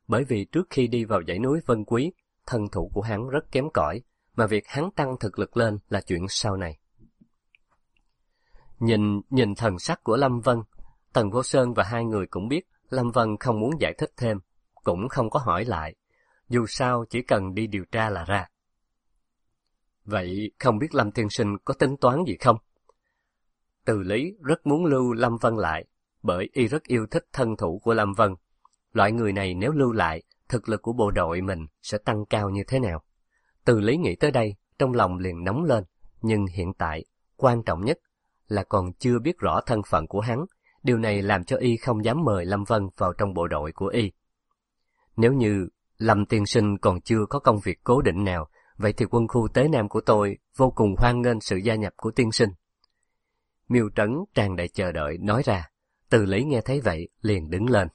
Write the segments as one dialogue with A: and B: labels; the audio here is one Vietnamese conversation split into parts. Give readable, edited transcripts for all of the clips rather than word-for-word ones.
A: bởi vì trước khi đi vào dãy núi Vân Quý, thân thủ của hắn rất kém cỏi, mà việc hắn tăng thực lực lên là chuyện sau này. Nhìn thần sắc của Lâm Vân, Tần Vô Sơn và hai người cũng biết Lâm Vân không muốn giải thích thêm, cũng không có hỏi lại. Dù sao chỉ cần đi điều tra là ra. Vậy không biết Lâm tiên sinh có tính toán gì không? Từ Lý rất muốn lưu Lâm Vân lại, bởi y rất yêu thích thân thủ của Lâm Vân. Loại người này nếu lưu lại, thực lực của bộ đội mình sẽ tăng cao như thế nào? Từ Lý nghĩ tới đây, trong lòng liền nóng lên, nhưng hiện tại, quan trọng nhất là còn chưa biết rõ thân phận của hắn. Điều này làm cho y không dám mời Lâm Vân vào trong bộ đội của y. Nếu như Lâm tiên sinh còn chưa có công việc cố định nào, vậy thì quân khu Tế Nam của tôi vô cùng hoan nghênh sự gia nhập của tiên sinh. Miêu Trấn tràn đầy chờ đợi nói ra. Từ Lý nghe thấy vậy liền đứng lên.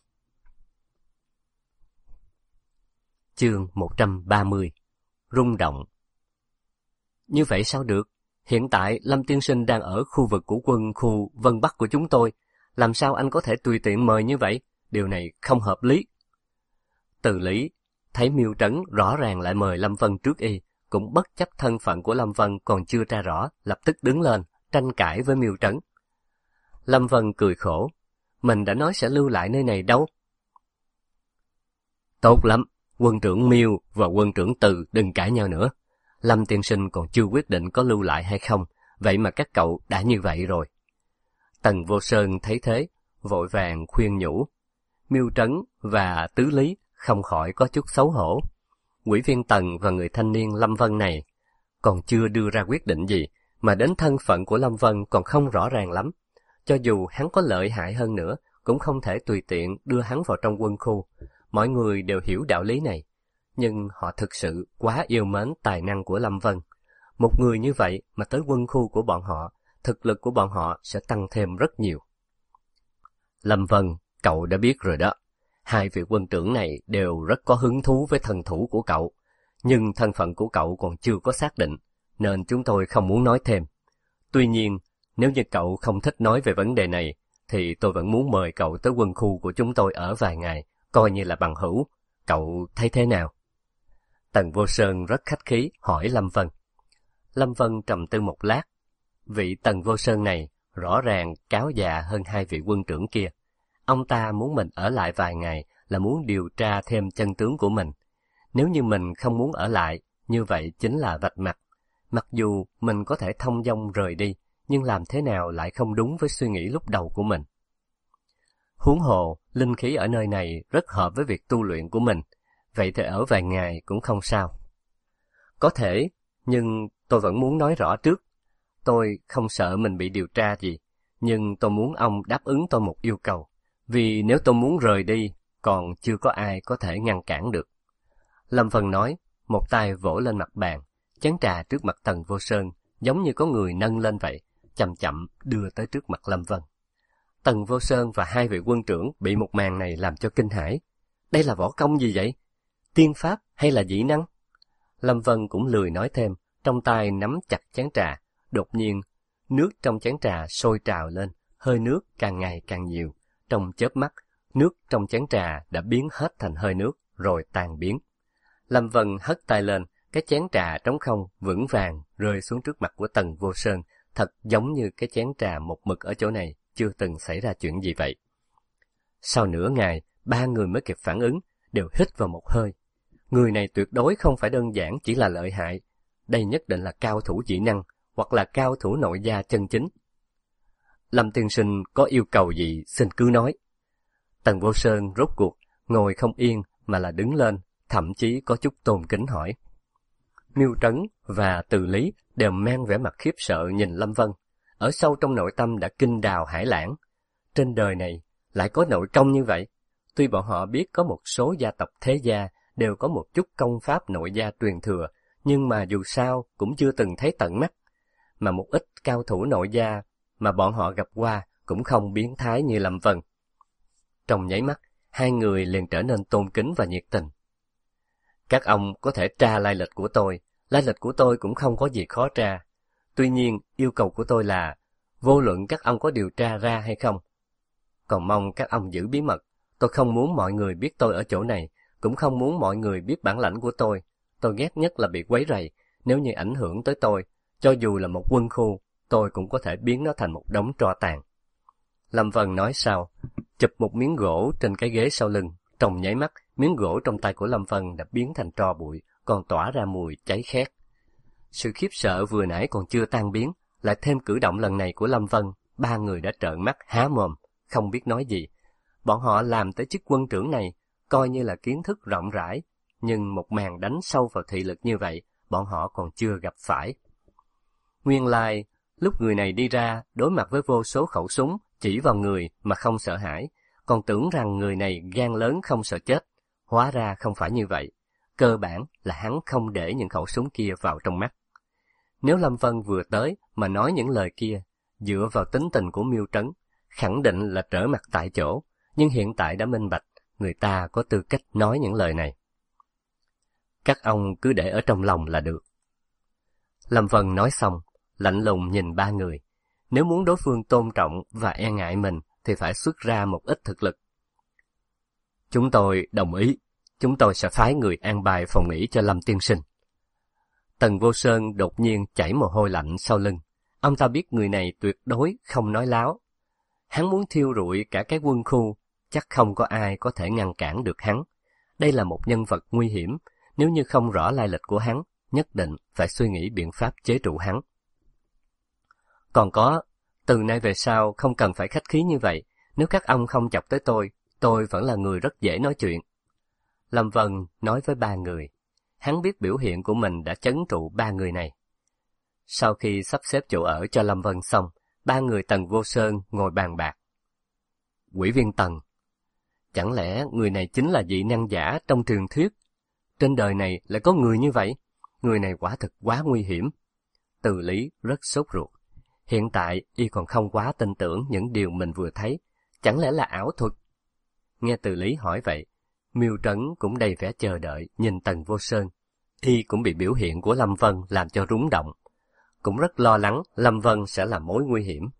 A: Chương 130. Rung động. Như vậy sao được? Hiện tại Lâm tiên sinh đang ở khu vực của quân khu Vân Bắc của chúng tôi. Làm sao anh có thể tùy tiện mời như vậy? Điều này không hợp lý. Từ Lý thấy Miêu Trấn rõ ràng lại mời Lâm Vân trước y, cũng bất chấp thân phận của Lâm Vân còn chưa tra rõ, lập tức đứng lên, tranh cãi với Miêu Trấn. Lâm Vân cười khổ. Mình đã nói sẽ lưu lại nơi này đâu. Tốt lắm, quân trưởng Miêu và quân trưởng Từ đừng cãi nhau nữa. Lâm tiên sinh còn chưa quyết định có lưu lại hay không, vậy mà các cậu đã như vậy rồi. Tần Vô Sơn thấy thế, vội vàng khuyên nhủ. Miêu Trấn và Tứ Lý không khỏi có chút xấu hổ. Ủy viên Tần và người thanh niên Lâm Vân này còn chưa đưa ra quyết định gì, mà đến thân phận của Lâm Vân còn không rõ ràng lắm. Cho dù hắn có lợi hại hơn nữa, cũng không thể tùy tiện đưa hắn vào trong quân khu. Mọi người đều hiểu đạo lý này, nhưng họ thực sự quá yêu mến tài năng của Lâm Vân. Một người như vậy mà tới quân khu của bọn họ, thực lực của bọn họ sẽ tăng thêm rất nhiều. Lâm Vân, cậu đã biết rồi đó. Hai vị quân trưởng này đều rất có hứng thú với thần thủ của cậu, nhưng thân phận của cậu còn chưa có xác định, nên chúng tôi không muốn nói thêm. Tuy nhiên, nếu như cậu không thích nói về vấn đề này, thì tôi vẫn muốn mời cậu tới quân khu của chúng tôi ở vài ngày, coi như là bằng hữu. Cậu thấy thế nào? Tần Vô Sơn rất khách khí hỏi Lâm Vân. Lâm Vân trầm tư một lát. Vị Tần Vô Sơn này rõ ràng cáo già hơn hai vị quân trưởng kia. Ông ta muốn mình ở lại vài ngày là muốn điều tra thêm chân tướng của mình. Nếu như mình không muốn ở lại, như vậy chính là vạch mặt. Mặc dù mình có thể thông dong rời đi, nhưng làm thế nào lại không đúng với suy nghĩ lúc đầu của mình. Huống hồ, linh khí ở nơi này rất hợp với việc tu luyện của mình, vậy thì ở vài ngày cũng không sao. Có thể, nhưng tôi vẫn muốn nói rõ trước. Tôi không sợ mình bị điều tra gì, nhưng tôi muốn ông đáp ứng tôi một yêu cầu. Vì nếu tôi muốn rời đi, còn chưa có ai có thể ngăn cản được. Lâm Vân nói, một tay vỗ lên mặt bàn, chén trà trước mặt Tần Vô Sơn, giống như có người nâng lên vậy, chậm chậm đưa tới trước mặt Lâm Vân. Tần Vô Sơn và hai vị quân trưởng bị một màn này làm cho kinh hãi. Đây là võ công gì vậy? Tiên pháp hay là dị năng? Lâm Vân cũng lười nói thêm, trong tay nắm chặt chén trà. Đột nhiên, nước trong chén trà sôi trào lên, hơi nước càng ngày càng nhiều. Trong chớp mắt, nước trong chén trà đã biến hết thành hơi nước, rồi tan biến. Lâm Vân hất tay lên, cái chén trà trống không vững vàng rơi xuống trước mặt của Tần Vô Sơn, thật giống như cái chén trà một mực ở chỗ này chưa từng xảy ra chuyện gì vậy. Sau nửa ngày, ba người mới kịp phản ứng, đều hít vào một hơi. Người này tuyệt đối không phải đơn giản chỉ là lợi hại, đây nhất định là cao thủ dị năng, hoặc là cao thủ nội gia chân chính. Lâm tiên sinh có yêu cầu gì xin cứ nói. Tần Vô Sơn rốt cuộc ngồi không yên mà là đứng lên, thậm chí có chút tôn kính hỏi. Miêu Trấn và Từ Lý đều mang vẻ mặt khiếp sợ nhìn Lâm Vân, ở sâu trong nội tâm đã kinh đào hải lãng. Trên đời này lại có nội công như vậy. Tuy bọn họ biết có một số gia tộc thế gia đều có một chút công pháp nội gia truyền thừa, nhưng mà dù sao cũng chưa từng thấy tận mắt. Mà một ít cao thủ nội gia mà bọn họ gặp qua cũng không biến thái như Lâm Vân. Trong nháy mắt, hai người liền trở nên tôn kính và nhiệt tình. Các ông có thể tra lai lịch của tôi cũng không có gì khó tra. Tuy nhiên, yêu cầu của tôi là, vô luận các ông có điều tra ra hay không, còn mong các ông giữ bí mật, tôi không muốn mọi người biết tôi ở chỗ này, cũng không muốn mọi người biết bản lãnh của tôi. Tôi ghét nhất là bị quấy rầy, nếu như ảnh hưởng tới tôi, cho dù là một quân khu, tôi cũng có thể biến nó thành một đống tro tàn. Lâm Vân nói sau, chụp một miếng gỗ trên cái ghế sau lưng, trong nháy mắt, miếng gỗ trong tay của Lâm Vân đã biến thành tro bụi, còn tỏa ra mùi cháy khét. Sự khiếp sợ vừa nãy còn chưa tan biến, lại thêm cử động lần này của Lâm Vân, ba người đã trợn mắt há mồm, không biết nói gì. Bọn họ làm tới chức quân trưởng này, coi như là kiến thức rộng rãi, nhưng một màn đánh sâu vào thị lực như vậy, bọn họ còn chưa gặp phải. Nguyên lai, lúc người này đi ra, đối mặt với vô số khẩu súng, chỉ vào người mà không sợ hãi, còn tưởng rằng người này gan lớn không sợ chết. Hóa ra không phải như vậy. Cơ bản là hắn không để những khẩu súng kia vào trong mắt. Nếu Lâm Vân vừa tới mà nói những lời kia, dựa vào tính tình của Miêu Trấn, khẳng định là trở mặt tại chỗ, nhưng hiện tại đã minh bạch, người ta có tư cách nói những lời này. Các ông cứ để ở trong lòng là được. Lâm Vân nói xong, lạnh lùng nhìn ba người. Nếu muốn đối phương tôn trọng và e ngại mình, thì phải xuất ra một ít thực lực. Chúng tôi đồng ý, chúng tôi sẽ phái người an bài phòng nghỉ cho Lâm tiên sinh. Tần Vô Sơn đột nhiên chảy mồ hôi lạnh sau lưng. Ông ta biết người này tuyệt đối không nói láo. Hắn muốn thiêu rụi cả cái quân khu, chắc không có ai có thể ngăn cản được hắn. Đây là một nhân vật nguy hiểm, nếu như không rõ lai lịch của hắn, nhất định phải suy nghĩ biện pháp chế trụ hắn. Còn có, từ nay về sau không cần phải khách khí như vậy, nếu các ông không chọc tới tôi vẫn là người rất dễ nói chuyện. Lâm Vân nói với ba người. Hắn biết biểu hiện của mình đã trấn trụ ba người này. Sau khi sắp xếp chỗ ở cho Lâm Vân xong, ba người Tần Vô Sơn ngồi bàn bạc. Quỷ viên Tần, chẳng lẽ người này chính là vị năng giả trong truyền thuyết? Trên đời này lại có người như vậy? Người này quả thực quá nguy hiểm. Từ Lý rất sốt ruột. Hiện tại y còn không quá tin tưởng những điều mình vừa thấy. Chẳng lẽ là ảo thuật? Nghe Từ Lý hỏi vậy, Miêu Trấn cũng đầy vẻ chờ đợi nhìn Tần Vô Sơn. Y cũng bị biểu hiện của Lâm Vân làm cho rúng động. Cũng rất lo lắng Lâm Vân sẽ là mối nguy hiểm.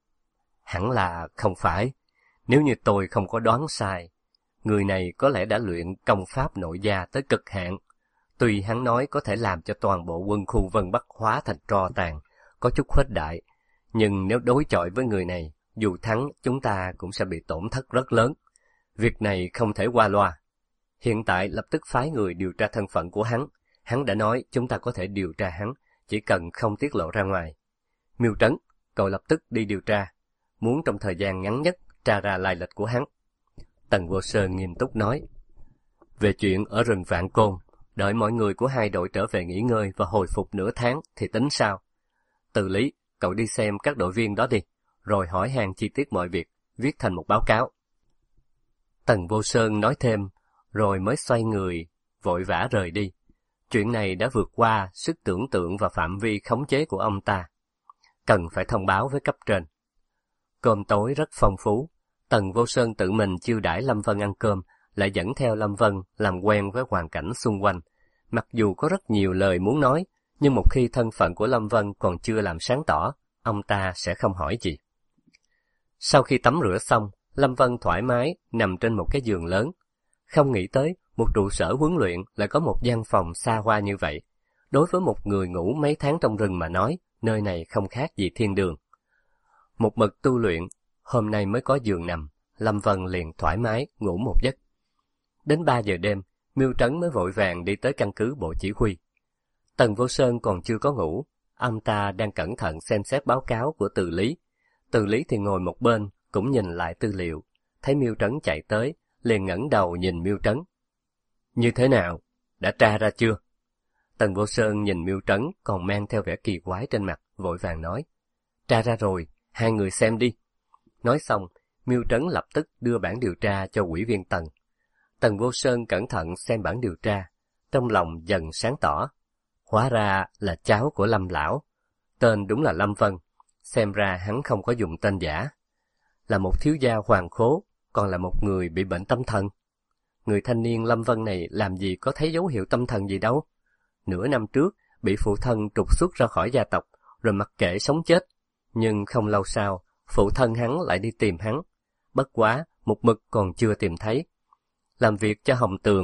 A: Hẳn là không phải. Nếu như tôi không có đoán sai, người này có lẽ đã luyện công pháp nội gia tới cực hạn. Tuy hắn nói có thể làm cho toàn bộ quân khu Vân Bắc hóa thành tro tàn, có chút khuếch đại, nhưng nếu đối chọi với người này, dù thắng chúng ta cũng sẽ bị tổn thất rất lớn. Việc này không thể qua loa. Hiện tại lập tức phái người điều tra thân phận của hắn. Hắn đã nói chúng ta có thể điều tra hắn, chỉ cần không tiết lộ ra ngoài. Miêu Trấn, cậu lập tức đi điều tra, muốn trong thời gian ngắn nhất tra ra lai lịch của hắn. Tần Vô Sơn nghiêm túc nói. Về chuyện ở rừng Vạn Côn, đợi mọi người của hai đội trở về nghỉ ngơi và hồi phục nửa tháng thì tính sao? Từ Lý, cậu đi xem các đội viên đó đi, rồi hỏi han chi tiết mọi việc, viết thành một báo cáo. Tần Vô Sơn nói thêm, rồi mới xoay người, vội vã rời đi. Chuyện này đã vượt qua sức tưởng tượng và phạm vi khống chế của ông ta. Cần phải thông báo với cấp trên. Cơm tối rất phong phú. Tần Vô Sơn tự mình chiêu đãi Lâm Vân ăn cơm, lại dẫn theo Lâm Vân làm quen với hoàn cảnh xung quanh. Mặc dù có rất nhiều lời muốn nói, nhưng một khi thân phận của Lâm Vân còn chưa làm sáng tỏ, ông ta sẽ không hỏi gì. Sau khi tắm rửa xong, Lâm Vân thoải mái nằm trên một cái giường lớn. Không nghĩ tới, một trụ sở huấn luyện lại có một gian phòng xa hoa như vậy. Đối với một người ngủ mấy tháng trong rừng mà nói, nơi này không khác gì thiên đường. Một mực tu luyện, hôm nay mới có giường nằm, Lâm Vân liền thoải mái ngủ một giấc. Đến 3 giờ đêm, Miêu Trấn mới vội vàng đi tới căn cứ bộ chỉ huy. Tần Vô Sơn còn chưa có ngủ, ông ta đang cẩn thận xem xét báo cáo của Từ Lý. Từ Lý thì ngồi một bên, cũng nhìn lại tư liệu, thấy Miêu Trấn chạy tới, liền ngẩng đầu nhìn Miêu Trấn. Như thế nào? Đã tra ra chưa? Tần Vô Sơn nhìn Miêu Trấn còn mang theo vẻ kỳ quái trên mặt, vội vàng nói. Tra ra rồi, hai người xem đi. Nói xong, Miêu Trấn lập tức đưa bản điều tra cho Quỷ viên Tần. Tần Vô Sơn cẩn thận xem bản điều tra, trong lòng dần sáng tỏ. Hóa ra là cháu của Lâm lão. Tên đúng là Lâm Vân, xem ra hắn không có dùng tên giả. Là một thiếu gia hoàng khố, còn là một người bị bệnh tâm thần. Người thanh niên Lâm Vân này làm gì có thấy dấu hiệu tâm thần gì đâu. Nửa năm trước, bị phụ thân trục xuất ra khỏi gia tộc, rồi mặc kệ sống chết. Nhưng không lâu sau, phụ thân hắn lại đi tìm hắn. Bất quá, một mực còn chưa tìm thấy. Làm việc cho Hồng Tường,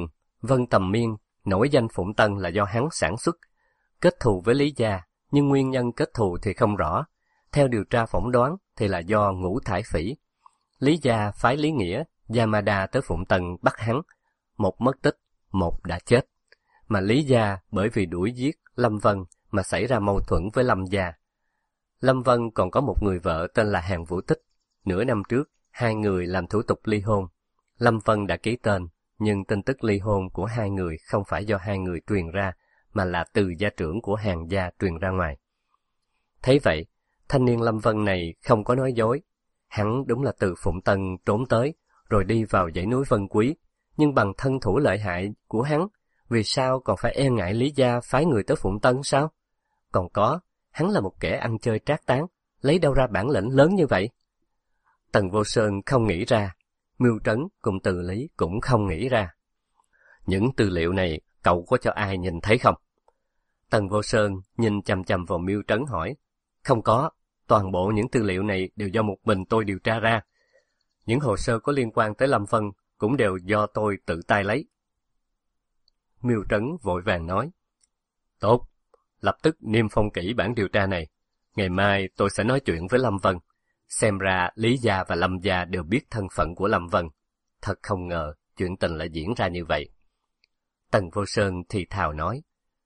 A: Vân Tầm Miên nổi danh Phụng Tân là do hắn sản xuất, kết thù với Lý Gia, nhưng nguyên nhân kết thù thì không rõ. Theo điều tra phỏng đoán thì là do Ngũ Thải Phỉ. Lý Gia phái Lý Nghĩa, Yamada tới Phụng Tân bắt hắn, một mất tích, một đã chết. Mà Lý Gia bởi vì đuổi giết Lâm Vân mà xảy ra mâu thuẫn với Lâm Gia. Lâm Vân còn có một người vợ tên là Hàn Vũ Tích. Nửa năm trước, hai người làm thủ tục ly hôn. Lâm Vân đã ký tên, nhưng tin tức ly hôn của hai người không phải do hai người truyền ra, mà là từ gia trưởng của Hàn gia truyền ra ngoài. Thấy vậy, thanh niên Lâm Vân này không có nói dối. Hắn đúng là từ Phụng Tân trốn tới, rồi đi vào dãy núi Vân Quý, nhưng bằng thân thủ lợi hại của hắn, vì sao còn phải e ngại Lý Gia phái người tới Phụng Tân sao? Còn có, hắn là một kẻ ăn chơi trác tán, lấy đâu ra bản lĩnh lớn như vậy? Tần Vô Sơn không nghĩ ra, Mưu Trấn cùng Từ Lý cũng không nghĩ ra. Những tư liệu này cậu có cho ai nhìn thấy không? Tần Vô Sơn nhìn chằm chằm vào Mưu Trấn hỏi. Không có, toàn bộ những tư liệu này đều do một mình tôi điều tra ra. Những hồ sơ có liên quan tới Lâm Vân cũng đều do tôi tự tay lấy. Mưu Trấn vội vàng nói. Tốt, lập tức niêm phong kỹ bản điều tra này. Ngày mai tôi sẽ nói chuyện với Lâm Vân. Xem ra Lý Gia và Lâm Gia đều biết thân phận của Lâm Vân. Thật không ngờ chuyện tình lại diễn ra như vậy. Tần Vô Sơn thì thào nói.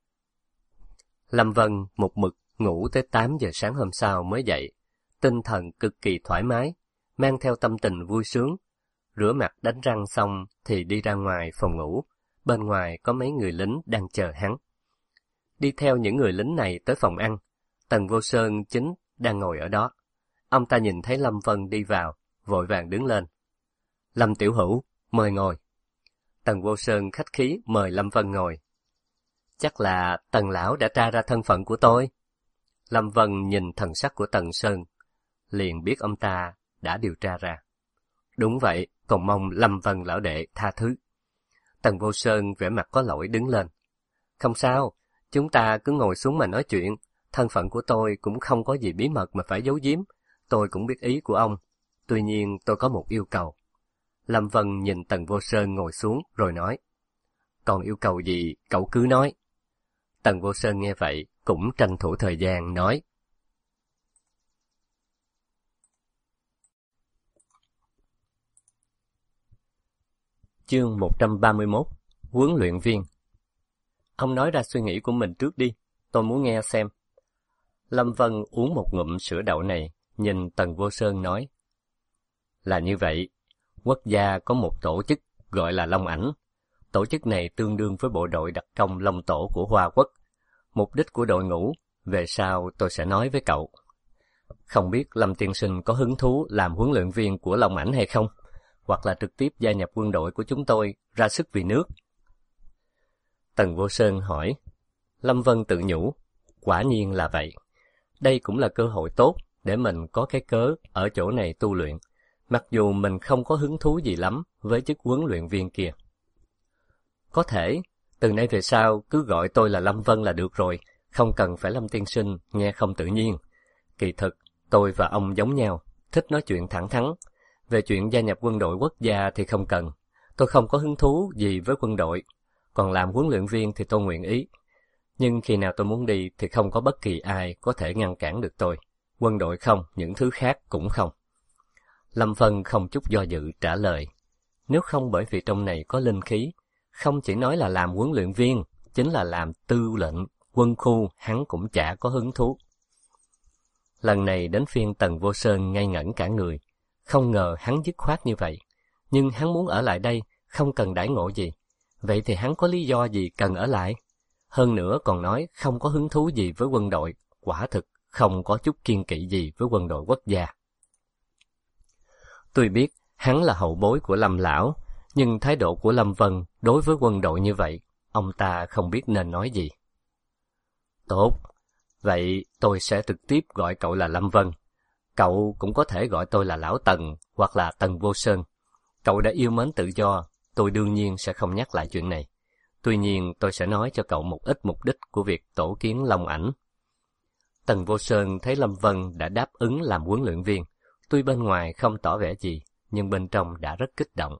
A: Lâm Vân một mực ngủ tới 8 giờ sáng hôm sau mới dậy. Tinh thần cực kỳ thoải mái, mang theo tâm tình vui sướng. Rửa mặt đánh răng xong thì đi ra ngoài phòng ngủ. Bên ngoài có mấy người lính đang chờ hắn. Đi theo những người lính này tới phòng ăn. Tần Vô Sơn chính đang ngồi ở đó. Ông ta nhìn thấy Lâm Vân đi vào, vội vàng đứng lên. Lâm tiểu hữu, mời ngồi. Tần Vô Sơn khách khí mời Lâm Vân ngồi. Chắc là Tần lão đã tra ra thân phận của tôi. Lâm Vân nhìn thần sắc của Tần Sơn, liền biết ông ta đã điều tra ra. Đúng vậy, còn mong Lâm Vân lão đệ tha thứ. Tần Vô Sơn vẻ mặt có lỗi đứng lên. Không sao, chúng ta cứ ngồi xuống mà nói chuyện. Thân phận của tôi cũng không có gì bí mật mà phải giấu giếm. Tôi cũng biết ý của ông. Tuy nhiên tôi có một yêu cầu. Lâm Vân nhìn Tần Vô Sơn ngồi xuống rồi nói. Còn yêu cầu gì cậu cứ nói. Tần Vô Sơn nghe vậy cũng tranh thủ thời gian nói. Chương 131. Huấn luyện viên. Ông nói ra suy nghĩ của mình trước đi, tôi muốn nghe xem. Lâm Vân uống một ngụm sữa đậu này, nhìn Tần Vô Sơn nói. Là như vậy, quốc gia có một tổ chức gọi là Long Ảnh. Tổ chức này tương đương với bộ đội đặc công Long Tổ của Hoa Quốc. Mục đích của đội ngũ, về sau tôi sẽ nói với cậu. Không biết Lâm tiên sinh có hứng thú làm huấn luyện viên của Long Ảnh hay không? Hoặc là trực tiếp gia nhập quân đội của chúng tôi, ra sức vì nước. Tần Vô Sơn hỏi. Lâm Vân tự nhủ, quả nhiên là vậy. Đây cũng là cơ hội tốt để mình có cái cớ ở chỗ này tu luyện, mặc dù mình không có hứng thú gì lắm với chức huấn luyện viên kia. Có thể, từ nay về sau cứ gọi tôi là Lâm Vân là được rồi, không cần phải Lâm tiên sinh, nghe không tự nhiên. Kỳ thực, tôi và ông giống nhau, thích nói chuyện thẳng thắn. Về chuyện gia nhập quân đội quốc gia thì không cần, tôi không có hứng thú gì với quân đội, còn làm huấn luyện viên thì tôi nguyện ý. Nhưng khi nào tôi muốn đi thì không có bất kỳ ai có thể ngăn cản được tôi. Quân đội không, những thứ khác cũng không. Lâm Vân không chút do dự trả lời. Nếu không bởi vì trong này có linh khí, không chỉ nói là làm huấn luyện viên, chính là làm tư lệnh, quân khu, hắn cũng chả có hứng thú. Lần này đến phiên Tần Vô Sơn ngây ngẩn cả người. Không ngờ hắn dứt khoát như vậy. Nhưng hắn muốn ở lại đây, không cần đãi ngộ gì. Vậy thì hắn có lý do gì cần ở lại? Hơn nữa còn nói không có hứng thú gì với quân đội, quả thực không có chút kiên kỵ gì với quân đội quốc gia. Tuy biết hắn là hậu bối của Lâm lão, nhưng thái độ của Lâm Vân đối với quân đội như vậy, ông ta không biết nên nói gì. Tốt, vậy tôi sẽ trực tiếp gọi cậu là Lâm Vân. Cậu cũng có thể gọi tôi là Lão Tần hoặc là Tần Vô Sơn. Cậu đã yêu mến tự do, tôi đương nhiên sẽ không nhắc lại chuyện này. Tuy nhiên tôi sẽ nói cho cậu một ít mục đích của việc tổ kiến Long Ảnh. Tần Vô Sơn thấy Lâm Vân đã đáp ứng làm huấn luyện viên. Tuy bên ngoài không tỏ vẻ gì, nhưng bên trong đã rất kích động.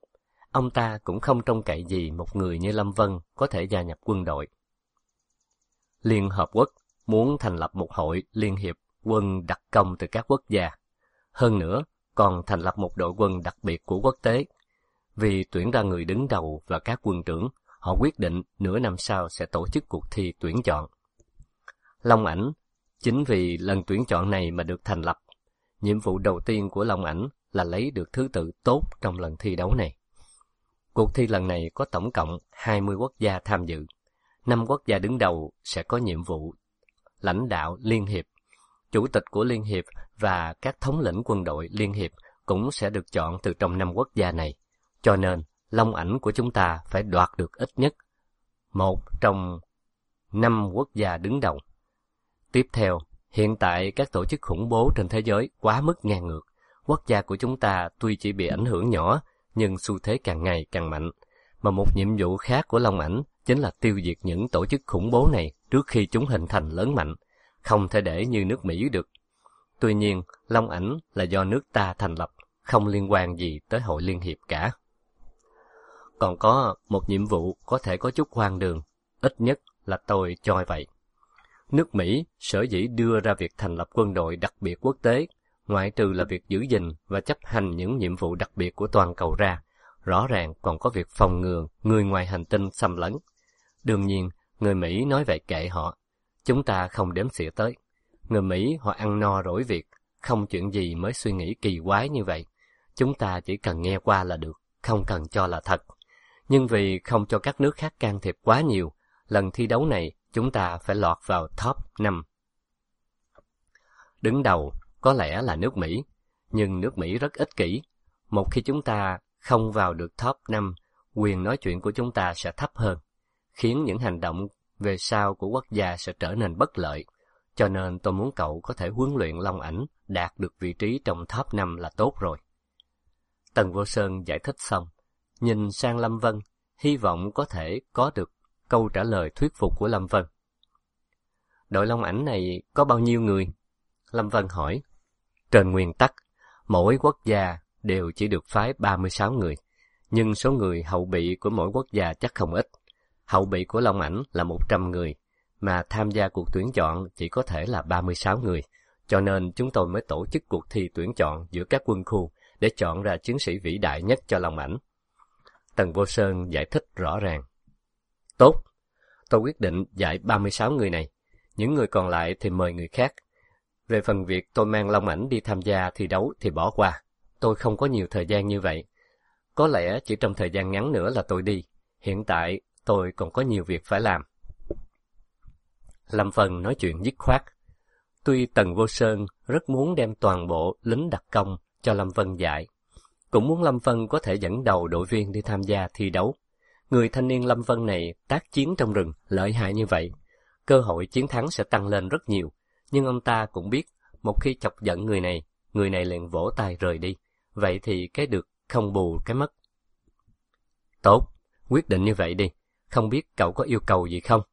A: ông ta cũng không trông cậy gì một người như Lâm Vân có thể gia nhập quân đội. Liên Hợp Quốc muốn thành lập một hội liên hiệp quân đặc công từ các quốc gia. Hơn nữa, còn thành lập một đội quân đặc biệt của quốc tế. Vì tuyển ra người đứng đầu và các quân trưởng, họ quyết định nửa năm sau sẽ tổ chức cuộc thi tuyển chọn. Long Ảnh chính vì lần tuyển chọn này mà được thành lập. Nhiệm vụ đầu tiên của Long Ảnh là lấy được thứ tự tốt trong lần thi đấu này. Cuộc thi lần này có tổng cộng 20 quốc gia tham dự. 5 quốc gia đứng đầu sẽ có nhiệm vụ lãnh đạo Liên hiệp. Chủ tịch của Liên hiệp và các thống lĩnh quân đội Liên hiệp cũng sẽ được chọn từ trong 5 quốc gia này. Cho nên, Long Ảnh của chúng ta phải đoạt được ít nhất một trong 5 quốc gia đứng đầu. Tiếp theo, hiện tại các tổ chức khủng bố trên thế giới quá mức ngang ngược. Quốc gia của chúng ta tuy chỉ bị ảnh hưởng nhỏ, nhưng xu thế càng ngày càng mạnh. Mà một nhiệm vụ khác của Long Ảnh chính là tiêu diệt những tổ chức khủng bố này trước khi chúng hình thành lớn mạnh. Không thể để như nước Mỹ được. Tuy nhiên, Long Ảnh là do nước ta thành lập, không liên quan gì tới Hội Liên hiệp cả. Còn có một nhiệm vụ có thể có chút hoang đường, ít nhất là tôi cho vậy. Nước Mỹ sở dĩ đưa ra việc thành lập quân đội đặc biệt quốc tế, ngoại trừ là việc giữ gìn và chấp hành những nhiệm vụ đặc biệt của toàn cầu ra, rõ ràng còn có việc phòng ngừa người ngoài hành tinh xâm lấn. Đương nhiên, người Mỹ nói vậy kệ họ. Chúng ta không đếm xỉa tới. Người Mỹ họ ăn no rỗi việc, không chuyện gì mới suy nghĩ kỳ quái như vậy. Chúng ta chỉ cần nghe qua là được, không cần cho là thật. Nhưng vì không cho các nước khác can thiệp quá nhiều, lần thi đấu này chúng ta phải lọt vào top 5. Đứng đầu có lẽ là nước Mỹ, nhưng nước Mỹ rất ích kỷ. Một khi chúng ta không vào được top 5, quyền nói chuyện của chúng ta sẽ thấp hơn, khiến những hành động về sau của quốc gia sẽ trở nên bất lợi. Cho nên tôi muốn cậu có thể huấn luyện Long Ảnh đạt được vị trí trong top 5 là tốt rồi. Tần Vô Sơn giải thích xong, nhìn sang Lâm Vân, hy vọng có thể có được câu trả lời thuyết phục của Lâm Vân. Đội Long Ảnh này có bao nhiêu người? Lâm Vân hỏi. Trên nguyên tắc, mỗi quốc gia đều chỉ được phái 36 người, nhưng số người hậu bị của mỗi quốc gia chắc không ít. Hậu bị của Long Ảnh là 100 người, mà tham gia cuộc tuyển chọn chỉ có thể là 36 người, cho nên chúng tôi mới tổ chức cuộc thi tuyển chọn giữa các quân khu để chọn ra chiến sĩ vĩ đại nhất cho Long Ảnh. Tần Vô Sơn giải thích rõ ràng. Tốt, tôi quyết định dạy 36 người này, những người còn lại thì mời người khác. Về phần việc tôi mang Long Ảnh đi tham gia thi đấu thì bỏ qua, tôi không có nhiều thời gian như vậy. Có lẽ chỉ trong thời gian ngắn nữa là tôi đi, hiện tại tôi còn có nhiều việc phải làm. Lâm Vân nói chuyện dứt khoát. Tuy Tần Vô Sơn rất muốn đem toàn bộ lính đặc công cho Lâm Vân dạy, cũng muốn Lâm Vân có thể dẫn đầu đội viên đi tham gia thi đấu. Người thanh niên Lâm Vân này tác chiến trong rừng lợi hại như vậy, cơ hội chiến thắng sẽ tăng lên rất nhiều. Nhưng ông ta cũng biết, một khi chọc giận người này liền vỗ tay rời đi. Vậy thì cái được không bù cái mất. Tốt, quyết định như vậy đi. Không biết cậu có yêu cầu gì không?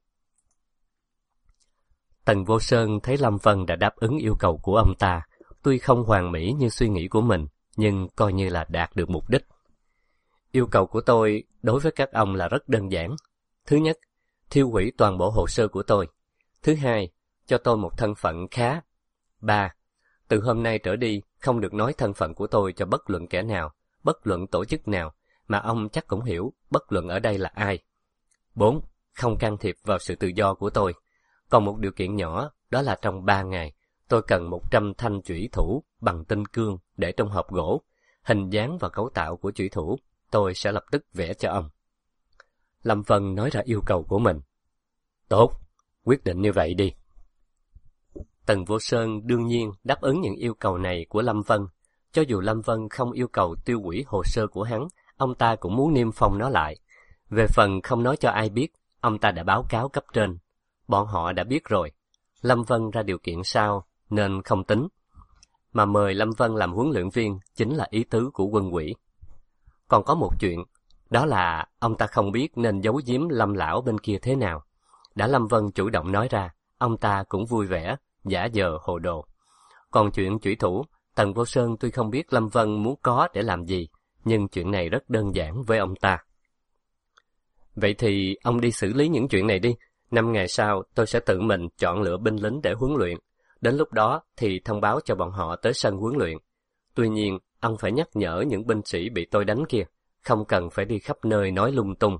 A: Tần Vô Sơn thấy Lâm Vân đã đáp ứng yêu cầu của ông ta, tuy không hoàn mỹ như suy nghĩ của mình, nhưng coi như là đạt được mục đích. Yêu cầu của tôi đối với các ông là rất đơn giản. Thứ nhất, thiêu hủy toàn bộ hồ sơ của tôi. Thứ hai, cho tôi một thân phận khá. 3. Từ hôm nay trở đi, không được nói thân phận của tôi cho bất luận kẻ nào, bất luận tổ chức nào, mà ông chắc cũng hiểu, bất luận ở đây là ai. 4. Không can thiệp vào sự tự do của tôi. Còn một điều kiện nhỏ, đó là trong 3 ngày, tôi cần 100 thanh chủy thủ bằng tinh cương để trong hộp gỗ. Hình dáng và cấu tạo của chủy thủ, tôi sẽ lập tức vẽ cho ông. Lâm Vân nói ra yêu cầu của mình. Tốt, quyết định như vậy đi. Tần Vô Sơn đương nhiên đáp ứng những yêu cầu này của Lâm Vân. Cho dù Lâm Vân không yêu cầu tiêu hủy hồ sơ của hắn, ông ta cũng muốn niêm phong nó lại. Về phần không nói cho ai biết, ông ta đã báo cáo cấp trên. Bọn họ đã biết rồi. Lâm Vân ra điều kiện sao, nên không tính. Mà mời Lâm Vân làm huấn luyện viên chính là ý tứ của quân ủy. Còn có một chuyện, đó là ông ta không biết nên giấu giếm Lâm lão bên kia thế nào. Đã Lâm Vân chủ động nói ra, ông ta cũng vui vẻ, giả vờ hồ đồ. Còn chuyện chủy thủ, Tần Vô Sơn tuy không biết Lâm Vân muốn có để làm gì, nhưng chuyện này rất đơn giản với ông ta. Vậy thì ông đi xử lý những chuyện này đi. 5 ngày sau, tôi sẽ tự mình chọn lựa binh lính để huấn luyện. Đến lúc đó thì thông báo cho bọn họ tới sân huấn luyện. Tuy nhiên, ông phải nhắc nhở những binh sĩ bị tôi đánh kia, không cần phải đi khắp nơi nói lung tung.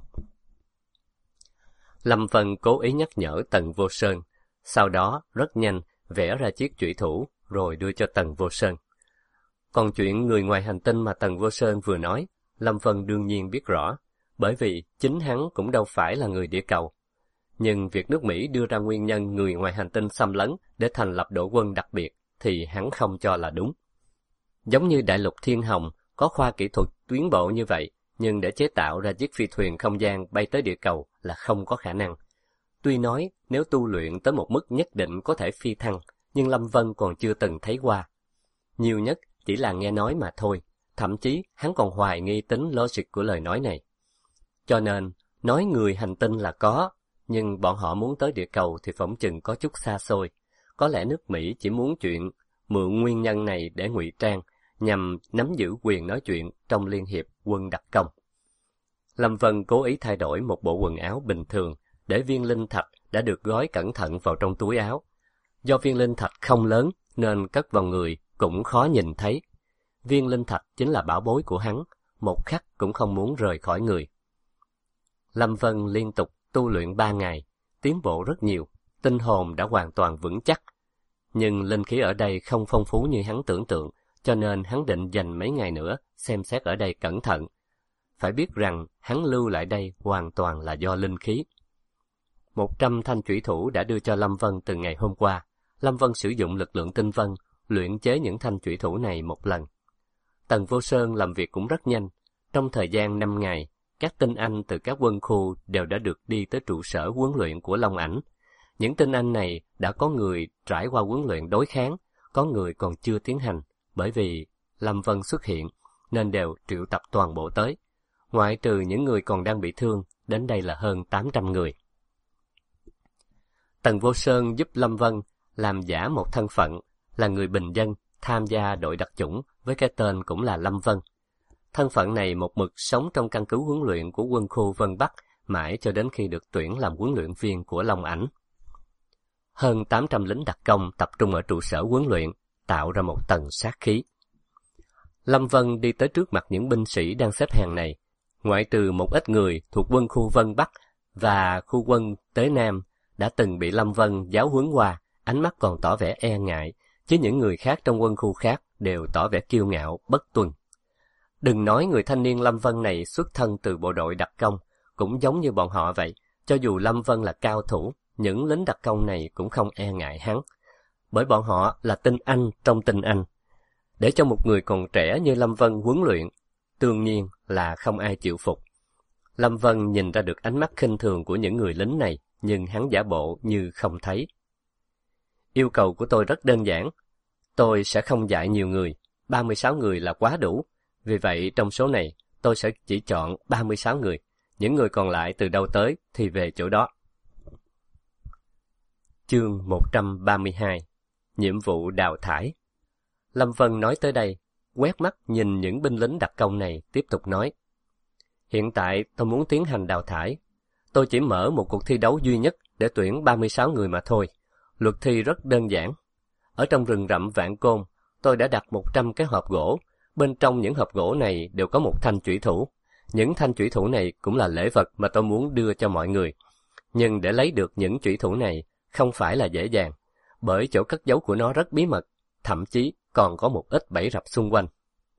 A: Lâm Vân cố ý nhắc nhở Tần Vô Sơn, sau đó rất nhanh vẽ ra chiếc chủy thủ rồi đưa cho Tần Vô Sơn. Còn chuyện người ngoài hành tinh mà Tần Vô Sơn vừa nói, Lâm Vân đương nhiên biết rõ, bởi vì chính hắn cũng đâu phải là người địa cầu. Nhưng việc nước Mỹ đưa ra nguyên nhân người ngoài hành tinh xâm lấn để thành lập đội quân đặc biệt thì hắn không cho là đúng. Giống như đại lục Thiên Hồng có khoa kỹ thuật tiến bộ như vậy, nhưng để chế tạo ra chiếc phi thuyền không gian bay tới địa cầu là không có khả năng. Tuy nói nếu tu luyện tới một mức nhất định có thể phi thăng, nhưng Lâm Vân còn chưa từng thấy qua. Nhiều nhất chỉ là nghe nói mà thôi, thậm chí hắn còn hoài nghi tính logic của lời nói này. Cho nên, nói người hành tinh là có, nhưng bọn họ muốn tới địa cầu thì phỏng chừng có chút xa xôi. Có lẽ nước Mỹ chỉ muốn chuyện mượn nguyên nhân này để ngụy trang, nhằm nắm giữ quyền nói chuyện trong Liên hiệp quân đặc công. Lâm Vân cố ý thay đổi một bộ quần áo bình thường, để viên linh thạch đã được gói cẩn thận vào trong túi áo. Do viên linh thạch không lớn nên cất vào người cũng khó nhìn thấy. Viên linh thạch chính là bảo bối của hắn, một khắc cũng không muốn rời khỏi người. Lâm Vân liên tục tu luyện 3 ngày, tiến bộ rất nhiều, tinh hồn đã hoàn toàn vững chắc. Nhưng linh khí ở đây không phong phú như hắn tưởng tượng, cho nên hắn định dành mấy ngày nữa xem xét ở đây cẩn thận. Phải biết rằng hắn lưu lại đây hoàn toàn là do linh khí. 100 thanh chủy thủ đã đưa cho Lâm Vân từ ngày hôm qua. Lâm Vân sử dụng lực lượng tinh vân, luyện chế những thanh chủy thủ này một lần. Tần Vô Sơn làm việc cũng rất nhanh. Trong thời gian 5 ngày, các tinh anh từ các quân khu đều đã được đi tới trụ sở huấn luyện của Long Ảnh. Những tinh anh này đã có người trải qua huấn luyện đối kháng, có người còn chưa tiến hành, bởi vì Lâm Vân xuất hiện nên đều triệu tập toàn bộ tới. Ngoại trừ những người còn đang bị thương, đến đây là hơn 800 người. Tần Vô Sơn giúp Lâm Vân làm giả một thân phận là người bình dân tham gia đội đặc chủng với cái tên cũng là Lâm Vân. Thân phận này một mực sống trong căn cứ huấn luyện của quân khu Vân Bắc mãi cho đến khi được tuyển làm huấn luyện viên của Long Ảnh. Hơn 800 lính đặc công tập trung ở trụ sở huấn luyện, tạo ra một tầng sát khí. Lâm Vân đi tới trước mặt những binh sĩ đang xếp hàng này, ngoại trừ một ít người thuộc quân khu Vân Bắc và khu quân Tế Nam đã từng bị Lâm Vân giáo huấn qua, ánh mắt còn tỏ vẻ e ngại, chứ những người khác trong quân khu khác đều tỏ vẻ kiêu ngạo, bất tuân. Đừng nói người thanh niên Lâm Vân này xuất thân từ bộ đội đặc công, cũng giống như bọn họ vậy, cho dù Lâm Vân là cao thủ, những lính đặc công này cũng không e ngại hắn, bởi bọn họ là tinh anh trong tinh anh. Để cho một người còn trẻ như Lâm Vân huấn luyện, đương nhiên là không ai chịu phục. Lâm Vân nhìn ra được ánh mắt khinh thường của những người lính này, nhưng hắn giả bộ như không thấy. Yêu cầu của tôi rất đơn giản. Tôi sẽ không dạy nhiều người, 36 người là quá đủ. Vì vậy trong số này, tôi sẽ chỉ chọn 36 người. Những người còn lại từ đâu tới thì về chỗ đó. Chương 132. Nhiệm vụ đào thải. Lâm Vân nói tới đây, quét mắt nhìn những binh lính đặc công này, tiếp tục nói. Hiện tại tôi muốn tiến hành đào thải. Tôi chỉ mở một cuộc thi đấu duy nhất để tuyển 36 người mà thôi. Luật thi rất đơn giản. Ở trong rừng rậm Vạn Côn, tôi đã đặt 100 cái hộp gỗ. Bên trong những hộp gỗ này đều có một thanh chủy thủ. Những thanh chủy thủ này cũng là lễ vật mà tôi muốn đưa cho mọi người. Nhưng để lấy được những chủy thủ này không phải là dễ dàng, bởi chỗ cất giấu của nó rất bí mật, thậm chí còn có một ít bẫy rập xung quanh.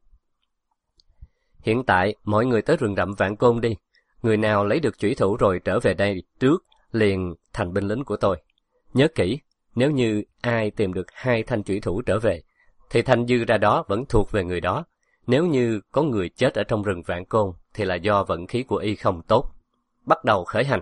A: Hiện tại, mọi người tới rừng rậm Vạn Côn đi. Người nào lấy được chủy thủ rồi trở về đây trước, liền thành binh lính của tôi. Nhớ kỹ, nếu như ai tìm được 2 thanh chủy thủ trở về, thì thanh dư ra đó vẫn thuộc về người đó. Nếu như có người chết ở trong rừng Vạn Côn, thì là do vận khí của y không tốt. Bắt đầu khởi hành.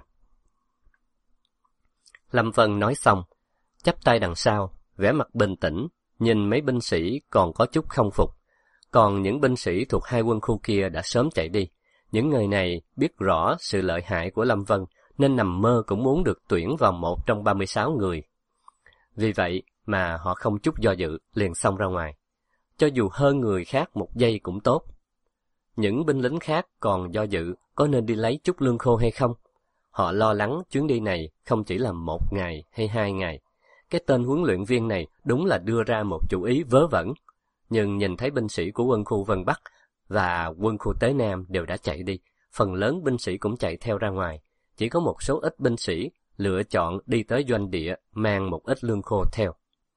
A: Lâm Vân nói xong, chắp tay đằng sau, vẻ mặt bình tĩnh, nhìn mấy binh sĩ còn có chút không phục. Còn những binh sĩ thuộc 2 quân khu kia đã sớm chạy đi. Những người này biết rõ sự lợi hại của Lâm Vân, nên nằm mơ cũng muốn được tuyển vào một trong 36 người. Vì vậy mà họ không chút do dự, liền xông ra ngoài. Cho dù hơn người khác một giây cũng tốt. Những binh lính khác còn do dự có nên đi lấy chút lương khô hay không. Họ lo lắng chuyến đi này không chỉ là 1 ngày hay 2 ngày. Cái tên huấn luyện viên này đúng là đưa ra một chủ ý vớ vẩn. Nhưng nhìn thấy binh sĩ của quân khu Vân Bắc và quân khu Tế Nam đều đã chạy đi, phần lớn binh sĩ cũng chạy theo ra ngoài. Chỉ có một số ít binh sĩ lựa chọn đi tới doanh địa mang một ít lương khô theo.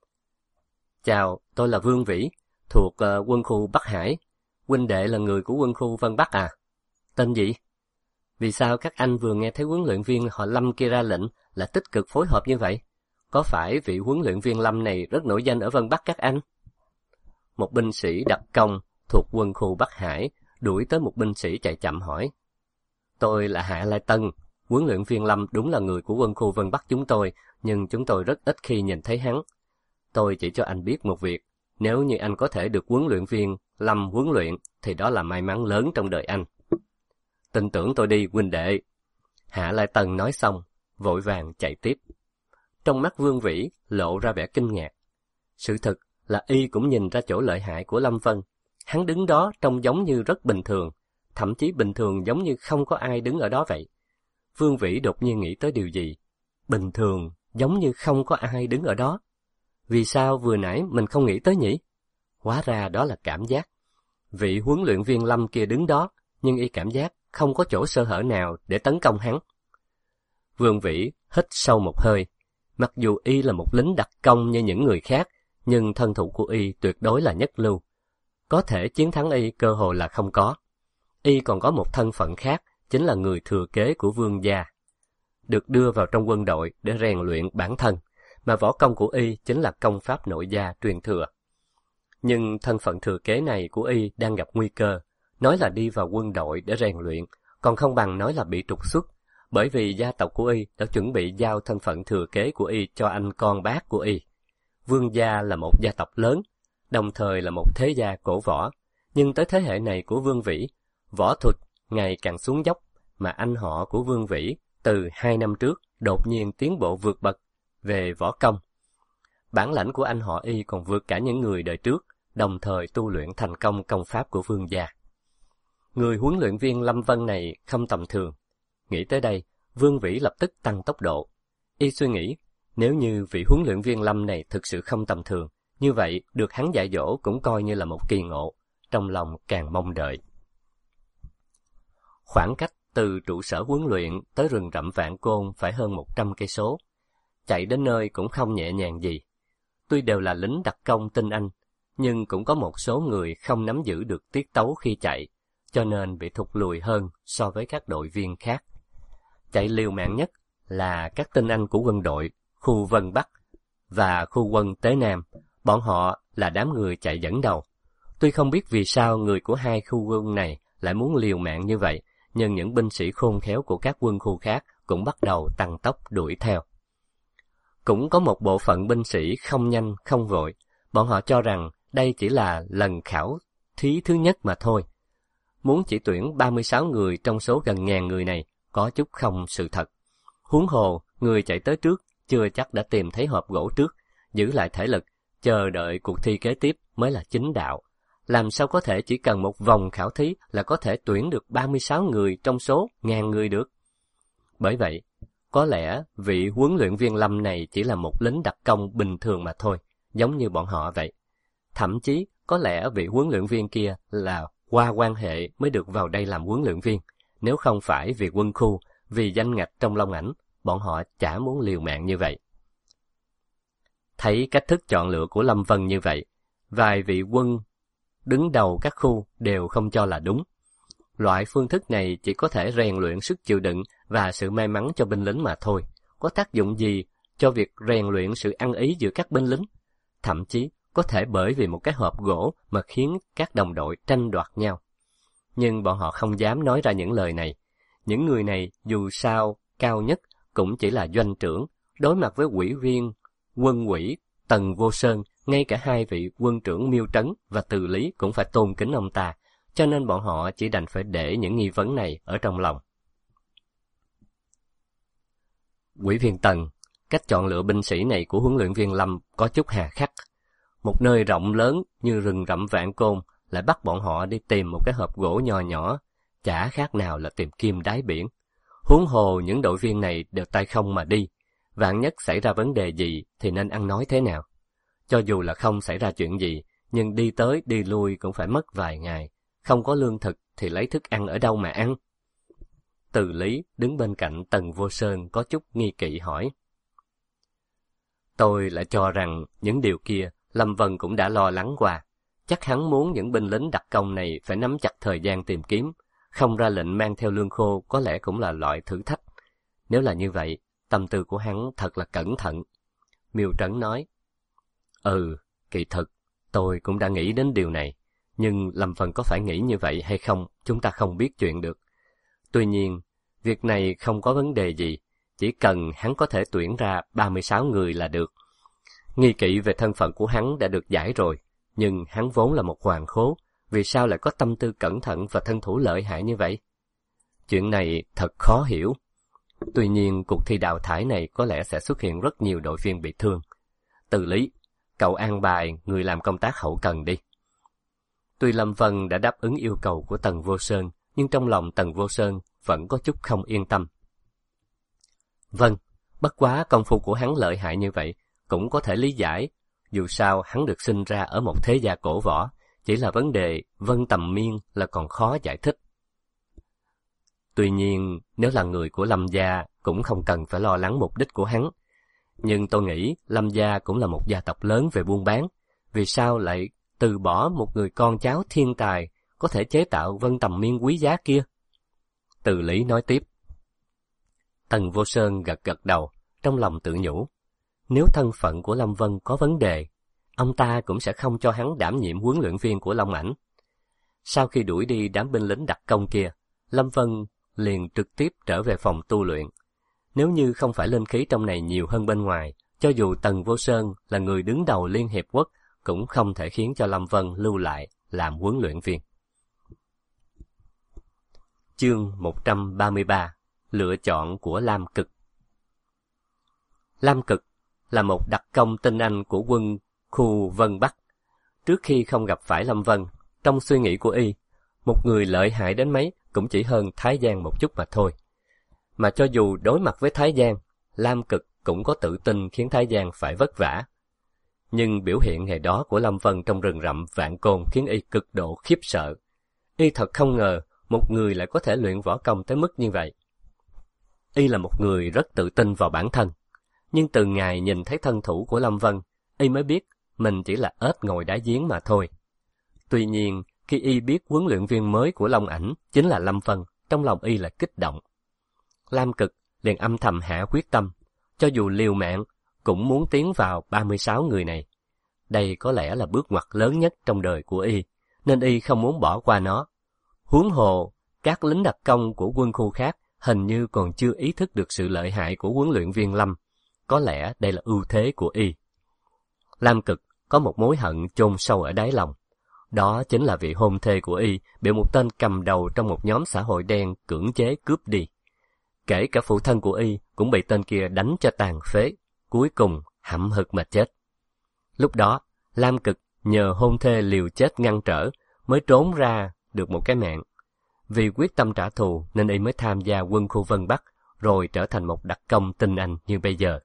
A: Chào, tôi là Vương Vĩ, thuộc quân khu Bắc Hải. Huynh đệ là người của quân khu Vân Bắc à? Tên gì? Vì sao các anh vừa nghe thấy huấn luyện viên họ Lâm kia ra lệnh là tích cực phối hợp như vậy? Có phải vị huấn luyện viên Lâm này rất nổi danh ở Vân Bắc các anh? Một binh sĩ đặc công thuộc quân khu Bắc Hải đuổi tới một binh sĩ chạy chậm hỏi. Tôi là Hạ Lai Tân, huấn luyện viên Lâm đúng là người của quân khu Vân Bắc chúng tôi, nhưng chúng tôi rất ít khi nhìn thấy hắn. Tôi chỉ cho anh biết một việc, nếu như anh có thể được huấn luyện viên Lâm huấn luyện, thì đó là may mắn lớn trong đời anh. Tin tưởng tôi đi, huynh đệ. Hạ Lai Tân nói xong, vội vàng chạy tiếp. Trong mắt Vương Vĩ lộ ra vẻ kinh ngạc. Sự thật là y cũng nhìn ra chỗ lợi hại của Lâm Vân. Hắn đứng đó trông giống như rất bình thường, thậm chí bình thường giống như không có ai đứng ở đó vậy. Vương Vĩ đột nhiên nghĩ tới điều gì? Bình thường giống như không có ai đứng ở đó. Vì sao vừa nãy mình không nghĩ tới nhỉ? Hóa ra đó là cảm giác. Vị huấn luyện viên Lâm kia đứng đó, nhưng y cảm giác không có chỗ sơ hở nào để tấn công hắn. Vương Vĩ hít sâu một hơi. Mặc dù y là một lính đặc công như những người khác, nhưng thân thủ của y tuyệt đối là nhất lưu. Có thể chiến thắng y cơ hội là không có. Y còn có một thân phận khác, chính là người thừa kế của vương gia. Được đưa vào trong quân đội để rèn luyện bản thân, mà võ công của y chính là công pháp nội gia truyền thừa. Nhưng thân phận thừa kế này của y đang gặp nguy cơ. Nói là đi vào quân đội để rèn luyện, còn không bằng nói là bị trục xuất, bởi vì gia tộc của y đã chuẩn bị giao thân phận thừa kế của y cho anh con bác của y. Vương gia là một gia tộc lớn, đồng thời là một thế gia cổ võ, nhưng tới thế hệ này của Vương Vĩ, võ thuật ngày càng xuống dốc, mà anh họ của Vương Vĩ từ 2 năm trước đột nhiên tiến bộ vượt bậc về võ công. Bản lãnh của anh họ y còn vượt cả những người đời trước, đồng thời tu luyện thành công công pháp của vương gia. Người huấn luyện viên Lâm Vân này không tầm thường. Nghĩ tới đây, Vương Vĩ lập tức tăng tốc độ. Y suy nghĩ, nếu như vị huấn luyện viên Lâm này thực sự không tầm thường, như vậy được hắn dạy dỗ cũng coi như là một kỳ ngộ, trong lòng càng mong đợi. Khoảng cách từ trụ sở huấn luyện tới rừng rậm Vạn Côn phải hơn 100 cây số. Chạy đến nơi cũng không nhẹ nhàng gì. Tuy đều là lính đặc công tinh anh, nhưng cũng có một số người không nắm giữ được tiết tấu khi chạy, cho nên bị thụt lùi hơn so với các đội viên khác. Chạy liều mạng nhất là các tinh anh của quân đội, khu Vân Bắc và khu quân Tế Nam. Bọn họ là đám người chạy dẫn đầu. Tuy không biết vì sao người của hai khu quân này lại muốn liều mạng như vậy, nhưng những binh sĩ khôn khéo của các quân khu khác cũng bắt đầu tăng tốc đuổi theo. Cũng có một bộ phận binh sĩ không nhanh không vội, bọn họ cho rằng đây chỉ là lần khảo thí thứ nhất mà thôi. Muốn chỉ tuyển 36 người trong số gần 1000 người này có chút không sự thật. Huống hồ, người chạy tới trước chưa chắc đã tìm thấy hộp gỗ trước, giữ lại thể lực, chờ đợi cuộc thi kế tiếp mới là chính đạo. Làm sao có thể chỉ cần một vòng khảo thí là có thể tuyển được 36 người trong số 1000 người được? Bởi vậy, có lẽ vị huấn luyện viên Lâm này chỉ là một lính đặc công bình thường mà thôi, giống như bọn họ vậy. Thậm chí, có lẽ vị huấn luyện viên kia là qua quan hệ mới được vào đây làm huấn luyện viên. Nếu không phải vì quân khu, vì danh ngạch trong Long Ảnh, bọn họ chả muốn liều mạng như vậy. Thấy cách thức chọn lựa của Lâm Vân như vậy, vài vị quân đứng đầu các khu đều không cho là đúng. Loại phương thức này chỉ có thể rèn luyện sức chịu đựng và sự may mắn cho binh lính mà thôi, có tác dụng gì cho việc rèn luyện sự ăn ý giữa các binh lính? Thậm chí có thể bởi vì một cái hộp gỗ mà khiến các đồng đội tranh đoạt nhau. Nhưng bọn họ không dám nói ra những lời này. Những người này dù sao cao nhất cũng chỉ là doanh trưởng, đối mặt với ủy viên quân ủy Tần Vô Sơn, ngay cả hai vị quân trưởng Miêu Trấn và Từ Lý cũng phải tôn kính ông ta, cho nên bọn họ chỉ đành phải để những nghi vấn này ở trong lòng. Ủy viên Tần, cách chọn lựa binh sĩ này của huấn luyện viên Lâm có chút hà khắc. Một nơi rộng lớn như rừng rậm Vạn Côn lại bắt bọn họ đi tìm một cái hộp gỗ nho nhỏ, chả khác nào là tìm kim đáy biển. Huống hồ những đội viên này đều tay không mà đi, vạn nhất xảy ra vấn đề gì thì nên ăn nói thế nào? Cho dù là không xảy ra chuyện gì, nhưng đi tới đi lui cũng phải mất vài ngày, không có lương thực thì lấy thức ăn ở đâu mà ăn? Từ Lý đứng bên cạnh Tần Vô Sơn có chút nghi kỵ hỏi. Tôi lại cho rằng những điều kia Lâm Vân cũng đã lo lắng qua. Chắc hắn muốn những binh lính đặc công này phải nắm chặt thời gian tìm kiếm, không ra lệnh mang theo lương khô có lẽ cũng là loại thử thách. Nếu là như vậy, tâm tư của hắn thật là cẩn thận. Miêu Trấn nói, kỳ thực, tôi cũng đã nghĩ đến điều này, nhưng Lâm Vân có phải nghĩ như vậy hay không, chúng ta không biết chuyện được. Tuy nhiên, việc này không có vấn đề gì, chỉ cần hắn có thể tuyển ra 36 người là được. Nghi kỵ về thân phận của hắn đã được giải rồi, nhưng hắn vốn là một hoàng khố, vì sao lại có tâm tư cẩn thận và thân thủ lợi hại như vậy? Chuyện này thật khó hiểu. Tuy nhiên, cuộc thi đào thải này có lẽ sẽ xuất hiện rất nhiều đội viên bị thương. Từ Lý, cậu an bài người làm công tác hậu cần đi. Tuy Lâm Vân đã đáp ứng yêu cầu của Tần Vô Sơn, nhưng trong lòng Tần Vô Sơn vẫn có chút không yên tâm. Vâng, bất quá công phu của hắn lợi hại như vậy, cũng có thể lý giải. Dù sao hắn được sinh ra ở một thế gia cổ võ, chỉ là vấn đề Vân Tầm Miên là còn khó giải thích. Tuy nhiên, nếu là người của Lâm gia cũng không cần phải lo lắng mục đích của hắn. Nhưng tôi nghĩ Lâm gia cũng là một gia tộc lớn về buôn bán, vì sao lại từ bỏ một người con cháu thiên tài có thể chế tạo Vân Tầm Miên quý giá kia? Từ Lý nói tiếp. Tần Vô Sơn gật gật đầu, trong lòng tự nhủ. Nếu thân phận của Lâm Vân có vấn đề, ông ta cũng sẽ không cho hắn đảm nhiệm huấn luyện viên của Long Ảnh. Sau khi đuổi đi đám binh lính đặc công kia, Lâm Vân liền trực tiếp trở về phòng tu luyện. Nếu như không phải linh khí trong này nhiều hơn bên ngoài, cho dù Tần Vô Sơn là người đứng đầu Liên Hiệp Quốc, cũng không thể khiến cho Lâm Vân lưu lại làm huấn luyện viên. Chương 133: Lựa chọn của Lam Cực. Lam Cực là một đặc công tinh anh của quân khu Vân Bắc. Trước khi không gặp phải Lâm Vân, trong suy nghĩ của y, một người lợi hại đến mấy cũng chỉ hơn Thái Giang một chút mà thôi. Mà cho dù đối mặt với Thái Giang, Lam Cực cũng có tự tin khiến Thái Giang phải vất vả. Nhưng biểu hiện ngày đó của Lâm Vân trong rừng rậm Vạn Côn khiến y cực độ khiếp sợ. Y thật không ngờ một người lại có thể luyện võ công tới mức như vậy. Y là một người rất tự tin vào bản thân, nhưng từ ngày nhìn thấy thân thủ của Lâm Vân, y mới biết mình chỉ là ếch ngồi đáy giếng mà thôi. Tuy nhiên, khi y biết huấn luyện viên mới của Long Ảnh chính là Lâm Vân, trong lòng y là kích động. Lam Cực liền âm thầm hạ quyết tâm, cho dù liều mạng cũng muốn tiến vào 36 người này. Đây có lẽ là bước ngoặt lớn nhất trong đời của y, nên y không muốn bỏ qua nó. Huống hồ, các lính đặc công của quân khu khác hình như còn chưa ý thức được sự lợi hại của huấn luyện viên Lâm. Có lẽ đây là ưu thế của y. Lam Cực có một mối hận chôn sâu ở đáy lòng. Đó chính là vị hôn thê của y bị một tên cầm đầu trong một nhóm xã hội đen cưỡng chế cướp đi. Kể cả phụ thân của y cũng bị tên kia đánh cho tàn phế, cuối cùng hậm hực mà chết. Lúc đó, Lam Cực nhờ hôn thê liều chết ngăn trở mới trốn ra được một cái mạng. Vì quyết tâm trả thù nên y mới tham gia quân khu Vân Bắc, rồi trở thành một đặc công tinh anh như bây giờ.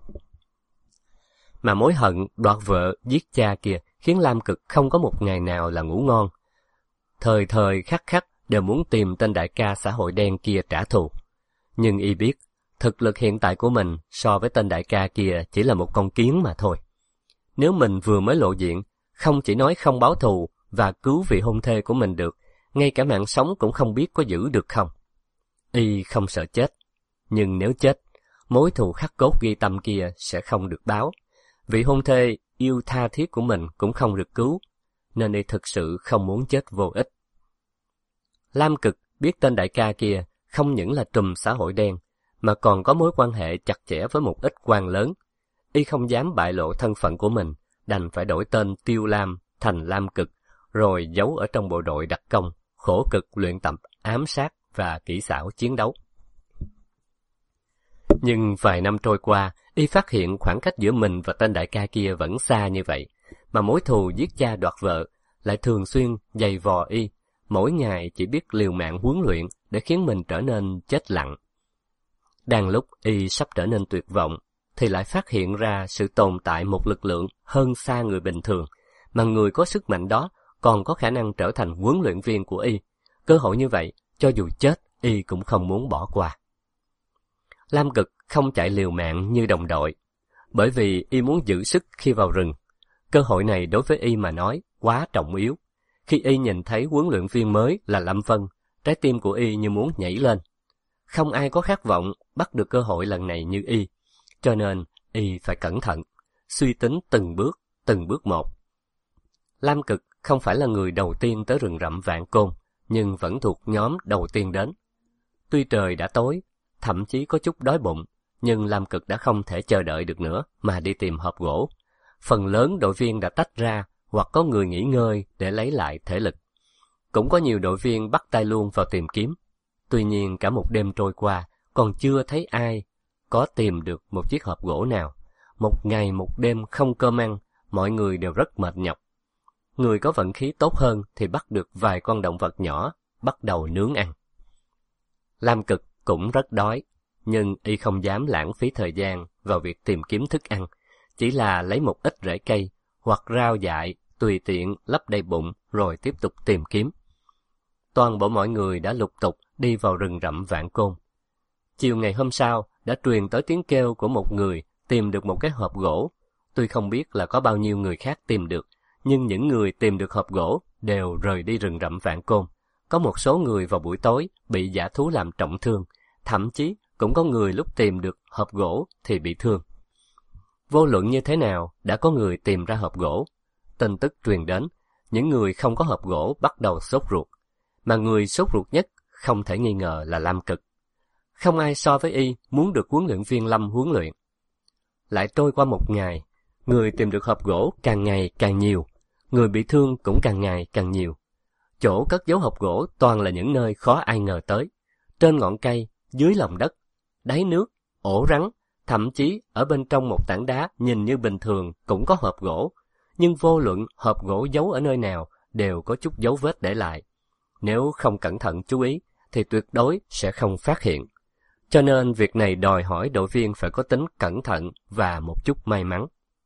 A: Mà mối hận đoạt vợ giết cha kia khiến Lam Cực không có một ngày nào là ngủ ngon. Thời thời khắc khắc đều muốn tìm tên đại ca xã hội đen kia trả thù. Nhưng y biết, thực lực hiện tại của mình so với tên đại ca kia chỉ là một con kiến mà thôi. Nếu mình vừa mới lộ diện, không chỉ nói không báo thù và cứu vị hôn thê của mình được, ngay cả mạng sống cũng không biết có giữ được không. Y không sợ chết, nhưng nếu chết, mối thù khắc cốt ghi tâm kia sẽ không được báo. Vị hôn thê yêu tha thiết của mình cũng không được cứu, nên y thực sự không muốn chết vô ích. Lam Cực biết tên đại ca kia không những là trùm xã hội đen, mà còn có mối quan hệ chặt chẽ với một ít quan lớn. Y không dám bại lộ thân phận của mình, đành phải đổi tên Tiêu Lam thành Lam Cực, rồi giấu ở trong bộ đội đặc công, khổ cực luyện tập ám sát và kỹ xảo chiến đấu. Nhưng vài năm trôi qua, y phát hiện khoảng cách giữa mình và tên đại ca kia vẫn xa như vậy, mà mối thù giết cha đoạt vợ lại thường xuyên giày vò y, mỗi ngày chỉ biết liều mạng huấn luyện để khiến mình trở nên chết lặng. Đang lúc y sắp trở nên tuyệt vọng, thì lại phát hiện ra sự tồn tại một lực lượng hơn xa người bình thường, mà người có sức mạnh đó còn có khả năng trở thành huấn luyện viên của y. Cơ hội như vậy, cho dù chết, y cũng không muốn bỏ qua. Lam Cực không chạy liều mạng như đồng đội, bởi vì y muốn giữ sức khi vào rừng. Cơ hội này đối với y mà nói quá trọng yếu. Khi y nhìn thấy huấn luyện viên mới là Lâm Vân, trái tim của y như muốn nhảy lên. Không ai có khát vọng bắt được cơ hội lần này như y, cho nên y phải cẩn thận, suy tính từng bước một. Lam Cực không phải là người đầu tiên tới rừng rậm Vạn Côn, nhưng vẫn thuộc nhóm đầu tiên đến. Tuy trời đã tối, thậm chí có chút đói bụng, nhưng Lam Cực đã không thể chờ đợi được nữa mà đi tìm hộp gỗ. Phần lớn đội viên đã tách ra hoặc có người nghỉ ngơi để lấy lại thể lực. Cũng có nhiều đội viên bắt tay luôn vào tìm kiếm. Tuy nhiên cả một đêm trôi qua, còn chưa thấy ai có tìm được một chiếc hộp gỗ nào. Một ngày một đêm không cơm ăn, mọi người đều rất mệt nhọc. Người có vận khí tốt hơn thì bắt được vài con động vật nhỏ, bắt đầu nướng ăn. Lam Cực cũng rất đói, nhưng y không dám lãng phí thời gian vào việc tìm kiếm thức ăn, chỉ là lấy một ít rễ cây hoặc rau dại tùy tiện lấp đầy bụng rồi tiếp tục tìm kiếm. Toàn bộ mọi người đã lục tục đi vào rừng rậm Vạn Côn. Chiều ngày hôm sau đã truyền tới tiếng kêu của một người tìm được một cái hộp gỗ. Tuy không biết là có bao nhiêu người khác tìm được, nhưng những người tìm được hộp gỗ đều rời đi rừng rậm Vạn Côn. Có một số người vào buổi tối bị dã thú làm trọng thương, thậm chí cũng có người lúc tìm được hộp gỗ thì bị thương. Vô luận như thế nào, đã có người tìm ra hộp gỗ. Tin tức truyền đến, những người không có hộp gỗ bắt đầu sốt ruột. Mà người sốt ruột nhất không thể nghi ngờ là Lam Cực. Không ai so với y muốn được huấn luyện viên Lâm huấn luyện. Lại trôi qua một ngày, người tìm được hộp gỗ càng ngày càng nhiều, người bị thương cũng càng ngày càng nhiều. Chỗ cất giấu hộp gỗ toàn là những nơi khó ai ngờ tới. Trên ngọn cây, dưới lòng đất, đáy nước, ổ rắn, thậm chí ở bên trong một tảng đá nhìn như bình thường cũng có hộp gỗ. Nhưng vô luận hộp gỗ giấu ở nơi nào đều có chút dấu vết để lại. Nếu không cẩn thận chú ý thì tuyệt đối sẽ không phát hiện. Cho nên việc này đòi hỏi đội viên phải có tính cẩn thận và một chút may mắn.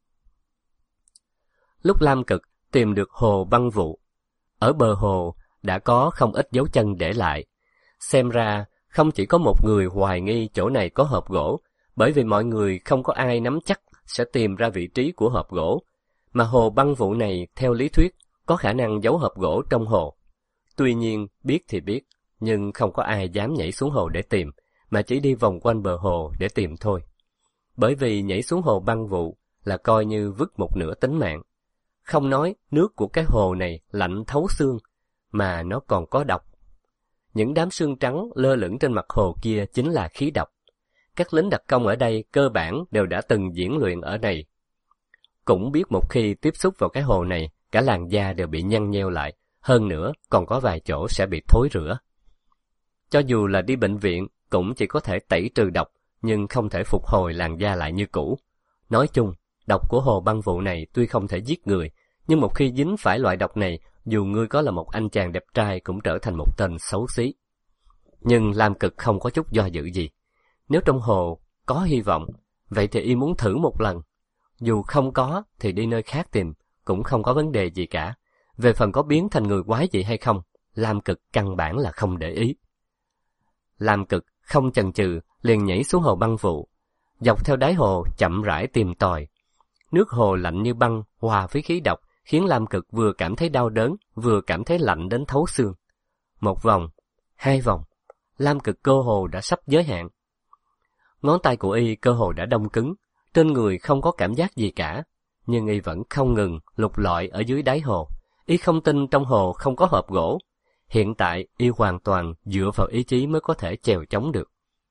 A: Lúc Lam Cực tìm được hồ Băng Vụ, ở bờ hồ đã có không ít dấu chân để lại. Xem ra không chỉ có một người hoài nghi chỗ này có hộp gỗ, bởi vì mọi người không có ai nắm chắc sẽ tìm ra vị trí của hộp gỗ, mà hồ Băng Vụ này theo lý thuyết có khả năng giấu hộp gỗ trong hồ. Tuy nhiên biết thì biết, nhưng không có ai dám nhảy xuống hồ để tìm, mà chỉ đi vòng quanh bờ hồ để tìm thôi. Bởi vì nhảy xuống hồ Băng Vụ là coi như vứt một nửa tính mạng. Không nói nước của cái hồ này lạnh thấu xương, mà nó còn có độc. Những đám sương trắng lơ lửng trên mặt hồ kia chính là khí độc. Các lính đặc công ở đây cơ bản đều đã từng diễn luyện ở này. Cũng biết một khi tiếp xúc vào cái hồ này, cả làn da đều bị nhăn nheo lại, hơn nữa còn có vài chỗ sẽ bị thối rữa. Cho dù là đi bệnh viện, cũng chỉ có thể tẩy trừ độc, nhưng không thể phục hồi làn da lại như cũ. Nói chung, độc của hồ Băng Vụ này tuy không thể giết người, nhưng một khi dính phải loại độc này, dù ngươi có là một anh chàng đẹp trai cũng trở thành một tên xấu xí. Nhưng Lam Cực không có chút do dự gì. Nếu trong hồ có hy vọng, vậy thì y muốn thử một lần. Dù không có thì đi nơi khác tìm, cũng không có vấn đề gì cả. Về phần có biến thành người quái gì hay không, Lam Cực căn bản là không để ý. Lam Cực không chần chừ, liền nhảy xuống hồ Băng Vụ, dọc theo đáy hồ chậm rãi tìm tòi. Nước hồ lạnh như băng hòa với khí độc, khiến Lam Cực vừa cảm thấy đau đớn, vừa cảm thấy lạnh đến thấu xương. Một vòng, hai vòng, Lam Cực cơ hồ đã sắp giới hạn. Ngón tay của y cơ hồ đã đông cứng, trên người không có cảm giác gì cả, nhưng y vẫn không ngừng lục lọi ở dưới đáy hồ. Y không tin trong hồ không có hộp gỗ. Hiện tại y hoàn toàn dựa vào ý chí mới có thể chèo chống được.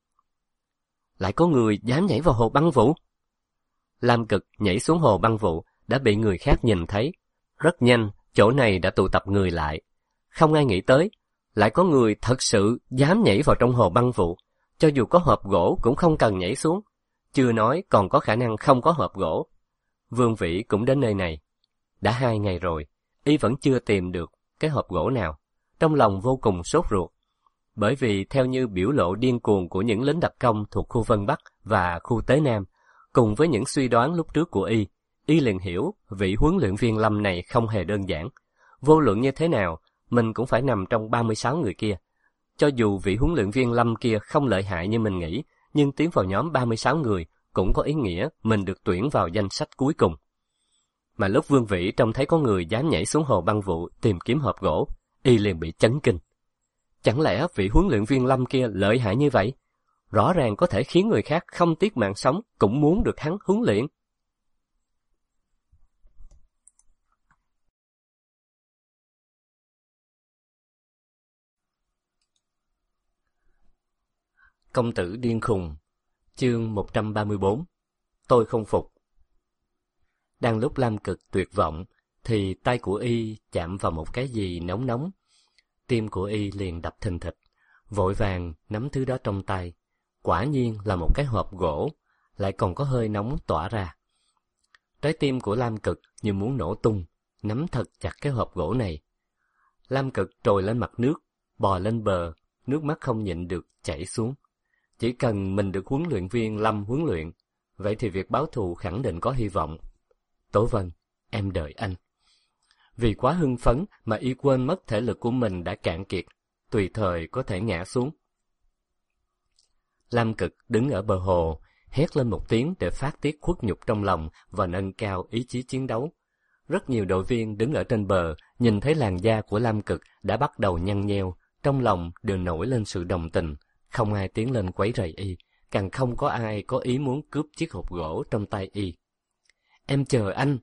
A: Lại có người dám nhảy vào hồ Băng Vụ. Lam Cực nhảy xuống hồ Băng Vụ đã bị người khác nhìn thấy. Rất nhanh, chỗ này đã tụ tập người lại. Không ai nghĩ tới, lại có người thật sự dám nhảy vào trong hồ Băng Vụ. Cho dù có hộp gỗ cũng không cần nhảy xuống. Chưa nói còn có khả năng không có hộp gỗ. Vương Vĩ cũng đến nơi này. Đã 2 ngày rồi, Y vẫn chưa tìm được cái hộp gỗ nào. Trong lòng vô cùng sốt ruột. Bởi vì theo như biểu lộ điên cuồng của những lính đặc công thuộc khu Vân Bắc và khu Tế Nam, cùng với những suy đoán lúc trước của Y liền hiểu vị huấn luyện viên Lâm này không hề đơn giản. Vô luận như thế nào, mình cũng phải nằm trong 36 người kia. Cho dù vị huấn luyện viên Lâm kia không lợi hại như mình nghĩ, nhưng tiến vào nhóm 36 người cũng có ý nghĩa mình được tuyển vào danh sách cuối cùng. Mà lúc Vương Vĩ trông thấy có người dám nhảy xuống hồ băng vụ tìm kiếm hộp gỗ, Y liền bị chấn kinh. Chẳng lẽ vị huấn luyện viên Lâm kia lợi hại như vậy? Rõ ràng có thể khiến người khác không tiếc mạng sống cũng muốn được hắn huấn luyện. Công tử điên khùng. Chương 134. Tôi không phục. Đang lúc Lam Cực tuyệt vọng, thì tay của Y chạm vào một cái gì nóng nóng. Tim của Y liền đập thình thịch, vội vàng nắm thứ đó trong tay. Quả nhiên là một cái hộp gỗ, lại còn có hơi nóng tỏa ra. Trái tim của Lam Cực như muốn nổ tung, nắm thật chặt cái hộp gỗ này. Lam Cực trồi lên mặt nước, bò lên bờ, nước mắt không nhịn được chảy xuống. Chỉ cần mình được huấn luyện viên Lâm huấn luyện, vậy thì việc báo thù khẳng định có hy vọng. Tố Vân, em đợi anh. Vì quá hưng phấn mà Y quên mất thể lực của mình đã cạn kiệt, tùy thời có thể ngã xuống. Lam Cực đứng ở bờ hồ, hét lên một tiếng để phát tiết khuất nhục trong lòng và nâng cao ý chí chiến đấu. Rất nhiều đội viên đứng ở trên bờ, nhìn thấy làn da của Lam Cực đã bắt đầu nhăn nheo, trong lòng đều nổi lên sự đồng tình. Không ai tiến lên quấy rầy Y, càng không có ai có ý muốn cướp chiếc hộp gỗ trong tay Y. Em chờ anh.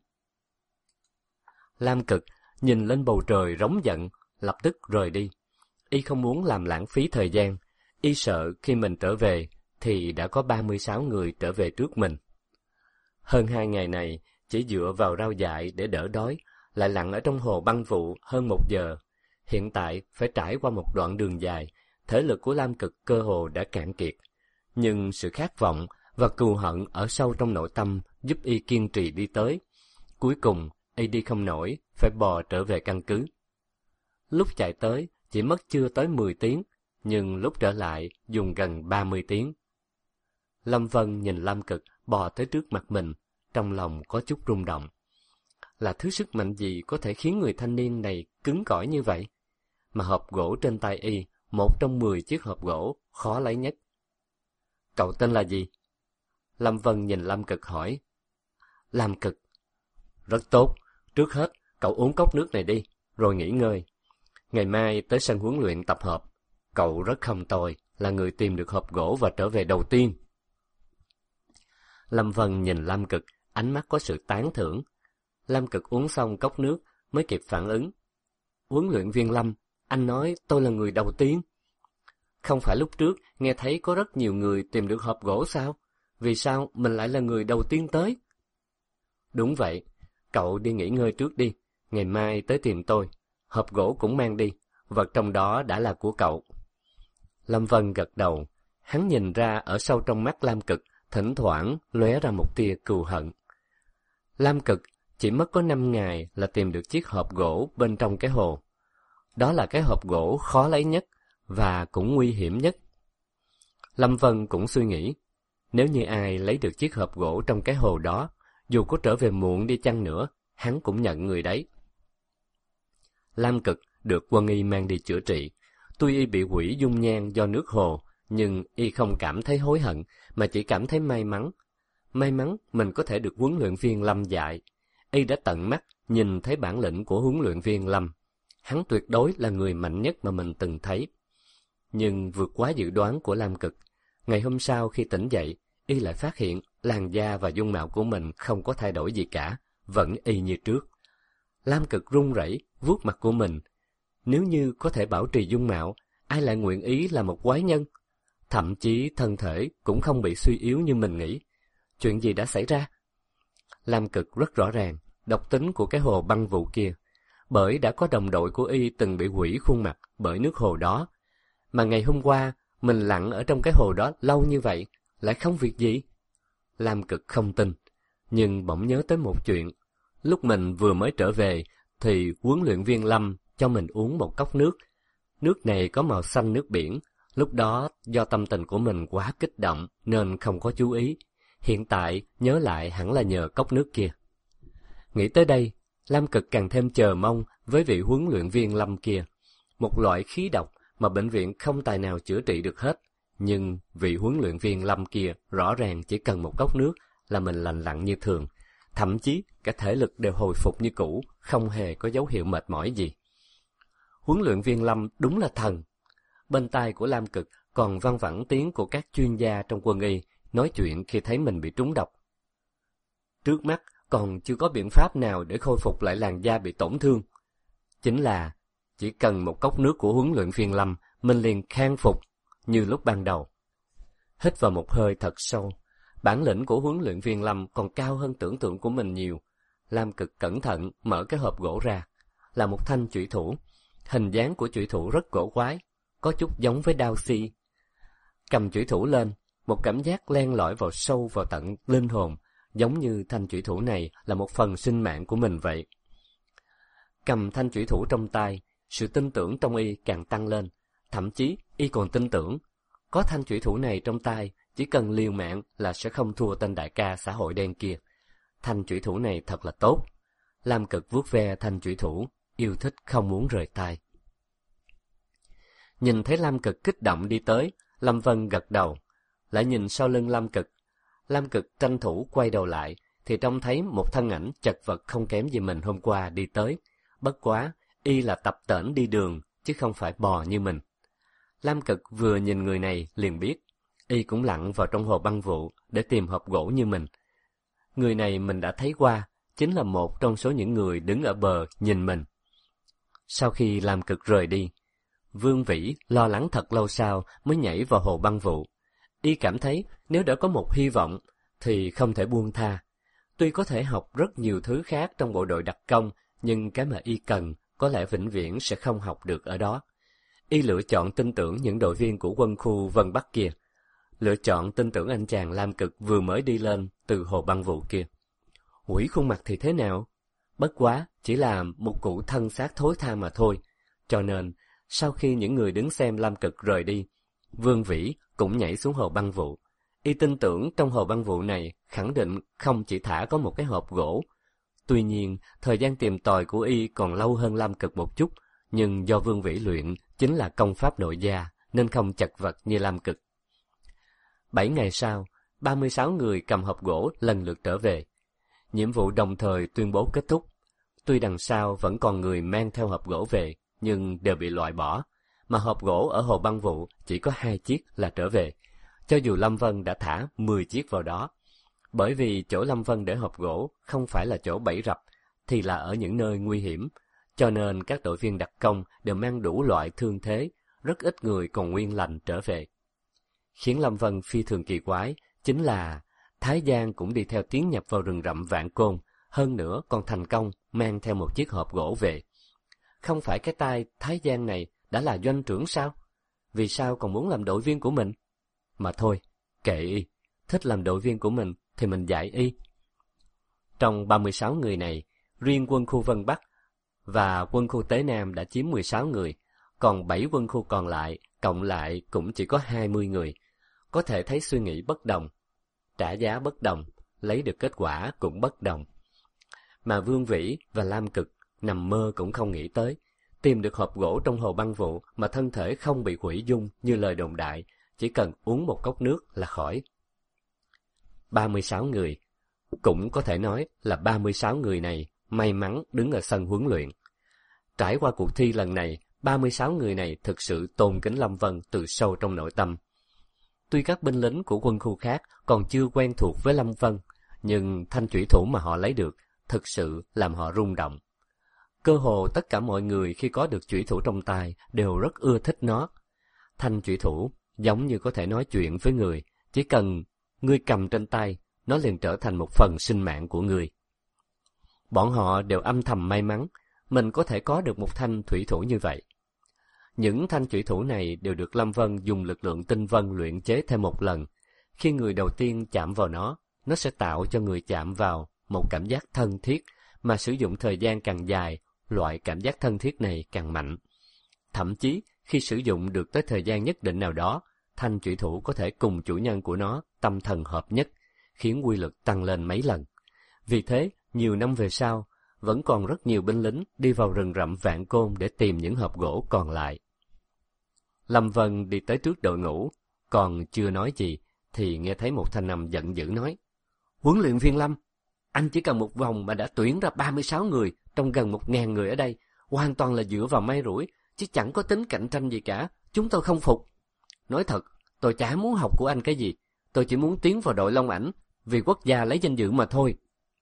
A: Lam Cực nhìn lên bầu trời rống giận, lập tức rời đi. Y không muốn làm lãng phí thời gian. Y sợ khi mình trở về thì đã có 36 người trở về trước mình. Hơn 2 ngày này chỉ dựa vào rau dại để đỡ đói, lại lặn ở trong hồ băng vụ hơn 1 giờ. Hiện tại phải trải qua một đoạn đường dài, thể lực của Lam Cực cơ hồ đã cạn kiệt. Nhưng sự khát vọng và cừu hận ở sâu trong nội tâm giúp Y kiên trì đi tới. Cuối cùng, Y đi không nổi, phải bò trở về căn cứ. Lúc chạy tới, chỉ mất chưa tới 10 tiếng, nhưng lúc trở lại, dùng gần 30 tiếng. Lâm Vân nhìn Lam Cực bò tới trước mặt mình, trong lòng có chút rung động. Là thứ sức mạnh gì có thể khiến người thanh niên này cứng cỏi như vậy? Mà hộp gỗ trên tay Y, một trong 10 chiếc hộp gỗ khó lấy nhất. Cậu tên là gì? Lâm Vân nhìn Lam Cực hỏi. Lam Cực. Rất tốt, trước hết cậu uống cốc nước này đi, rồi nghỉ ngơi. Ngày mai tới sân huấn luyện tập hợp. Cậu rất không tồi, là người tìm được hộp gỗ và trở về đầu tiên. Lâm Vân nhìn Lam Cực, ánh mắt có sự tán thưởng. Lam Cực uống xong cốc nước mới kịp phản ứng. Huấn luyện viên Lâm, anh nói tôi là người đầu tiên. Không phải lúc trước nghe thấy có rất nhiều người tìm được hộp gỗ sao? Vì sao mình lại là người đầu tiên tới? Đúng vậy, cậu đi nghỉ ngơi trước đi, ngày mai tới tìm tôi. Hộp gỗ cũng mang đi, vật trong đó đã là của cậu. Lâm Vân gật đầu, hắn nhìn ra ở sâu trong mắt Lam Cực, thỉnh thoảng lóe ra một tia cừu hận. Lam Cực chỉ mất có 5 ngày là tìm được chiếc hộp gỗ bên trong cái hồ. Đó là cái hộp gỗ khó lấy nhất và cũng nguy hiểm nhất. Lâm Vân cũng suy nghĩ, nếu như ai lấy được chiếc hộp gỗ trong cái hồ đó, dù có trở về muộn đi chăng nữa, hắn cũng nhận người đấy. Lam Cực được quân y mang đi chữa trị. Tuy y bị hủy dung nhan do nước hồ, nhưng y không cảm thấy hối hận, mà chỉ cảm thấy may mắn. May mắn mình có thể được huấn luyện viên Lâm dạy. Y đã tận mắt nhìn thấy bản lĩnh của huấn luyện viên Lâm. Hắn tuyệt đối là người mạnh nhất mà mình từng thấy. Nhưng vượt quá dự đoán của Lam Cực. Ngày hôm sau khi tỉnh dậy, y lại phát hiện làn da và dung mạo của mình không có thay đổi gì cả, vẫn y như trước. Lam Cực run rẩy vuốt mặt của mình. Nếu như có thể bảo trì dung mạo, ai lại nguyện ý là một quái nhân? Thậm chí thân thể cũng không bị suy yếu như mình nghĩ. Chuyện gì đã xảy ra? Lam Cực rất rõ ràng độc tính của cái hồ băng vụ kia, bởi đã có đồng đội của y từng bị hủy khuôn mặt bởi nước hồ đó. Mà ngày hôm qua, mình lặn ở trong cái hồ đó lâu như vậy, lại không việc gì. Lam Cực không tin, nhưng bỗng nhớ tới một chuyện. Lúc mình vừa mới trở về, thì huấn luyện viên Lâm cho mình uống một cốc nước. Nước này có màu xanh nước biển. Lúc đó do tâm tình của mình quá kích động nên không có chú ý. Hiện tại nhớ lại hẳn là nhờ cốc nước kia. Nghĩ tới đây, Lam Cực càng thêm chờ mong với vị huấn luyện viên Lâm kia. Một loại khí độc mà bệnh viện không tài nào chữa trị được hết. Nhưng vị huấn luyện viên Lâm kia rõ ràng chỉ cần một cốc nước là mình lành lặn như thường. Thậm chí cả thể lực đều hồi phục như cũ, không hề có dấu hiệu mệt mỏi gì. Huấn luyện viên Lâm đúng là thần. Bên tai của Lam Cực còn văng vẳng tiếng của các chuyên gia trong quân y nói chuyện khi thấy mình bị trúng độc. Trước mắt còn chưa có biện pháp nào để khôi phục lại làn da bị tổn thương. Chính là chỉ cần một cốc nước của huấn luyện viên Lâm, mình liền khang phục như lúc ban đầu. Hít vào một hơi thật sâu. Bản lĩnh của huấn luyện viên Lâm còn cao hơn tưởng tượng của mình nhiều. Lam Cực cẩn thận mở cái hộp gỗ ra, là một thanh chủy thủ. Hình dáng của chủy thủ rất cổ quái, có chút giống với đao xi. Cầm chủy thủ lên, một cảm giác len lỏi vào sâu vào tận linh hồn, giống như thanh chủy thủ này là một phần sinh mạng của mình vậy. Cầm thanh chủy thủ trong tay, sự tin tưởng trong y càng tăng lên. Thậm chí y còn tin tưởng, có thanh chủy thủ này trong tay, chỉ cần liều mạng là sẽ không thua tên đại ca xã hội đen kia. Thanh chủy thủ này thật là tốt. Lam Cực vuốt ve thanh chủy thủ, yêu thích không muốn rời tay. Nhìn thấy Lam Cực kích động đi tới, Lâm Vân gật đầu. Lại nhìn sau lưng Lam Cực. Lam Cực tranh thủ quay đầu lại, thì trông thấy một thân ảnh chật vật không kém gì mình hôm qua đi tới. Bất quá, y là tập tễnh đi đường, chứ không phải bò như mình. Lam Cực vừa nhìn người này liền biết, y cũng lặn vào trong hồ băng vụ để tìm hộp gỗ như mình. Người này mình đã thấy qua, chính là một trong số những người đứng ở bờ nhìn mình. Sau khi Lam Cực rời đi, Vương Vĩ lo lắng thật lâu sau mới nhảy vào hồ băng vụ. Y cảm thấy nếu đã có một hy vọng thì không thể buông tha. Tuy có thể học rất nhiều thứ khác trong bộ đội đặc công, nhưng cái mà y cần có lẽ vĩnh viễn sẽ không học được ở đó. Y lựa chọn tin tưởng những đội viên của quân khu Vân Bắc kia. Lựa chọn tin tưởng anh chàng Lam Cực vừa mới đi lên từ hồ băng vụ kia. Quỷ khuôn mặt thì thế nào? Bất quá chỉ là một cụ thân xác thối tha mà thôi. Cho nên, sau khi những người đứng xem Lam Cực rời đi, Vương Vĩ cũng nhảy xuống hồ băng vụ. Y tin tưởng trong hồ băng vụ này khẳng định không chỉ thả có một cái hộp gỗ. Tuy nhiên, thời gian tìm tòi của y còn lâu hơn Lam Cực một chút, nhưng do Vương Vĩ luyện chính là công pháp nội gia, nên không chật vật như Lam Cực. 7 ngày sau, 36 người cầm hộp gỗ lần lượt trở về. Nhiệm vụ đồng thời tuyên bố kết thúc. Tuy đằng sau vẫn còn người mang theo hộp gỗ về, nhưng đều bị loại bỏ, mà hộp gỗ ở hồ băng vụ chỉ có 2 chiếc là trở về, cho dù Lâm Vân đã thả 10 chiếc vào đó. Bởi vì chỗ Lâm Vân để hộp gỗ không phải là chỗ bẫy rập, thì là ở những nơi nguy hiểm, cho nên các đội viên đặc công đều mang đủ loại thương thế, rất ít người còn nguyên lành trở về. Khiến Lâm Vân phi thường kỳ quái chính là Thái Giang cũng đi theo tiến nhập vào rừng rậm Vạn Côn, hơn nữa còn thành công mang theo một chiếc hộp gỗ về. Không phải cái tay Thái Giang này đã là doanh trưởng sao? Vì sao còn muốn làm đội viên của mình? Mà thôi, kệ y, thích làm đội viên của mình thì mình dạy y. Trong 36 người này, riêng quân khu Vân Bắc và quân khu Tế Nam đã chiếm 16 người, còn 7 quân khu còn lại, cộng lại cũng chỉ có 20 người. Có thể thấy suy nghĩ bất đồng, trả giá bất đồng, lấy được kết quả cũng bất đồng. Mà Vương Vĩ và Lam Cực nằm mơ cũng không nghĩ tới, tìm được hộp gỗ trong hồ băng vụ mà thân thể không bị hủy dung như lời đồn đại, chỉ cần uống một cốc nước là khỏi. 36 người, cũng có thể nói là 36 người này may mắn đứng ở sân huấn luyện. Trải qua cuộc thi lần này, 36 người này thực sự tôn kính Lâm Vân từ sâu trong nội tâm. Tuy các binh lính của quân khu khác còn chưa quen thuộc với Lâm Vân, nhưng thanh chủy thủ mà họ lấy được thực sự làm họ rung động. Cơ hồ tất cả mọi người khi có được chủy thủ trong tay đều rất ưa thích nó. Thanh chủy thủ giống như có thể nói chuyện với người, chỉ cần ngươi cầm trên tay, nó liền trở thành một phần sinh mạng của người. Bọn họ đều âm thầm may mắn mình có thể có được một thanh thủy thủ như vậy. Những thanh chủy thủ này đều được Lâm Vân dùng lực lượng tinh vân luyện chế thêm một lần. Khi người đầu tiên chạm vào nó sẽ tạo cho người chạm vào một cảm giác thân thiết, mà sử dụng thời gian càng dài, loại cảm giác thân thiết này càng mạnh. Thậm chí, khi sử dụng được tới thời gian nhất định nào đó, thanh chủy thủ có thể cùng chủ nhân của nó tâm thần hợp nhất, khiến quy lực tăng lên mấy lần. Vì thế, nhiều năm về sau, vẫn còn rất nhiều binh lính đi vào rừng rậm Vạn Côn để tìm những hộp gỗ còn lại. Lâm Vân đi tới trước đội ngũ, còn chưa nói gì, thì nghe thấy một thanh âm giận dữ nói: "Huấn luyện viên Lâm, anh chỉ cần một vòng mà đã tuyển ra 36 người trong gần 1.000 người ở đây, hoàn toàn là dựa vào may rủi, chứ chẳng có tính cạnh tranh gì cả. Chúng tôi không phục. Nói thật, tôi chả muốn học của anh cái gì, tôi chỉ muốn tiến vào đội Long Ảnh, vì quốc gia lấy danh dự mà thôi."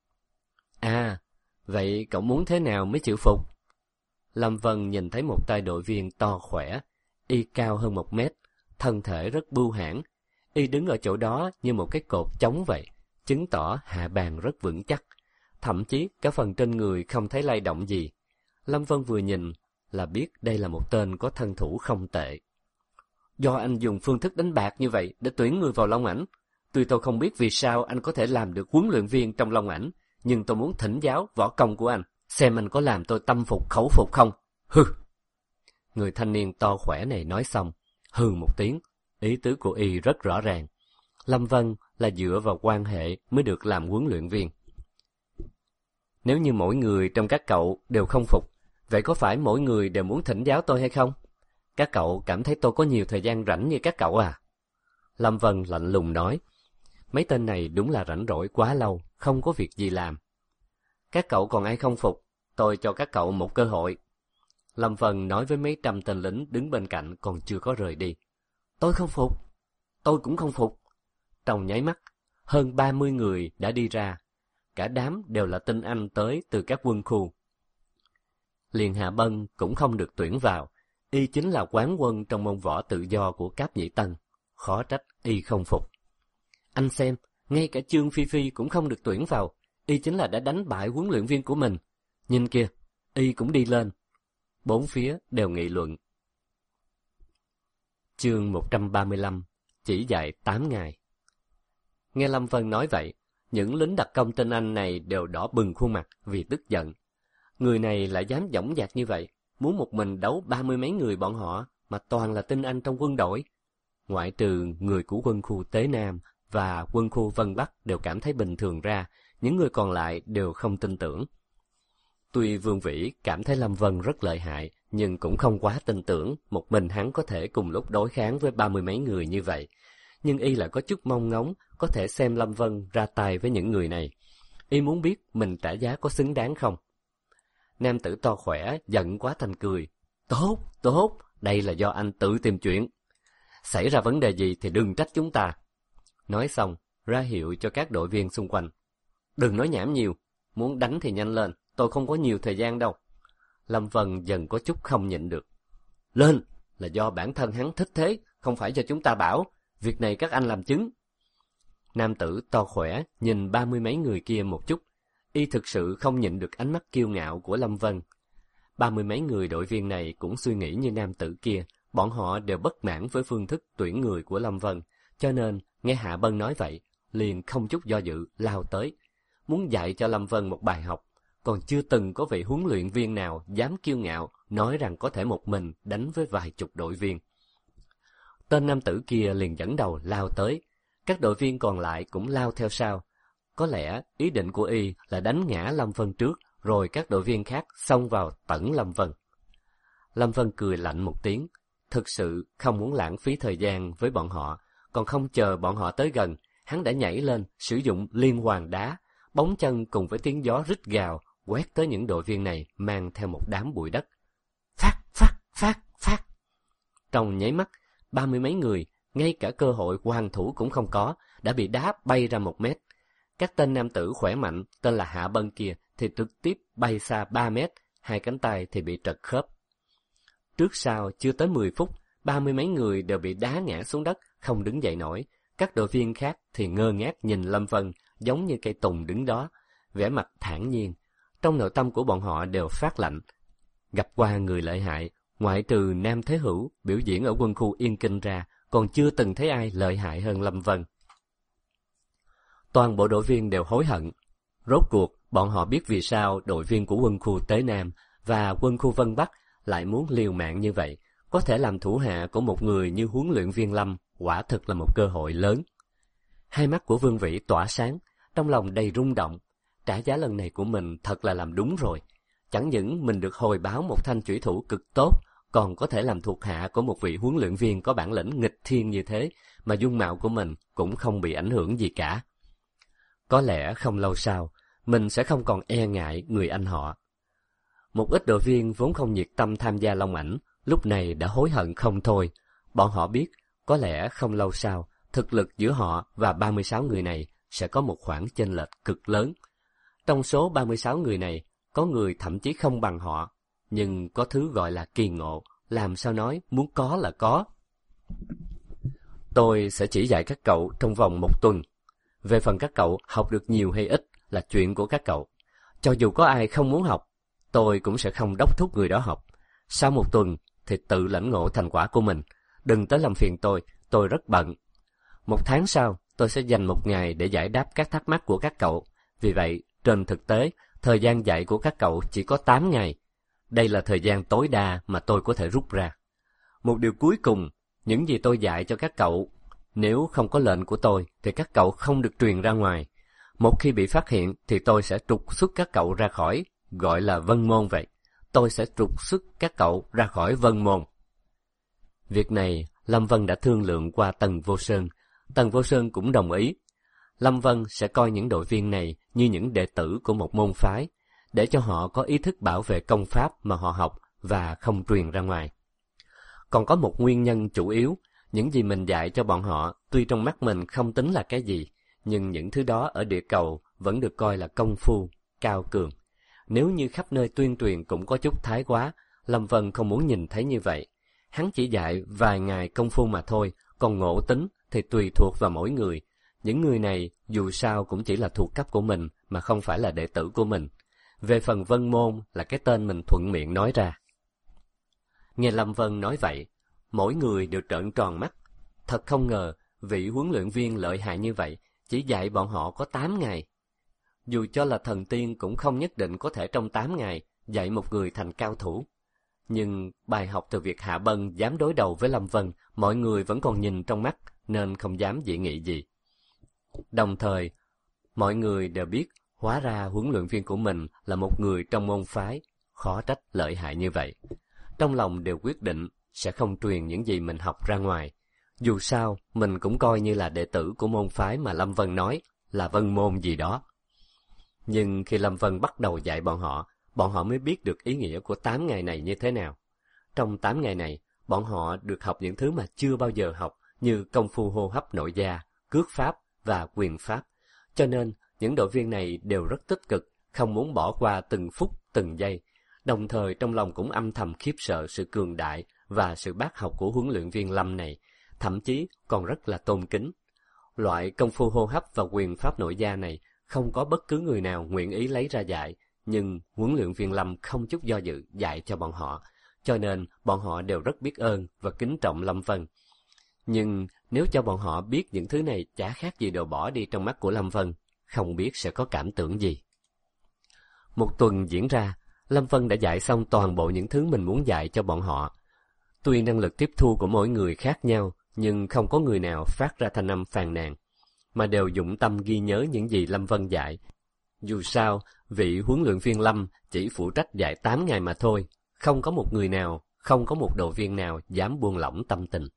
A: "À, vậy cậu muốn thế nào mới chịu phục?" Lâm Vân nhìn thấy một tay đội viên to khỏe, y cao hơn 1 mét, thân thể rất bưu hãn. Y đứng ở chỗ đó như một cái cột chống vậy, chứng tỏ hạ bàn rất vững chắc. Thậm chí cả phần trên người không thấy lay động gì. Lâm Vân vừa nhìn là biết đây là một tên có thân thủ không tệ. "Do anh dùng phương thức đánh bạc như vậy để tuyển người vào Long Ảnh. Tuy tôi không biết vì sao anh có thể làm được huấn luyện viên trong Long Ảnh, nhưng tôi muốn thỉnh giáo võ công của anh, xem anh có làm tôi tâm phục khẩu phục không." "Hừ." Người thanh niên to khỏe này nói xong, hừ một tiếng. Ý tứ của y rất rõ ràng. Lâm Vân là dựa vào quan hệ mới được làm huấn luyện viên. "Nếu như mỗi người trong các cậu đều không phục, vậy có phải mỗi người đều muốn thỉnh giáo tôi hay không? Các cậu cảm thấy tôi có nhiều thời gian rảnh như các cậu à?" Lâm Vân lạnh lùng nói. Mấy tên này đúng là rảnh rỗi quá lâu, không có việc gì làm. "Các cậu còn ai không phục, tôi cho các cậu một cơ hội." Lâm Vân nói với mấy trăm tên lính đứng bên cạnh còn chưa có rời đi. "Tôi không phục." "Tôi cũng không phục." Trong nháy mắt, hơn 30 người đã đi ra. Cả đám đều là tinh anh tới từ các quân khu. Liền Hạ Bân cũng không được tuyển vào. Y chính là quán quân trong môn võ tự do của Cáp Nhĩ Tân. Khó trách y không phục. "Anh xem, ngay cả Trương Phi Phi cũng không được tuyển vào. Y chính là đã đánh bại huấn luyện viên của mình. Nhìn kìa, y cũng đi lên." Bốn phía đều nghị luận. Chương 135, chỉ dạy 8 ngày. Nghe Lâm Vân nói vậy, những lính đặc công tinh anh này đều đỏ bừng khuôn mặt vì tức giận. Người này lại dám dõng dạc như vậy, muốn một mình đấu 30 mấy người bọn họ, mà toàn là tinh anh trong quân đội. Ngoại trừ người của quân khu Tế Nam và quân khu Vân Bắc đều cảm thấy bình thường ra, những người còn lại đều không tin tưởng. Tuy Vương Vĩ cảm thấy Lâm Vân rất lợi hại, nhưng cũng không quá tin tưởng một mình hắn có thể cùng lúc đối kháng với 30 mấy người như vậy. Nhưng y lại có chút mong ngóng có thể xem Lâm Vân ra tay với những người này. Y muốn biết mình trả giá có xứng đáng không. Nam tử to khỏe giận quá thành cười. Tốt, tốt, đây là do anh tự tìm chuyện. Xảy ra vấn đề gì thì đừng trách chúng ta." Nói xong, ra hiệu cho các đội viên xung quanh. "Đừng nói nhảm nhiều, muốn đánh thì nhanh lên, tôi không có nhiều thời gian đâu." Lâm Vân dần có chút không nhịn được. "Lên, là do bản thân hắn thích thế, không phải do chúng ta bảo. Việc này các anh làm chứng." Nam tử to khỏe nhìn 30 mấy người kia một chút. Y thực sự không nhịn được ánh mắt kiêu ngạo của Lâm Vân. 30 mấy người đội viên này cũng suy nghĩ như nam tử kia. Bọn họ đều bất mãn với phương thức tuyển người của Lâm Vân. Cho nên, nghe Hạ Bân nói vậy, liền không chút do dự lao tới. Muốn dạy cho Lâm Vân một bài học. Còn chưa từng có vị huấn luyện viên nào dám kiêu ngạo nói rằng có thể một mình đánh với vài chục đội viên. Tên nam tử kia liền dẫn đầu lao tới. Các đội viên còn lại cũng lao theo sau. Có lẽ ý định của y là đánh ngã Lâm Vân trước, rồi các đội viên khác xông vào tẩn Lâm Vân. Lâm Vân cười lạnh một tiếng, thực sự không muốn lãng phí thời gian với bọn họ. Còn không chờ bọn họ tới gần, hắn đã nhảy lên sử dụng liên hoàn đá, bóng chân cùng với tiếng gió rít gào quét tới những đội viên này mang theo một đám bụi đất. Phát, phát, phát, phát. Trong nháy mắt, 30 mấy người, ngay cả cơ hội hoàn thủ cũng không có, đã bị đá bay ra 1 mét. Các tên nam tử khỏe mạnh, tên là Hạ Bân kia, thì trực tiếp bay xa 3 mét, hai cánh tay thì bị trật khớp. Trước sau chưa tới 10 phút, 30 mấy người đều bị đá ngã xuống đất, không đứng dậy nổi. Các đội viên khác thì ngơ ngác nhìn Lâm Vân, giống như cây tùng đứng đó, vẻ mặt thản nhiên. Trong nội tâm của bọn họ đều phát lạnh. Gặp qua người lợi hại, ngoại trừ Nam Thế Hữu biểu diễn ở quân khu Yên Kinh ra, còn chưa từng thấy ai lợi hại hơn Lâm Vân. Toàn bộ đội viên đều hối hận. Rốt cuộc, bọn họ biết vì sao đội viên của quân khu Tế Nam và quân khu Vân Bắc lại muốn liều mạng như vậy, có thể làm thủ hạ của một người như huấn luyện viên Lâm quả thực là một cơ hội lớn. Hai mắt của Vương Vĩ tỏa sáng, trong lòng đầy rung động. Trả giá lần này của mình thật là làm đúng rồi. Chẳng những mình được hồi báo một thanh chủy thủ cực tốt, còn có thể làm thuộc hạ của một vị huấn luyện viên có bản lĩnh nghịch thiên như thế, mà dung mạo của mình cũng không bị ảnh hưởng gì cả. Có lẽ không lâu sau, mình sẽ không còn e ngại người anh họ. Một ít đội viên vốn không nhiệt tâm tham gia Long Ảnh, lúc này đã hối hận không thôi. Bọn họ biết, có lẽ không lâu sau, thực lực giữa họ và 36 người này sẽ có một khoảng chênh lệch cực lớn. Trong số 36 người này, có người thậm chí không bằng họ, nhưng có thứ gọi là kỳ ngộ, làm sao nói muốn có là có. Tôi sẽ chỉ dạy các cậu trong vòng 1 tuần. Về phần các cậu học được nhiều hay ít là chuyện của các cậu. Cho dù có ai không muốn học, tôi cũng sẽ không đốc thúc người đó học. Sau 1 tuần thì tự lãnh ngộ thành quả của mình. Đừng tới làm phiền tôi rất bận. 1 tháng sau, tôi sẽ dành 1 ngày để giải đáp các thắc mắc của các cậu. Vì vậy, trên thực tế, thời gian dạy của các cậu chỉ có 8 ngày. Đây là thời gian tối đa mà tôi có thể rút ra. Một điều cuối cùng, những gì tôi dạy cho các cậu, nếu không có lệnh của tôi thì các cậu không được truyền ra ngoài. Một khi bị phát hiện thì tôi sẽ trục xuất các cậu ra khỏi, gọi là vân môn vậy. Tôi sẽ trục xuất các cậu ra khỏi vân môn. Việc này, Lâm Vân đã thương lượng qua Tần Vô Sơn. Tần Vô Sơn cũng đồng ý. Lâm Vân sẽ coi những đội viên này như những đệ tử của một môn phái, để cho họ có ý thức bảo vệ công pháp mà họ học và không truyền ra ngoài. Còn có một nguyên nhân chủ yếu, những gì mình dạy cho bọn họ tuy trong mắt mình không tính là cái gì, nhưng những thứ đó ở địa cầu vẫn được coi là công phu, cao cường. Nếu như khắp nơi tuyên truyền cũng có chút thái quá, Lâm Vân không muốn nhìn thấy như vậy. Hắn chỉ dạy vài ngày công phu mà thôi, còn ngộ tính thì tùy thuộc vào mỗi người. Những người này dù sao cũng chỉ là thuộc cấp của mình mà không phải là đệ tử của mình. Về phần Vân Môn là cái tên mình thuận miệng nói ra. Nghe Lâm Vân nói vậy, mỗi người đều trợn tròn mắt. Thật không ngờ, vị huấn luyện viên lợi hại như vậy, chỉ dạy bọn họ có 8 ngày. Dù cho là thần tiên cũng không nhất định có thể trong 8 ngày dạy một người thành cao thủ. Nhưng bài học từ việc Hạ Bân dám đối đầu với Lâm Vân, mọi người vẫn còn nhìn trong mắt, nên không dám dị nghị gì. Đồng thời, mọi người đều biết, hóa ra huấn luyện viên của mình là một người trong môn phái, khó trách lợi hại như vậy. Trong lòng đều quyết định sẽ không truyền những gì mình học ra ngoài. Dù sao, mình cũng coi như là đệ tử của môn phái mà Lâm Vân nói là Vân Môn gì đó. Nhưng khi Lâm Vân bắt đầu dạy bọn họ mới biết được ý nghĩa của 8 ngày này như thế nào. Trong 8 ngày này, bọn họ được học những thứ mà chưa bao giờ học, như công phu hô hấp nội gia, cước pháp và quyền pháp. Cho nên, những đội viên này đều rất tích cực, không muốn bỏ qua từng phút, từng giây. Đồng thời trong lòng cũng âm thầm khiếp sợ sự cường đại và sự bác học của huấn luyện viên Lâm này, thậm chí còn rất là tôn kính. Loại công phu hô hấp và quyền pháp nội gia này không có bất cứ người nào nguyện ý lấy ra dạy, nhưng huấn luyện viên Lâm không chút do dự dạy cho bọn họ, cho nên bọn họ đều rất biết ơn và kính trọng Lâm Vân. Nhưng nếu cho bọn họ biết những thứ này chả khác gì đồ bỏ đi trong mắt của Lâm Vân, không biết sẽ có cảm tưởng gì. 1 tuần diễn ra, Lâm Vân đã dạy xong toàn bộ những thứ mình muốn dạy cho bọn họ. Tuy năng lực tiếp thu của mỗi người khác nhau, nhưng không có người nào phát ra thanh âm phàn nàn, mà đều dụng tâm ghi nhớ những gì Lâm Vân dạy. Dù sao, vị huấn luyện viên Lâm chỉ phụ trách dạy 8 ngày mà thôi, không có một người nào, không có một đội viên nào dám buông lỏng tâm tình.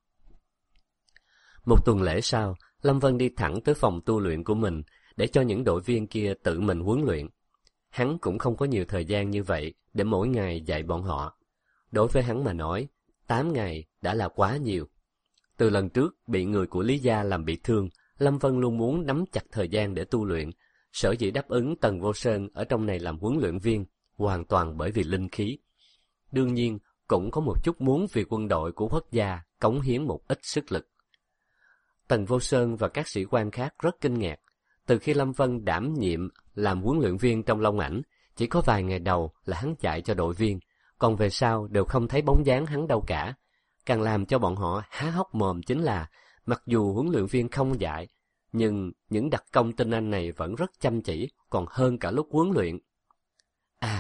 A: 1 tuần lễ sau, Lâm Vân đi thẳng tới phòng tu luyện của mình để cho những đội viên kia tự mình huấn luyện. Hắn cũng không có nhiều thời gian như vậy để mỗi ngày dạy bọn họ. Đối với hắn mà nói, 8 ngày đã là quá nhiều. Từ lần trước bị người của Lý Gia làm bị thương, Lâm Vân luôn muốn nắm chặt thời gian để tu luyện. Sở dĩ đáp ứng Tần Vô Sơn ở trong này làm huấn luyện viên, hoàn toàn bởi vì linh khí. Đương nhiên, cũng có một chút muốn vì quân đội của quốc gia cống hiến một ít sức lực. Tần Vô Sơn và các sĩ quan khác rất kinh ngạc. Từ khi Lâm Vân đảm nhiệm làm huấn luyện viên trong Long Ảnh, chỉ có vài ngày đầu là hắn dạy cho đội viên, còn về sau đều không thấy bóng dáng hắn đâu cả. Càng làm cho bọn họ há hốc mồm chính là, mặc dù huấn luyện viên không dạy, nhưng những đặc công tinh anh này vẫn rất chăm chỉ, còn hơn cả lúc huấn luyện. À,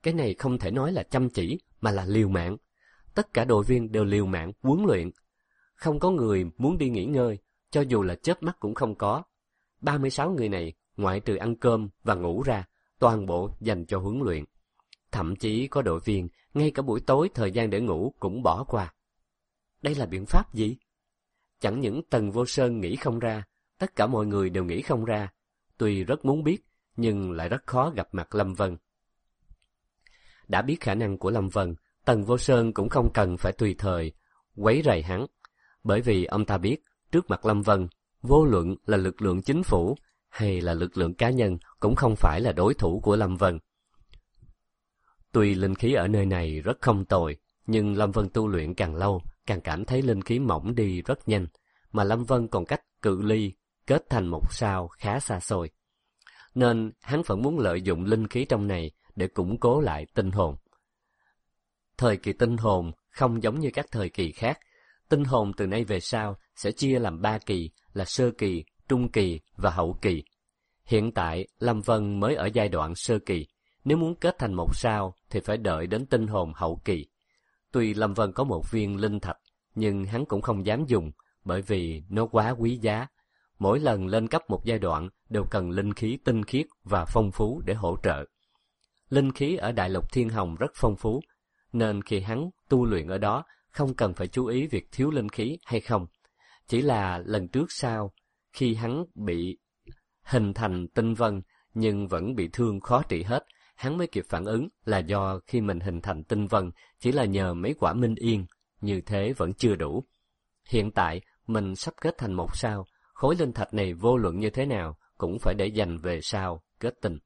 A: Cái này không thể nói là chăm chỉ, mà là liều mạng. Tất cả đội viên đều liều mạng huấn luyện. Không có người muốn đi nghỉ ngơi, cho dù là chớp mắt cũng không có. 36 người này, ngoại trừ ăn cơm và ngủ ra, toàn bộ dành cho huấn luyện. Thậm chí có đội viên, ngay cả buổi tối thời gian để ngủ cũng bỏ qua. Đây là biện pháp gì? Chẳng những Tần Vô Sơn nghĩ không ra, tất cả mọi người đều nghĩ không ra. Tuy rất muốn biết, nhưng lại rất khó gặp mặt Lâm Vân. Đã biết khả năng của Lâm Vân, Tần Vô Sơn cũng không cần phải tùy thời quấy rầy hắn, bởi vì ông ta biết trước mặt Lâm Vân, vô luận là lực lượng chính phủ hay là lực lượng cá nhân cũng không phải là đối thủ của Lâm Vân. Tuy linh khí ở nơi này rất không tồi, nhưng Lâm Vân tu luyện càng lâu, càng cảm thấy linh khí mỏng đi rất nhanh, mà Lâm Vân còn cách cự ly kết thành một sao khá xa xôi. Nên hắn vẫn muốn lợi dụng linh khí trong này để củng cố lại tinh hồn. Thời kỳ tinh hồn không giống như các thời kỳ khác. Tinh hồn từ nay về sau sẽ chia làm 3 kỳ là sơ kỳ, trung kỳ và hậu kỳ. Hiện tại Lâm Vân mới ở giai đoạn sơ kỳ. Nếu muốn kết thành một sao thì phải đợi đến tinh hồn hậu kỳ. Tuy Lâm Vân có một viên linh thạch, nhưng hắn cũng không dám dùng, bởi vì nó quá quý giá. Mỗi lần lên cấp một giai đoạn đều cần linh khí tinh khiết và phong phú để hỗ trợ. Linh khí ở Đại Lục Thiên Hồng rất phong phú, nên khi hắn tu luyện ở đó không cần phải chú ý việc thiếu linh khí hay không. Chỉ là lần trước sau, khi hắn bị hình thành tinh vân nhưng vẫn bị thương khó trị hết, hắn mới kịp phản ứng là do khi mình hình thành tinh vân chỉ là nhờ mấy quả minh yên, như thế vẫn chưa đủ. Hiện tại mình sắp kết thành một sao, khối linh thạch này vô luận như thế nào cũng phải để dành về sau kết tinh.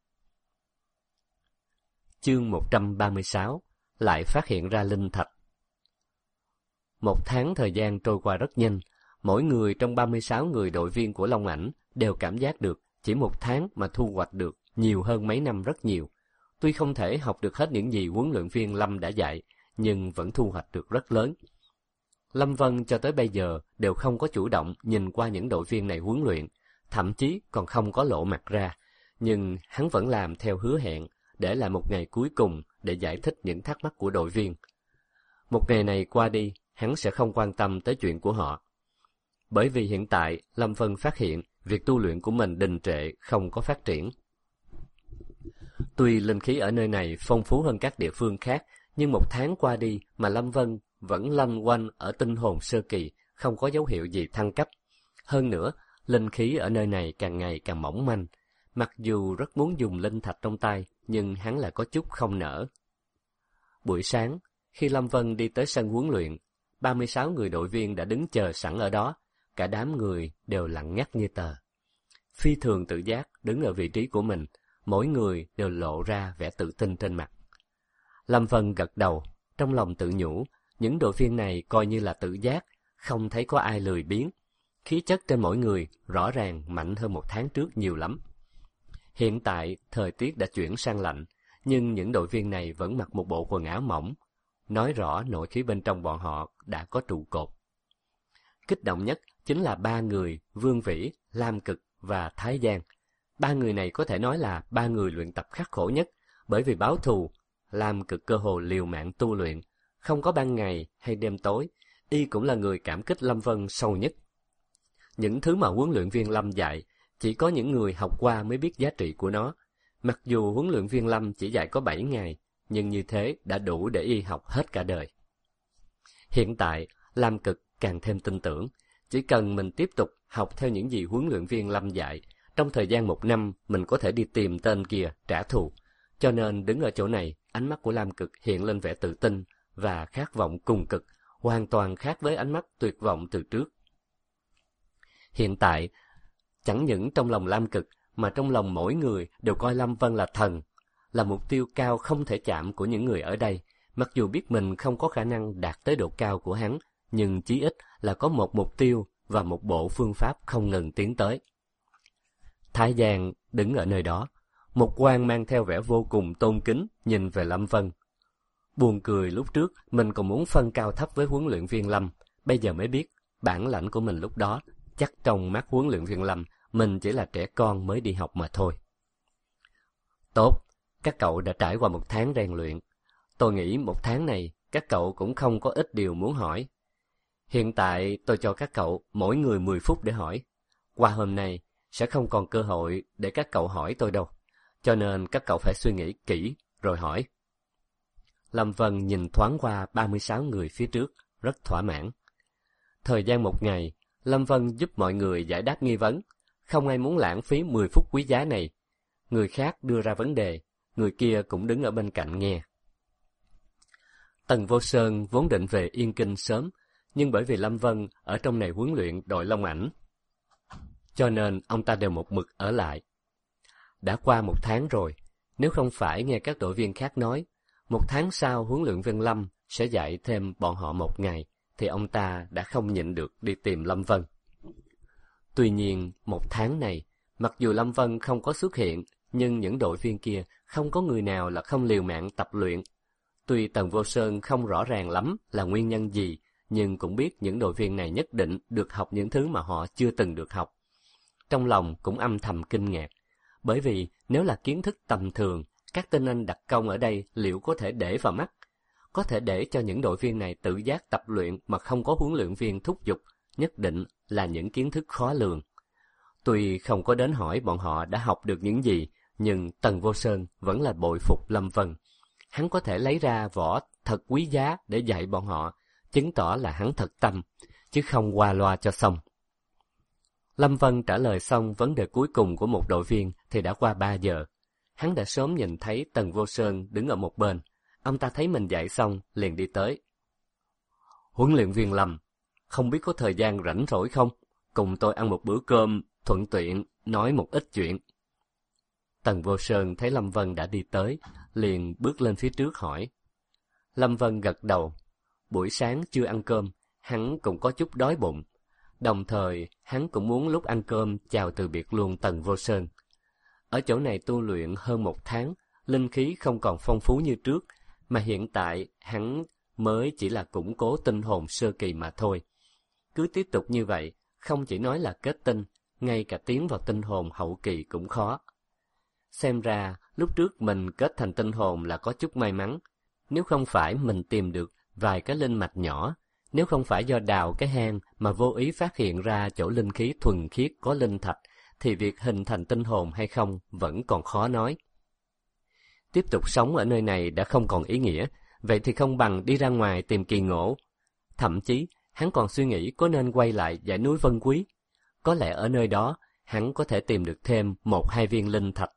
A: Chương 136 lại phát hiện ra linh thạch. Một tháng thời gian trôi qua rất nhanh, mỗi người trong 36 người đội viên của Long Ảnh đều cảm giác được chỉ một tháng mà thu hoạch được nhiều hơn mấy năm rất nhiều. Tuy không thể học được hết những gì huấn luyện viên Lâm đã dạy, nhưng vẫn thu hoạch được rất lớn. Lâm Vân cho tới bây giờ đều không có chủ động nhìn qua những đội viên này huấn luyện, thậm chí còn không có lộ mặt ra, nhưng hắn vẫn làm theo hứa hẹn, để lại một ngày cuối cùng để giải thích những thắc mắc của đội viên. Một ngày này qua đi, hắn sẽ không quan tâm tới chuyện của họ. Bởi vì hiện tại, Lâm Vân phát hiện việc tu luyện của mình đình trệ, không có phát triển. Tuy linh khí ở nơi này phong phú hơn các địa phương khác, nhưng một tháng qua đi mà Lâm Vân vẫn lanh quanh ở tinh hồn sơ kỳ, không có dấu hiệu gì thăng cấp. Hơn nữa, linh khí ở nơi này càng ngày càng mỏng manh. Mặc dù rất muốn dùng linh thạch trong tay, nhưng hắn lại có chút không nỡ. Buổi sáng, khi Lâm Vân đi tới sân huấn luyện, 36 người đội viên đã đứng chờ sẵn ở đó, cả đám người đều lặng ngắt như tờ. Phi thường tự giác đứng ở vị trí của mình, mỗi người đều lộ ra vẻ tự tin trên mặt. Lâm Vân gật đầu, trong lòng tự nhủ, những đội viên này coi như là tự giác, không thấy có ai lười biếng. Khí chất trên mỗi người rõ ràng mạnh hơn một tháng trước nhiều lắm. Hiện tại, thời tiết đã chuyển sang lạnh, nhưng những đội viên này vẫn mặc một bộ quần áo mỏng, nói rõ nội khí bên trong bọn họ đã có trụ cột. Kích động nhất chính là 3 người, Vương Vĩ, Lam Cực và Thái Giang. 3 người này có thể nói là 3 người luyện tập khắc khổ nhất, bởi vì báo thù, Lam Cực cơ hồ liều mạng tu luyện, không có ban ngày hay đêm tối, y cũng là người cảm kích Lâm Vân sâu nhất. Những thứ mà huấn luyện viên Lâm dạy, chỉ có những người học qua mới biết giá trị của nó. Mặc dù huấn luyện viên Lâm chỉ dạy có 7 ngày, nhưng như thế đã đủ để y học hết cả đời. Hiện tại, Lam Cực càng thêm tin tưởng, chỉ cần mình tiếp tục học theo những gì huấn luyện viên Lâm dạy, trong thời gian 1 năm mình có thể đi tìm tên kia trả thù. Cho nên đứng ở chỗ này, ánh mắt của Lam Cực hiện lên vẻ tự tin và khát vọng cùng cực, hoàn toàn khác với ánh mắt tuyệt vọng từ trước. Hiện tại, chẳng những trong lòng Lam Cực, mà trong lòng mỗi người đều coi Lâm Vân là thần, là mục tiêu cao không thể chạm của những người ở đây. Mặc dù biết mình không có khả năng đạt tới độ cao của hắn, nhưng chí ít là có một mục tiêu và một bộ phương pháp không ngừng tiến tới. Thái Giang đứng ở nơi đó, một quan mang theo vẻ vô cùng tôn kính nhìn về Lâm Vân. Buồn cười lúc trước mình còn muốn phân cao thấp với huấn luyện viên Lâm, bây giờ mới biết bản lãnh của mình lúc đó, chắc trong mắt huấn luyện viên Lâm mình chỉ là trẻ con mới đi học mà thôi. Tốt, Các cậu đã trải qua 1 tháng rèn luyện. Tôi nghĩ 1 tháng này các cậu cũng không có ít điều muốn hỏi. Hiện tại tôi cho các cậu mỗi người 10 phút để hỏi. Qua hôm nay sẽ không còn cơ hội để các cậu hỏi tôi đâu. Cho nên các cậu phải suy nghĩ kỹ rồi hỏi. Lâm Vân nhìn thoáng qua 36 người phía trước, rất thỏa mãn. Thời gian 1 ngày, Lâm Vân giúp mọi người giải đáp nghi vấn. Không ai muốn lãng phí 10 phút quý giá này. Người khác đưa ra vấn đề, người kia cũng đứng ở bên cạnh nghe. Tần Vô Sơn vốn định về Yên Kinh sớm, nhưng bởi vì Lâm Vân ở trong này huấn luyện đội Long Ảnh, cho nên ông ta đều một mực ở lại. Đã qua 1 tháng rồi, nếu không phải nghe các đội viên khác nói, 1 tháng sau huấn luyện viên Lâm sẽ dạy thêm bọn họ 1 ngày, thì ông ta đã không nhịn được đi tìm Lâm Vân. Tuy nhiên, 1 tháng này, mặc dù Lâm Vân không có xuất hiện, nhưng những đội viên kia không có người nào là không liều mạng tập luyện. Tuy Tần Vô Sơn không rõ ràng lắm là nguyên nhân gì, nhưng cũng biết những đội viên này nhất định được học những thứ mà họ chưa từng được học. Trong lòng cũng âm thầm kinh ngạc, bởi vì nếu là kiến thức tầm thường, các tên anh đặc công ở đây liệu có thể để vào mắt? Có thể để cho những đội viên này tự giác tập luyện mà không có huấn luyện viên thúc giục, nhất định là những kiến thức khó lường. Tuy không có đến hỏi bọn họ đã học được những gì, nhưng Tần Vô Sơn vẫn là bội phục Lâm Vân. Hắn có thể lấy ra võ thật quý giá để dạy bọn họ, chứng tỏ là hắn thật tâm, chứ không qua loa cho xong. Lâm Vân trả lời xong vấn đề cuối cùng của một đội viên thì đã qua 3 giờ. Hắn đã sớm nhìn thấy Tần Vô Sơn đứng ở một bên. Ông ta thấy mình dạy xong, liền đi tới. Huấn luyện viên Lâm, không biết có thời gian rảnh rỗi không? Cùng tôi ăn một bữa cơm, thuận tiện nói một ít chuyện. Tần Vô Sơn thấy Lâm Vân đã đi tới, liền bước lên phía trước hỏi. Lâm Vân gật đầu. Buổi sáng chưa ăn cơm, hắn cũng có chút đói bụng. Đồng thời, hắn cũng muốn lúc ăn cơm chào từ biệt luôn Tần Vô Sơn. Ở chỗ này tu luyện hơn 1 tháng, linh khí không còn phong phú như trước, mà hiện tại hắn mới chỉ là củng cố tinh hồn sơ kỳ mà thôi. Cứ tiếp tục như vậy, không chỉ nói là kết tinh, ngay cả tiến vào tinh hồn hậu kỳ cũng khó. Xem ra, lúc trước mình kết thành tinh hồn là có chút may mắn. Nếu không phải mình tìm được vài cái linh mạch nhỏ, nếu không phải do đào cái hang mà vô ý phát hiện ra chỗ linh khí thuần khiết có linh thạch, thì việc hình thành tinh hồn hay không vẫn còn khó nói. Tiếp tục sống ở nơi này đã không còn ý nghĩa, vậy thì không bằng đi ra ngoài tìm kỳ ngộ. Thậm chí, hắn còn suy nghĩ có nên quay lại dãy núi Vân Quý. Có lẽ ở nơi đó, hắn có thể tìm được thêm 1-2 viên linh thạch.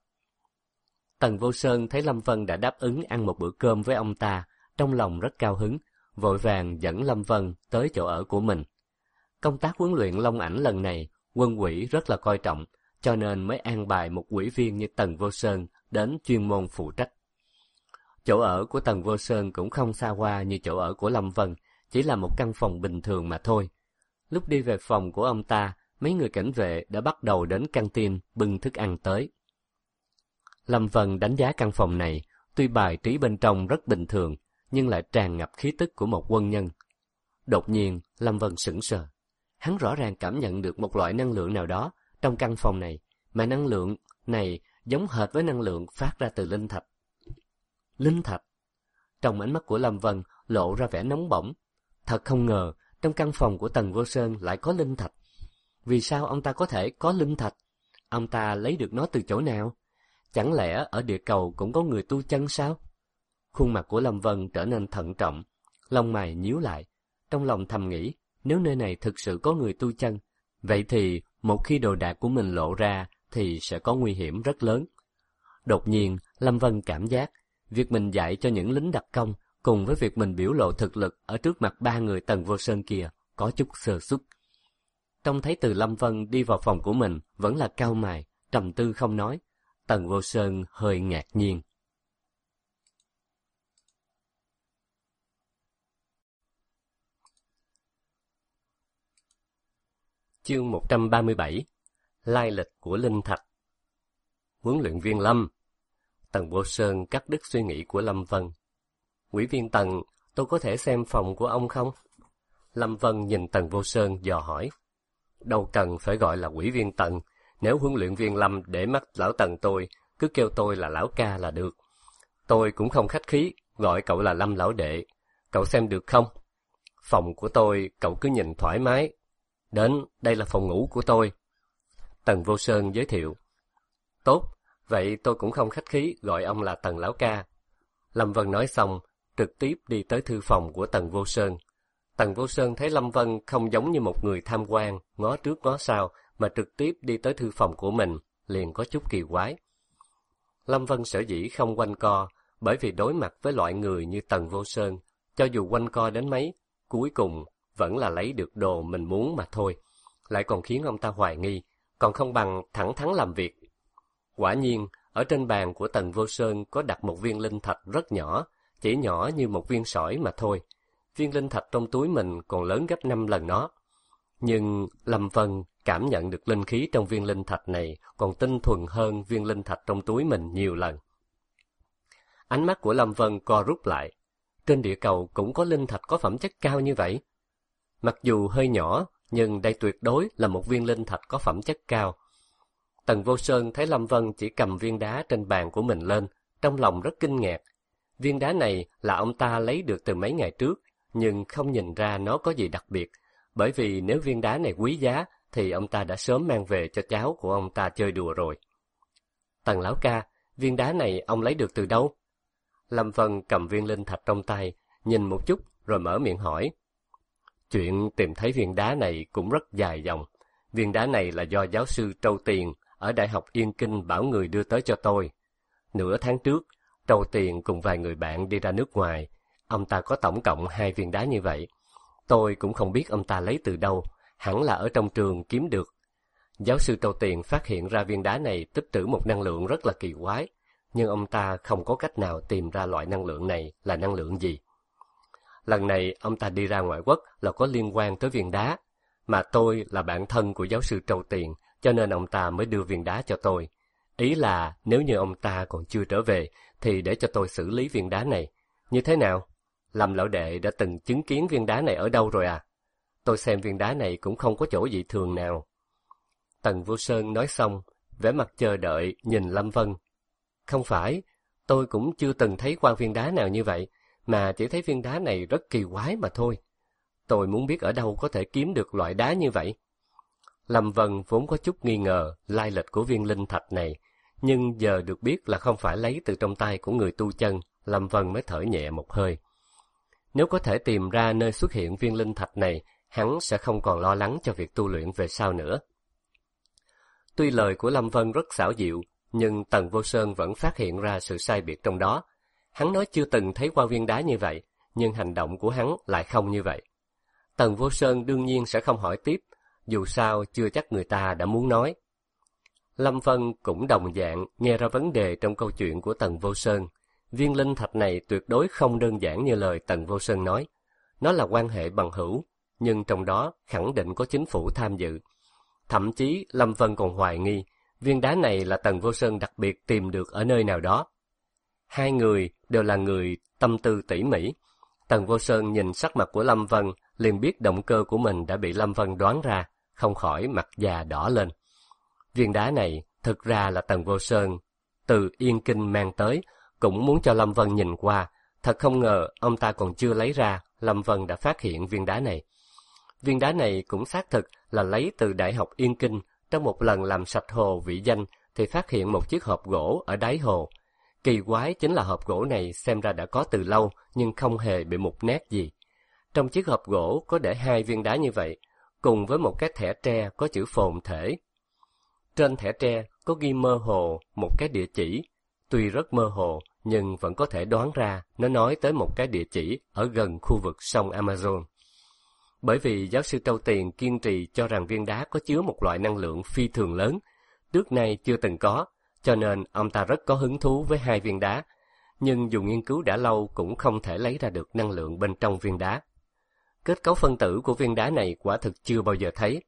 A: Tần Vô Sơn thấy Lâm Vân đã đáp ứng ăn một bữa cơm với ông ta, trong lòng rất cao hứng, vội vàng dẫn Lâm Vân tới chỗ ở của mình. Công tác huấn luyện Long Ảnh lần này, Quân Quỷ rất là coi trọng, cho nên mới an bài một quỷ viên như Tần Vô Sơn đến chuyên môn phụ trách. Chỗ ở của Tần Vô Sơn cũng không xa hoa như chỗ ở của Lâm Vân, chỉ là một căn phòng bình thường mà thôi. Lúc đi về phòng của ông ta, mấy người cảnh vệ đã bắt đầu đến căng tin bưng thức ăn tới. Lâm Vân đánh giá căn phòng này, tuy bài trí bên trong rất bình thường, nhưng lại tràn ngập khí tức của một quân nhân. Đột nhiên, Lâm Vân sững sờ. Hắn rõ ràng cảm nhận được một loại năng lượng nào đó trong căn phòng này, mà năng lượng này giống hệt với năng lượng phát ra từ linh thạch. Linh thạch? Trong ánh mắt của Lâm Vân lộ ra vẻ nóng bỏng. Thật không ngờ, trong căn phòng của Tần Vô Sơn lại có linh thạch. Vì sao ông ta có thể có linh thạch? Ông ta lấy được nó từ chỗ nào? Chẳng lẽ ở địa cầu cũng có người tu chân sao? Khuôn mặt của Lâm Vân trở nên thận trọng, lông mày nhíu lại. Trong lòng thầm nghĩ, nếu nơi này thực sự có người tu chân, vậy thì một khi đồ đạc của mình lộ ra thì sẽ có nguy hiểm rất lớn. Đột nhiên, Lâm Vân cảm giác, việc mình dạy cho những lính đặc công cùng với việc mình biểu lộ thực lực ở trước mặt 3 người Tần Vô Sơn kia có chút sơ suất. Trông thấy từ Lâm Vân đi vào phòng của mình vẫn là cau mày, trầm tư không nói. Tần Vô Sơn hơi ngạc nhiên. Chương 137. Lai lịch của linh thạch. Huấn luyện viên Lâm. Tần Vô Sơn cắt đứt suy nghĩ của Lâm Vân. Quỷ viên Tần, tôi có thể xem phòng của ông không? Lâm Vân nhìn Tần Vô Sơn dò hỏi. Đâu cần phải gọi là quỷ viên Tần, nếu huấn luyện viên Lâm để mắt lão Tần tôi, cứ kêu tôi là lão ca là được. Tôi cũng không khách khí, gọi cậu là Lâm lão đệ. Cậu xem được không? Phòng của tôi, cậu cứ nhìn thoải mái. Đến, đây là phòng ngủ của tôi. Tần Vô Sơn giới thiệu. Tốt, vậy tôi cũng không khách khí, gọi ông là Tần lão ca. Lâm Vân nói xong, trực tiếp đi tới thư phòng của Tần Vô Sơn. Tần Vô Sơn thấy Lâm Vân không giống như một người tham quan, ngó trước ngó sau, mà trực tiếp đi tới thư phòng của mình, liền có chút kỳ quái. Lâm Vân sở dĩ không quanh co, bởi vì đối mặt với loại người như Tần Vô Sơn, cho dù quanh co đến mấy, cuối cùng vẫn là lấy được đồ mình muốn mà thôi, lại còn khiến ông ta hoài nghi, còn không bằng thẳng thắn làm việc. Quả nhiên, ở trên bàn của Tần Vô Sơn có đặt một viên linh thạch rất nhỏ, chỉ nhỏ như một viên sỏi mà thôi. Viên linh thạch trong túi mình còn lớn gấp 5 lần nó. Nhưng Lâm Vân cảm nhận được linh khí trong viên linh thạch này còn tinh thuần hơn viên linh thạch trong túi mình nhiều lần. Ánh mắt của Lâm Vân co rút lại. Trên địa cầu cũng có linh thạch có phẩm chất cao như vậy. Mặc dù hơi nhỏ, nhưng đây tuyệt đối là một viên linh thạch có phẩm chất cao. Tần Vô Sơn thấy Lâm Vân chỉ cầm viên đá trên bàn của mình lên, trong lòng rất kinh ngạc. Viên đá này là ông ta lấy được từ mấy ngày trước, nhưng không nhìn ra nó có gì đặc biệt, bởi vì nếu viên đá này quý giá, thì ông ta đã sớm mang về cho cháu của ông ta chơi đùa rồi. Tần lão ca, viên đá này ông lấy được từ đâu? Lâm Vân cầm viên linh thạch trong tay, nhìn một chút rồi mở miệng hỏi. Chuyện tìm thấy viên đá này cũng rất dài dòng. Viên đá này là do giáo sư Trâu Tiền ở Đại học Yên Kinh bảo người đưa tới cho tôi. Nửa tháng trước, Trâu Tiền cùng vài người bạn đi ra nước ngoài. Ông ta có tổng cộng 2 viên đá như vậy. Tôi cũng không biết ông ta lấy từ đâu, hẳn là ở trong trường kiếm được. Giáo sư Trâu Tiền phát hiện ra viên đá này tích trữ một năng lượng rất là kỳ quái, nhưng ông ta không có cách nào tìm ra loại năng lượng này là năng lượng gì. Lần này ông ta đi ra ngoại quốc là có liên quan tới viên đá, mà tôi là bạn thân của giáo sư Trâu Tiền, cho nên ông ta mới đưa viên đá cho tôi. Ý là nếu như ông ta còn chưa trở về, thì để cho tôi xử lý viên đá này. Như thế nào? Lâm lão đệ đã từng chứng kiến viên đá này ở đâu rồi à? Tôi xem viên đá này cũng không có chỗ dị thường nào. Tần Vô Sơn nói xong, vẻ mặt chờ đợi nhìn Lâm Vân. Không phải, tôi cũng chưa từng thấy qua viên đá nào như vậy, mà chỉ thấy viên đá này rất kỳ quái mà thôi. Tôi muốn biết ở đâu có thể kiếm được loại đá như vậy. Lâm Vân vốn có chút nghi ngờ lai lịch của viên linh thạch này, nhưng giờ được biết là không phải lấy từ trong tay của người tu chân, Lâm Vân mới thở nhẹ một hơi. Nếu có thể tìm ra nơi xuất hiện viên linh thạch này, hắn sẽ không còn lo lắng cho việc tu luyện về sau nữa. Tuy lời của Lâm Vân rất xảo diệu, nhưng Tần Vô Sơn vẫn phát hiện ra sự sai biệt trong đó. Hắn nói chưa từng thấy qua viên đá như vậy, nhưng hành động của hắn lại không như vậy. Tần Vô Sơn đương nhiên sẽ không hỏi tiếp, dù sao chưa chắc người ta đã muốn nói. Lâm Vân cũng đồng dạng nghe ra vấn đề trong câu chuyện của Tần Vô Sơn. Viên linh thạch này tuyệt đối không đơn giản như lời Tần Vô Sơn nói. Nó là quan hệ bằng hữu, nhưng trong đó khẳng định có chính phủ tham dự. Thậm chí Lâm Vân còn hoài nghi, viên đá này là Tần Vô Sơn đặc biệt tìm được ở nơi nào đó. Hai người đều là người tâm tư tỉ mỉ. Tần Vô Sơn nhìn sắc mặt của Lâm Vân, liền biết động cơ của mình đã bị Lâm Vân đoán ra, không khỏi mặt già đỏ lên. Viên đá này thực ra là Tần Vô Sơn từ Yên Kinh mang tới, cũng muốn cho Lâm Vân nhìn qua. Thật không ngờ ông ta còn chưa lấy ra, Lâm Vân đã phát hiện viên đá này. Viên đá này cũng xác thực là lấy từ Đại học Yên Kinh. Trong một lần làm sạch hồ vị danh thì phát hiện một chiếc hộp gỗ ở đáy hồ. Kỳ quái chính là hộp gỗ này xem ra đã có từ lâu nhưng không hề bị mục nát gì. Trong chiếc hộp gỗ có để 2 viên đá như vậy, cùng với một cái thẻ tre có chữ phồn thể. Trên thẻ tre có ghi mơ hồ một cái địa chỉ, tuy rất mơ hồ nhưng vẫn có thể đoán ra nó nói tới một cái địa chỉ ở gần khu vực sông Amazon. Bởi vì giáo sư Trâu Tiền kiên trì cho rằng viên đá có chứa một loại năng lượng phi thường lớn, trước nay chưa từng có, cho nên ông ta rất có hứng thú với 2 viên đá, nhưng dù nghiên cứu đã lâu cũng không thể lấy ra được năng lượng bên trong viên đá. Kết cấu phân tử của viên đá này quả thực chưa bao giờ thấy.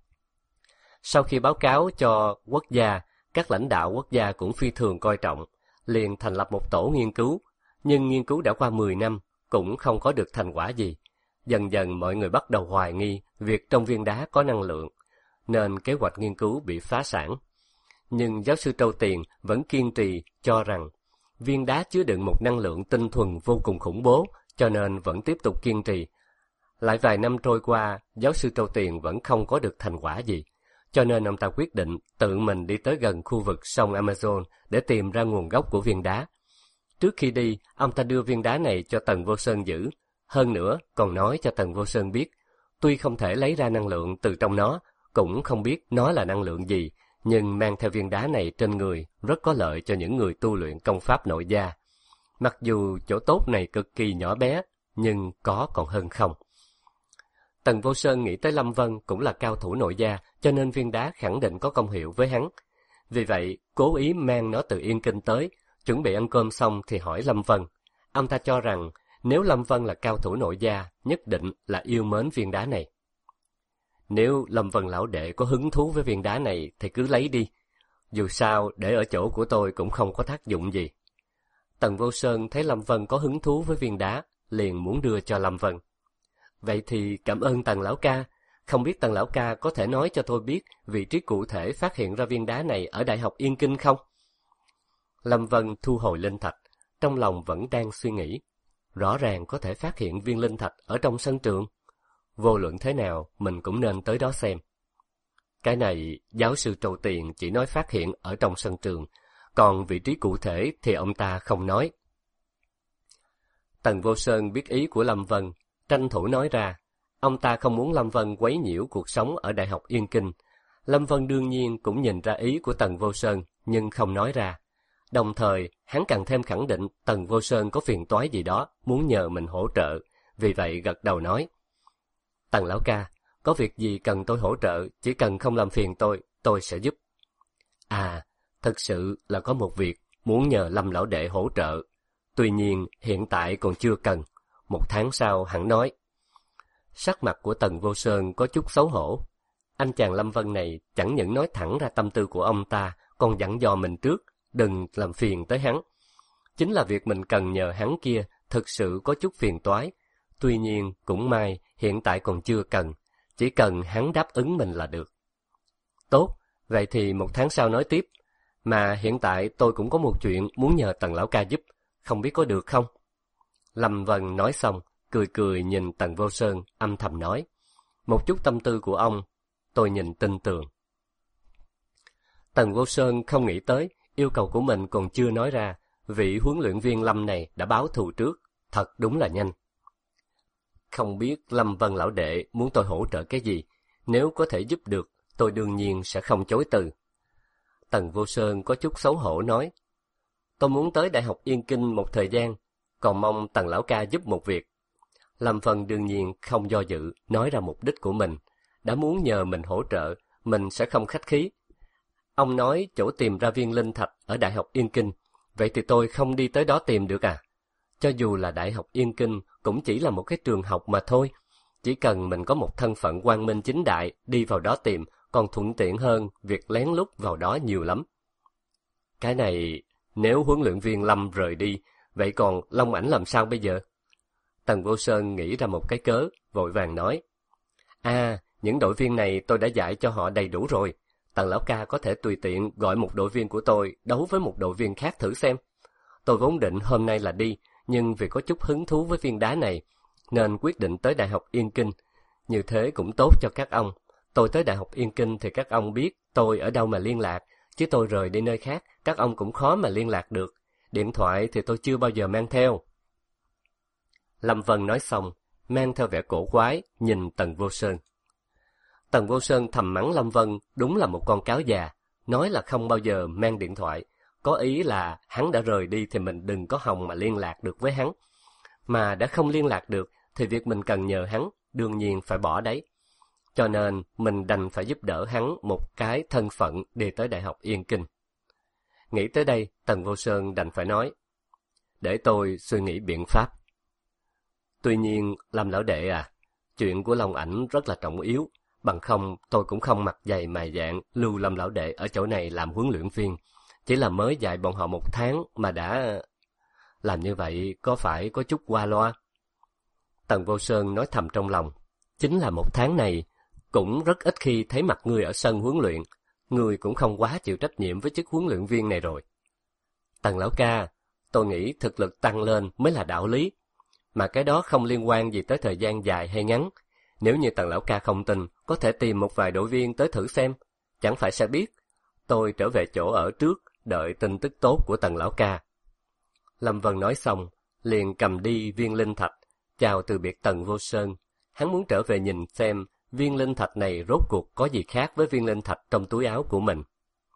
A: Sau khi báo cáo cho quốc gia, các lãnh đạo quốc gia cũng phi thường coi trọng, liền thành lập một tổ nghiên cứu, nhưng nghiên cứu đã qua 10 năm, cũng không có được thành quả gì. Dần dần mọi người bắt đầu hoài nghi việc trong viên đá có năng lượng, nên kế hoạch nghiên cứu bị phá sản. Nhưng giáo sư Trâu Tiền vẫn kiên trì cho rằng Viên đá chứa đựng một năng lượng tinh thuần vô cùng khủng bố, cho nên vẫn tiếp tục kiên trì. Lại vài năm trôi qua, giáo sư Trâu Tiền vẫn không có được thành quả gì, cho nên ông ta quyết định tự mình đi tới gần khu vực sông Amazon để tìm ra nguồn gốc của viên đá. Trước khi đi, ông ta đưa viên đá này cho Tần Vô Sơn giữ, hơn nữa còn nói cho Tần Vô Sơn biết, tuy không thể lấy ra năng lượng từ trong nó, cũng không biết nó là năng lượng gì, nhưng mang theo viên đá này trên người rất có lợi cho những người tu luyện công pháp nội gia. Mặc dù chỗ tốt này cực kỳ nhỏ bé, nhưng có còn hơn không. Tần Vô Sơn nghĩ tới Lâm Vân cũng là cao thủ nội gia, cho nên viên đá khẳng định có công hiệu với hắn. Vì vậy, cố ý mang nó từ Yên Kinh tới, chuẩn bị ăn cơm xong thì hỏi Lâm Vân. Ông ta cho rằng nếu Lâm Vân là cao thủ nội gia, nhất định là yêu mến viên đá này. Nếu Lâm Vân lão đệ có hứng thú với viên đá này thì cứ lấy đi. Dù sao, để ở chỗ của tôi cũng không có tác dụng gì. Tần Vô Sơn thấy Lâm Vân có hứng thú với viên đá, liền muốn đưa cho Lâm Vân. Vậy thì cảm ơn Tần lão ca. Không biết Tần lão ca có thể nói cho tôi biết vị trí cụ thể phát hiện ra viên đá này ở Đại học Yên Kinh không? Lâm Vân thu hồi linh thạch, trong lòng vẫn đang suy nghĩ. Rõ ràng có thể phát hiện viên linh thạch ở trong sân trường. Vô luận thế nào, mình cũng nên tới đó xem. Cái này, giáo sư Trâu Tiền chỉ nói phát hiện ở trong sân trường, còn vị trí cụ thể thì ông ta không nói. Tần Vô Sơn biết ý của Lâm Vân, tranh thủ nói ra. Ông ta không muốn Lâm Vân quấy nhiễu cuộc sống ở Đại học Yên Kinh. Lâm Vân đương nhiên cũng nhìn ra ý của Tần Vô Sơn, nhưng không nói ra. Đồng thời, hắn càng thêm khẳng định Tần Vô Sơn có phiền toái gì đó, muốn nhờ mình hỗ trợ, vì vậy gật đầu nói. Tần lão ca, có việc gì cần tôi hỗ trợ, chỉ cần không làm phiền tôi sẽ giúp. À, thật sự là có một việc, muốn nhờ Lâm lão đệ hỗ trợ. Tuy nhiên, hiện tại còn chưa cần, 1 tháng sau hẳn nói. Sắc mặt của Tần Vô Sơn có chút xấu hổ. Anh chàng Lâm Vân này chẳng những nói thẳng ra tâm tư của ông ta, còn dặn dò mình trước, đừng làm phiền tới hắn. Chính là việc mình cần nhờ hắn kia, thực sự có chút phiền toái. Tuy nhiên, cũng may, hiện tại còn chưa cần, chỉ cần hắn đáp ứng mình là được. Tốt, vậy thì 1 tháng sau nói tiếp. Mà hiện tại tôi cũng có một chuyện muốn nhờ Tần lão ca giúp, không biết có được không? Lâm Vân nói xong, cười cười nhìn Tần Vô Sơn, âm thầm nói. Một chút tâm tư của ông, tôi nhìn tin tưởng. Tần Vô Sơn không nghĩ tới, yêu cầu của mình còn chưa nói ra, vị huấn luyện viên Lâm này đã báo thù trước, thật đúng là nhanh. Không biết Lâm Vân lão đệ muốn tôi hỗ trợ cái gì, nếu có thể giúp được, tôi đương nhiên sẽ không chối từ. Tần Vô Sơn có chút xấu hổ nói, tôi muốn tới Đại học Yên Kinh một thời gian, còn mong Tần lão ca giúp một việc. Lâm Vân đương nhiên không do dự, nói ra mục đích của mình, đã muốn nhờ mình hỗ trợ, mình sẽ không khách khí. Ông nói chỗ tìm ra viên linh thạch ở Đại học Yên Kinh, vậy thì tôi không đi tới đó tìm được à? Cho dù là Đại học Yên Kinh cũng chỉ là một cái trường học mà thôi, chỉ cần mình có một thân phận quang minh chính đại đi vào đó tìm còn thuận tiện hơn việc lén lút vào đó nhiều lắm. Cái này, nếu huấn luyện viên Lâm rời đi, vậy còn Long Ảnh làm sao bây giờ? Tần Vô Sơn nghĩ ra một cái cớ, vội vàng nói. Những đội viên này tôi đã dạy cho họ đầy đủ rồi. Tần lão ca có thể tùy tiện gọi một đội viên của tôi đấu với một đội viên khác thử xem. Tôi vốn định hôm nay là đi, nhưng vì có chút hứng thú với viên đá này, nên quyết định tới Đại học Yên Kinh. Như thế cũng tốt cho các ông. Tôi tới Đại học Yên Kinh thì các ông biết tôi ở đâu mà liên lạc, chứ tôi rời đi nơi khác, các ông cũng khó mà liên lạc được. Điện thoại thì tôi chưa bao giờ mang theo. Lâm Vân nói xong, mang theo vẻ cổ quái, nhìn Tần Vô Sơn. Tần Vô Sơn thầm mắng Lâm Vân đúng là một con cáo già, nói là không bao giờ mang điện thoại, có ý là hắn đã rời đi thì mình đừng có hòng mà liên lạc được với hắn. Mà đã không liên lạc được thì việc mình cần nhờ hắn đương nhiên phải bỏ đấy. Cho nên mình đành phải giúp đỡ hắn một cái thân phận đi tới Đại học Yên Kinh. Nghĩ tới đây, Tần Vô Sơn đành phải nói, để tôi suy nghĩ biện pháp. Tuy nhiên, Lâm lão đệ à, chuyện của Long Ảnh rất là trọng yếu, bằng không tôi cũng không mặt dày mày dạn lưu Lâm lão đệ ở chỗ này làm huấn luyện viên. Chỉ là mới dạy bọn họ 1 tháng mà đã... Làm như vậy có phải có chút qua loa? Tần Vô Sơn nói thầm trong lòng, chính là 1 tháng này, cũng rất ít khi thấy mặt ngươi ở sân huấn luyện, ngươi cũng không quá chịu trách nhiệm với chức huấn luyện viên này rồi. Tần lão ca, Tôi nghĩ thực lực tăng lên mới là đạo lý, mà cái đó không liên quan gì tới thời gian dài hay ngắn. Nếu như Tần lão ca không tin, có thể tìm một vài đội viên tới thử xem, chẳng phải sẽ biết. Tôi trở về chỗ ở trước, đợi tin tức tốt của Tần lão ca. Lâm Vân nói xong, liền cầm đi viên linh thạch, chào từ biệt Tần Vô Sơn. Hắn muốn trở về nhìn xem viên linh thạch này rốt cuộc có gì khác với viên linh thạch trong túi áo của mình.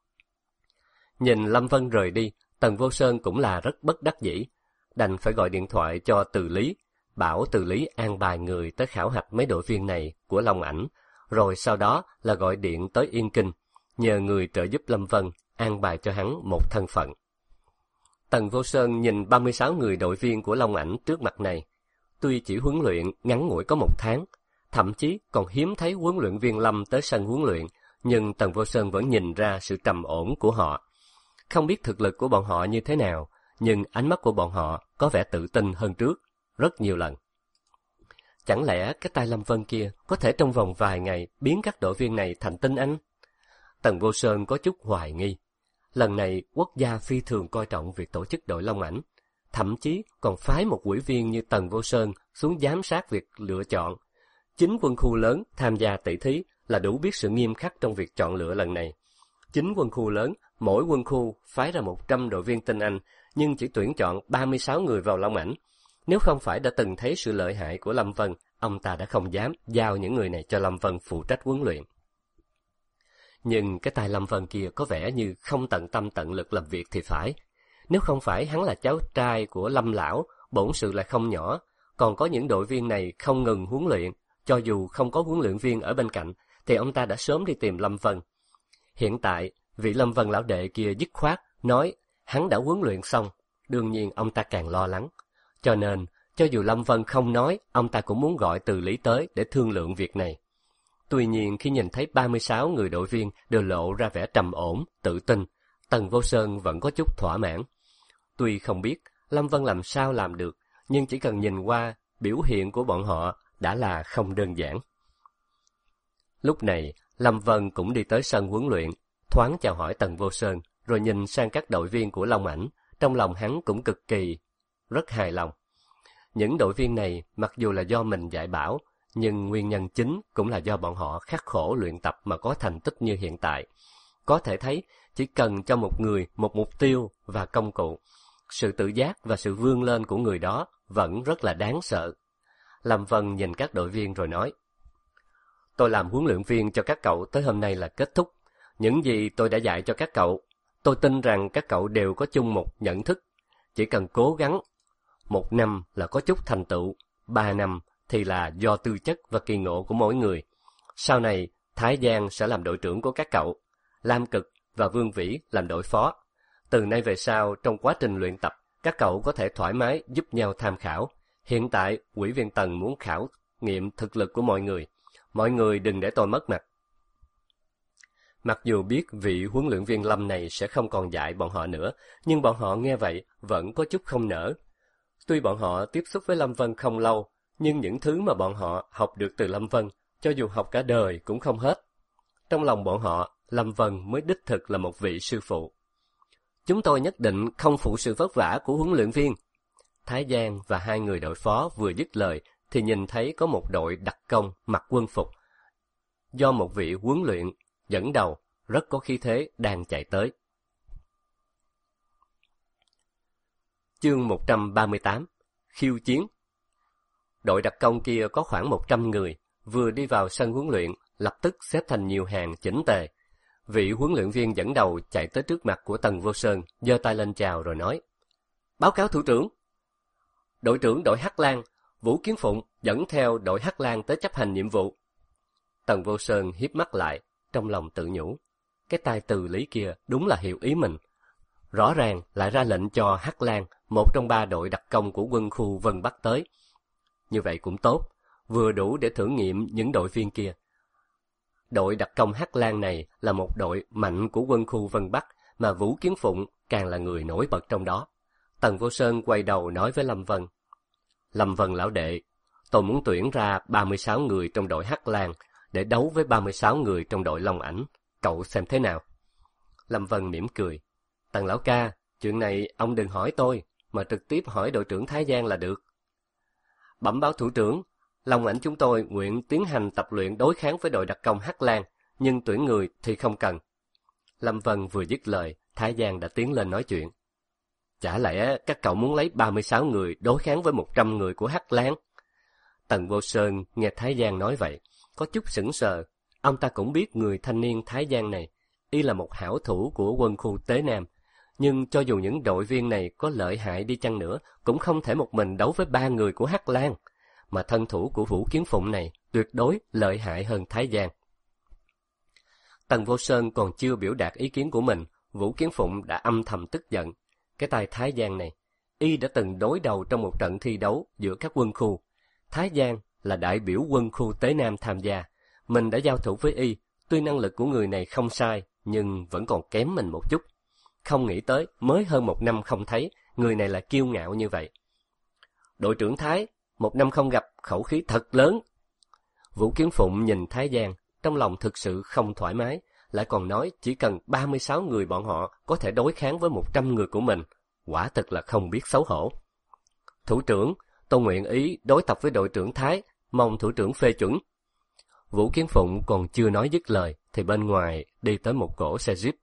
A: Nhìn Lâm Vân rời đi, Tần Vô Sơn cũng là rất bất đắc dĩ, đành phải gọi điện thoại cho Từ Lý, bảo Từ Lý an bài người tới khảo hạch mấy đội viên này của Long Ảnh, rồi sau đó là gọi điện tới Yên Kinh, nhờ người trợ giúp Lâm Vân an bài cho hắn một thân phận. Tần Vô Sơn nhìn 36 người đội viên của Long Ảnh trước mặt này, tuy chỉ huấn luyện ngắn ngủi có 1 tháng, thậm chí còn hiếm thấy huấn luyện viên Lâm tới sân huấn luyện, nhưng Tần Vô Sơn vẫn nhìn ra sự trầm ổn của họ. Không biết thực lực của bọn họ như thế nào, nhưng ánh mắt của bọn họ có vẻ tự tin hơn trước, rất nhiều lần. Chẳng lẽ cái tay Lâm Vân kia có thể trong vòng vài ngày biến các đội viên này thành tinh anh? Tần Vô Sơn có chút hoài nghi. Lần này quốc gia phi thường coi trọng việc tổ chức đội Long Ảnh, thậm chí còn phái một ủy viên như Tần Vô Sơn xuống giám sát việc lựa chọn. 9 quân khu lớn tham gia tỷ thí là đủ biết sự nghiêm khắc trong việc chọn lựa lần này. 9 quân khu lớn, mỗi quân khu phái ra 100 đội viên tinh anh, nhưng chỉ tuyển chọn 36 người vào Long Ảnh. Nếu không phải đã từng thấy sự lợi hại của Lâm Vân, ông ta đã không dám giao những người này cho Lâm Vân phụ trách huấn luyện. Nhưng cái tay Lâm Vân kia có vẻ như không tận tâm tận lực làm việc thì phải. Nếu không phải hắn là cháu trai của Lâm lão, bổn sự là không nhỏ, còn có những đội viên này không ngừng huấn luyện, cho dù không có huấn luyện viên ở bên cạnh, thì ông ta đã sớm đi tìm Lâm Vân. Hiện tại, vị Lâm Vân lão đệ kia dứt khoát, nói hắn đã huấn luyện xong, đương nhiên ông ta càng lo lắng. Cho nên, cho dù Lâm Vân không nói, ông ta cũng muốn gọi Từ Lý tới để thương lượng việc này. Tuy nhiên khi nhìn thấy 36 người đội viên đều lộ ra vẻ trầm ổn, tự tin, Tần Vô Sơn vẫn có chút thỏa mãn. Tuy không biết Lâm Vân làm sao làm được, nhưng chỉ cần nhìn qua biểu hiện của bọn họ đã là không đơn giản. Lúc này, Lâm Vân cũng đi tới sân huấn luyện, thoáng chào hỏi Tần Vô Sơn, rồi nhìn sang các đội viên của Long Ảnh, trong lòng hắn cũng cực kỳ, rất hài lòng. Những đội viên này mặc dù là do mình dạy bảo, nhưng nguyên nhân chính cũng là do bọn họ khắc khổ luyện tập mà có thành tích như hiện tại. Có thể thấy, chỉ cần cho một người một mục tiêu và công cụ, sự tự giác và sự vươn lên của người đó vẫn rất là đáng sợ. Lâm Vân nhìn các đội viên rồi nói, tôi làm huấn luyện viên cho các cậu tới hôm nay là kết thúc. Những gì tôi đã dạy cho các cậu, tôi tin rằng các cậu đều có chung một nhận thức. Chỉ cần cố gắng, 1 năm là có chút thành tựu, 3 năm thì là do tư chất và kỳ ngộ của mỗi người. Sau này, Thái Giang sẽ làm đội trưởng của các cậu, Lam Cực và Vương Vĩ làm đội phó. Từ nay về sau, trong quá trình luyện tập, các cậu có thể thoải mái giúp nhau tham khảo. Hiện tại, ủy viên Tần muốn khảo nghiệm thực lực của mọi người đừng để tôi mất mặt. Mặc dù biết vị huấn luyện viên Lâm này sẽ không còn dạy bọn họ nữa, nhưng bọn họ nghe vậy vẫn có chút không nỡ. Tuy bọn họ tiếp xúc với Lâm Vân không lâu, nhưng những thứ mà bọn họ học được từ Lâm Vân, cho dù học cả đời cũng không hết. Trong lòng bọn họ, Lâm Vân mới đích thực là một vị sư phụ. Chúng tôi nhất định không phụ sự vất vả của huấn luyện viên. Thái Giang và 2 người đội phó vừa dứt lời, thì nhìn thấy có một đội đặc công mặc quân phục, do một vị huấn luyện dẫn đầu, rất có khí thế đang chạy tới. Chương 138: Khiêu chiến. Đội đặc công kia có khoảng 100 người, vừa đi vào sân huấn luyện, lập tức xếp thành nhiều hàng chỉnh tề. Vị huấn luyện viên dẫn đầu chạy tới trước mặt của Tần Vô Sơn, giơ tay lên chào rồi nói: báo cáo thủ trưởng. Đội trưởng đội Hắc Lang, Vũ Kiến Phụng dẫn theo đội Hắc Lang tới chấp hành nhiệm vụ. Tần Vô Sơn híp mắt lại, trong lòng tự nhủ, cái tay Từ Lý kia đúng là hiểu ý mình. Rõ ràng lại ra lệnh cho Hắc Lang, một trong 3 đội đặc công của quân khu Vân Bắc tới. Như vậy cũng tốt, vừa đủ để thử nghiệm những đội viên kia. Đội đặc công Hắc Lang này là một đội mạnh của quân khu Vân Bắc, mà Vũ Kiến Phụng càng là người nổi bật trong đó. Tần Vô Sơn quay đầu nói với Lâm Vân: Lâm Vân lão đệ, tôi muốn tuyển ra 36 người trong đội Hắc Lang để đấu với 36 người trong đội Long Ảnh, cậu xem thế nào? Lâm Vân mỉm cười: Tần lão ca, chuyện này ông đừng hỏi tôi mà trực tiếp hỏi đội trưởng Thái Giang là được. Bẩm báo thủ trưởng, Long Ảnh chúng tôi nguyện tiến hành tập luyện đối kháng với đội đặc công Hắc Lang, nhưng tuyển người thì không cần. Lâm Vân vừa dứt lời, Thái Giang đã tiến lên nói chuyện. Chả lẽ các cậu muốn lấy 36 người đối kháng với 100 người của Hắc Lang? Tần Vô Sơn nghe Thái Giang nói vậy, có chút sững sờ. Ông ta cũng biết người thanh niên Thái Giang này, y là một hảo thủ của quân khu Tế Nam. Nhưng cho dù những đội viên này có lợi hại đi chăng nữa, cũng không thể một mình đấu với 3 người của Hắc Lang. Mà thân thủ của Vũ Kiến Phụng này tuyệt đối lợi hại hơn Thái Giang. Tần Vô Sơn còn chưa biểu đạt ý kiến của mình, Vũ Kiến Phụng đã âm thầm tức giận. Cái tay Thái Giang này, y đã từng đối đầu trong một trận thi đấu giữa các quân khu. Thái Giang là đại biểu quân khu Tế Nam tham gia. Mình đã giao thủ với y, tuy năng lực của người này không sai, nhưng vẫn còn kém mình một chút. Không nghĩ tới, mới hơn 1 năm không thấy, người này lại kiêu ngạo như vậy. Đội trưởng Thái, 1 năm không gặp, khẩu khí thật lớn. Vũ Kiến Phụng nhìn Thái Giang, trong lòng thực sự không thoải mái, lại còn nói chỉ cần 36 người bọn họ có thể đối kháng với 100 người của mình. Quả thực là không biết xấu hổ. Thủ trưởng, tôi nguyện ý đối tập với đội trưởng Thái, mong thủ trưởng phê chuẩn. Vũ Kiến Phụng còn chưa nói dứt lời, thì bên ngoài đi tới một cỗ xe jeep.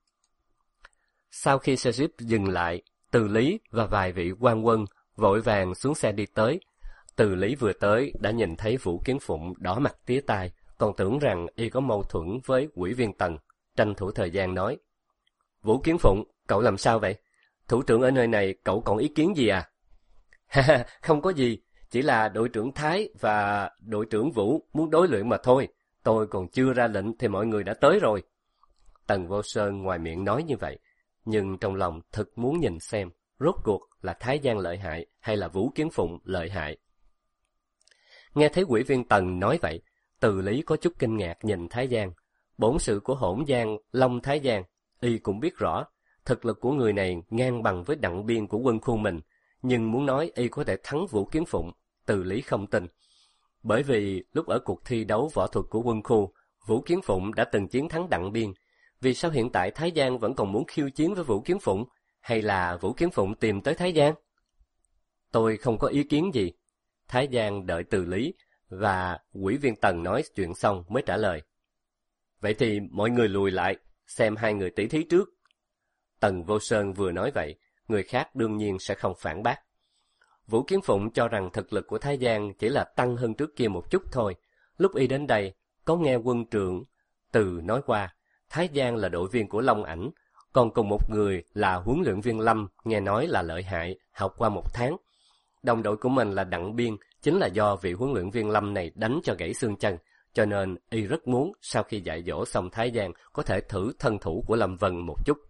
A: Sau khi xe jeep dừng lại, Từ Lý và vài vị quan quân vội vàng xuống xe đi tới. Từ Lý vừa tới đã nhìn thấy Vũ Kiến Phụng đỏ mặt tía tai, còn tưởng rằng y có mâu thuẫn với ủy viên Tần, tranh thủ thời gian nói. Vũ Kiến Phụng, cậu làm sao vậy? Thủ trưởng ở nơi này cậu còn ý kiến gì à? Ha, không có gì, chỉ là đội trưởng Thái và đội trưởng Vũ muốn đối luyện mà thôi. Tôi còn chưa ra lệnh thì mọi người đã tới rồi. Tần Vô Sơn ngoài miệng nói như vậy, nhưng trong lòng thật muốn nhìn xem rốt cuộc là Thái Giang lợi hại hay là Vũ Kiến Phụng lợi hại. Nghe thấy ủy viên Tần nói vậy, Từ Lý có chút kinh ngạc nhìn Thái Giang. Bổn sự của hỗn giang Long Thái Giang, y cũng biết rõ, thực lực của người này ngang bằng với đặng biên của quân khu mình, nhưng muốn nói y có thể thắng Vũ Kiến Phụng, Từ Lý không tin. Bởi vì lúc ở cuộc thi đấu võ thuật của quân khu, Vũ Kiến Phụng đã từng chiến thắng đặng biên. Vì sao hiện tại Thái Giang vẫn còn muốn khiêu chiến với Vũ Kiến Phụng, hay là Vũ Kiến Phụng tìm tới Thái Giang? Tôi không có ý kiến gì. Thái Giang đợi Từ Lý và ủy viên Tần nói chuyện xong mới trả lời. Vậy thì mọi người lùi lại, xem hai người tỷ thí trước. Tần Vô Sơn vừa nói vậy, người khác đương nhiên sẽ không phản bác. Vũ Kiến Phụng cho rằng thực lực của Thái Giang chỉ là tăng hơn trước kia một chút thôi. Lúc y đến đây, có nghe quân trưởng Từ nói qua, Thái Giang là đội viên của Long Ảnh, còn cùng một người là huấn luyện viên Lâm, nghe nói là lợi hại, học qua 1 tháng. Đồng đội của mình là Đặng Biên, chính là do vị huấn luyện viên Lâm này đánh cho gãy xương chân, cho nên y rất muốn sau khi dạy dỗ xong Thái Giang có thể thử thân thủ của Lâm Vân một chút.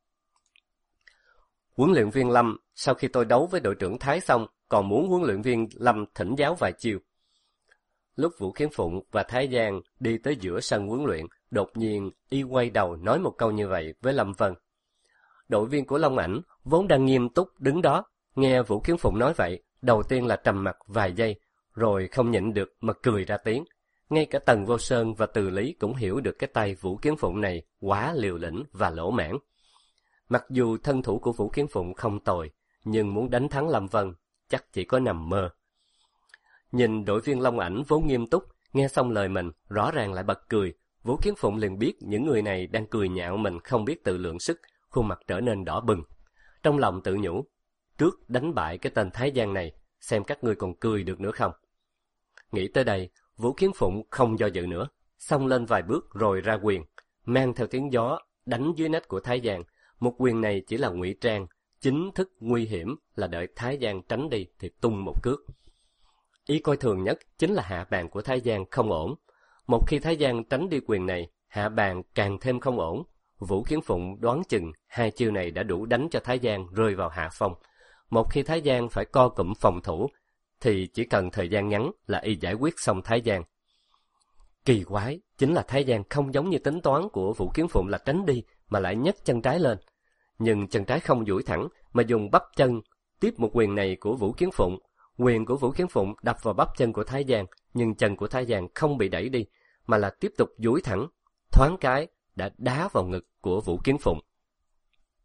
A: Huấn luyện viên Lâm, sau khi tôi đấu với đội trưởng Thái xong, còn muốn huấn luyện viên Lâm thỉnh giáo vài chiêu. Lúc Vũ Kiến Phụng và Thái Giang đi tới giữa sân huấn luyện, đột nhiên y quay đầu nói một câu như vậy với Lâm Vân. Đội viên của Long Ảnh vốn đang nghiêm túc đứng đó, nghe Vũ Kiến Phụng nói vậy, đầu tiên là trầm mặc vài giây, rồi không nhịn được mà cười ra tiếng. Ngay cả Tần Vô Sơn và Từ Lý cũng hiểu được cái tay Vũ Kiến Phụng này quá liều lĩnh và lỗ mãn. Mặc dù thân thủ của Vũ Kiến Phụng không tồi, nhưng muốn đánh thắng Lâm Vân chắc chỉ có nằm mơ. Nhìn đội viên Long Ảnh vốn nghiêm túc, nghe xong lời mình rõ ràng lại bật cười. Vũ Kiến Phụng liền biết những người này đang cười nhạo mình không biết tự lượng sức, khuôn mặt trở nên đỏ bừng. Trong lòng tự nhủ, trước đánh bại cái tên Thái Giang này, xem các ngươi còn cười được nữa không. Nghĩ tới đây, Vũ Kiến Phụng không do dự nữa, xông lên vài bước rồi ra quyền, mang theo tiếng gió đánh dưới nách của Thái Giang. Một quyền này chỉ là ngụy trang, chính thức nguy hiểm là đợi Thái Giang tránh đi thì tung một cước. Ý coi thường nhất chính là hạ bàn của Thái Giang không ổn. Một khi Thái Giang tránh đi quyền này, hạ bàn càng thêm không ổn. Vũ Kiến Phụng đoán chừng 2 chiêu này đã đủ đánh cho Thái Giang rơi vào hạ phong. Một khi Thái Giang phải co cụm phòng thủ, thì chỉ cần thời gian ngắn là y giải quyết xong Thái Giang. Kỳ quái, chính là Thái Giang không giống như tính toán của Vũ Kiến Phụng là tránh đi, mà lại nhấc chân trái lên. Nhưng chân trái không duỗi thẳng, mà dùng bắp chân tiếp một quyền này của Vũ Kiến Phụng. Quyền của Vũ Kiến Phụng đập vào bắp chân của Thái Giang, nhưng chân của Thái Giang không bị đẩy đi, mà là tiếp tục duỗi thẳng, thoáng cái đã đá vào ngực của Vũ Kiến Phụng.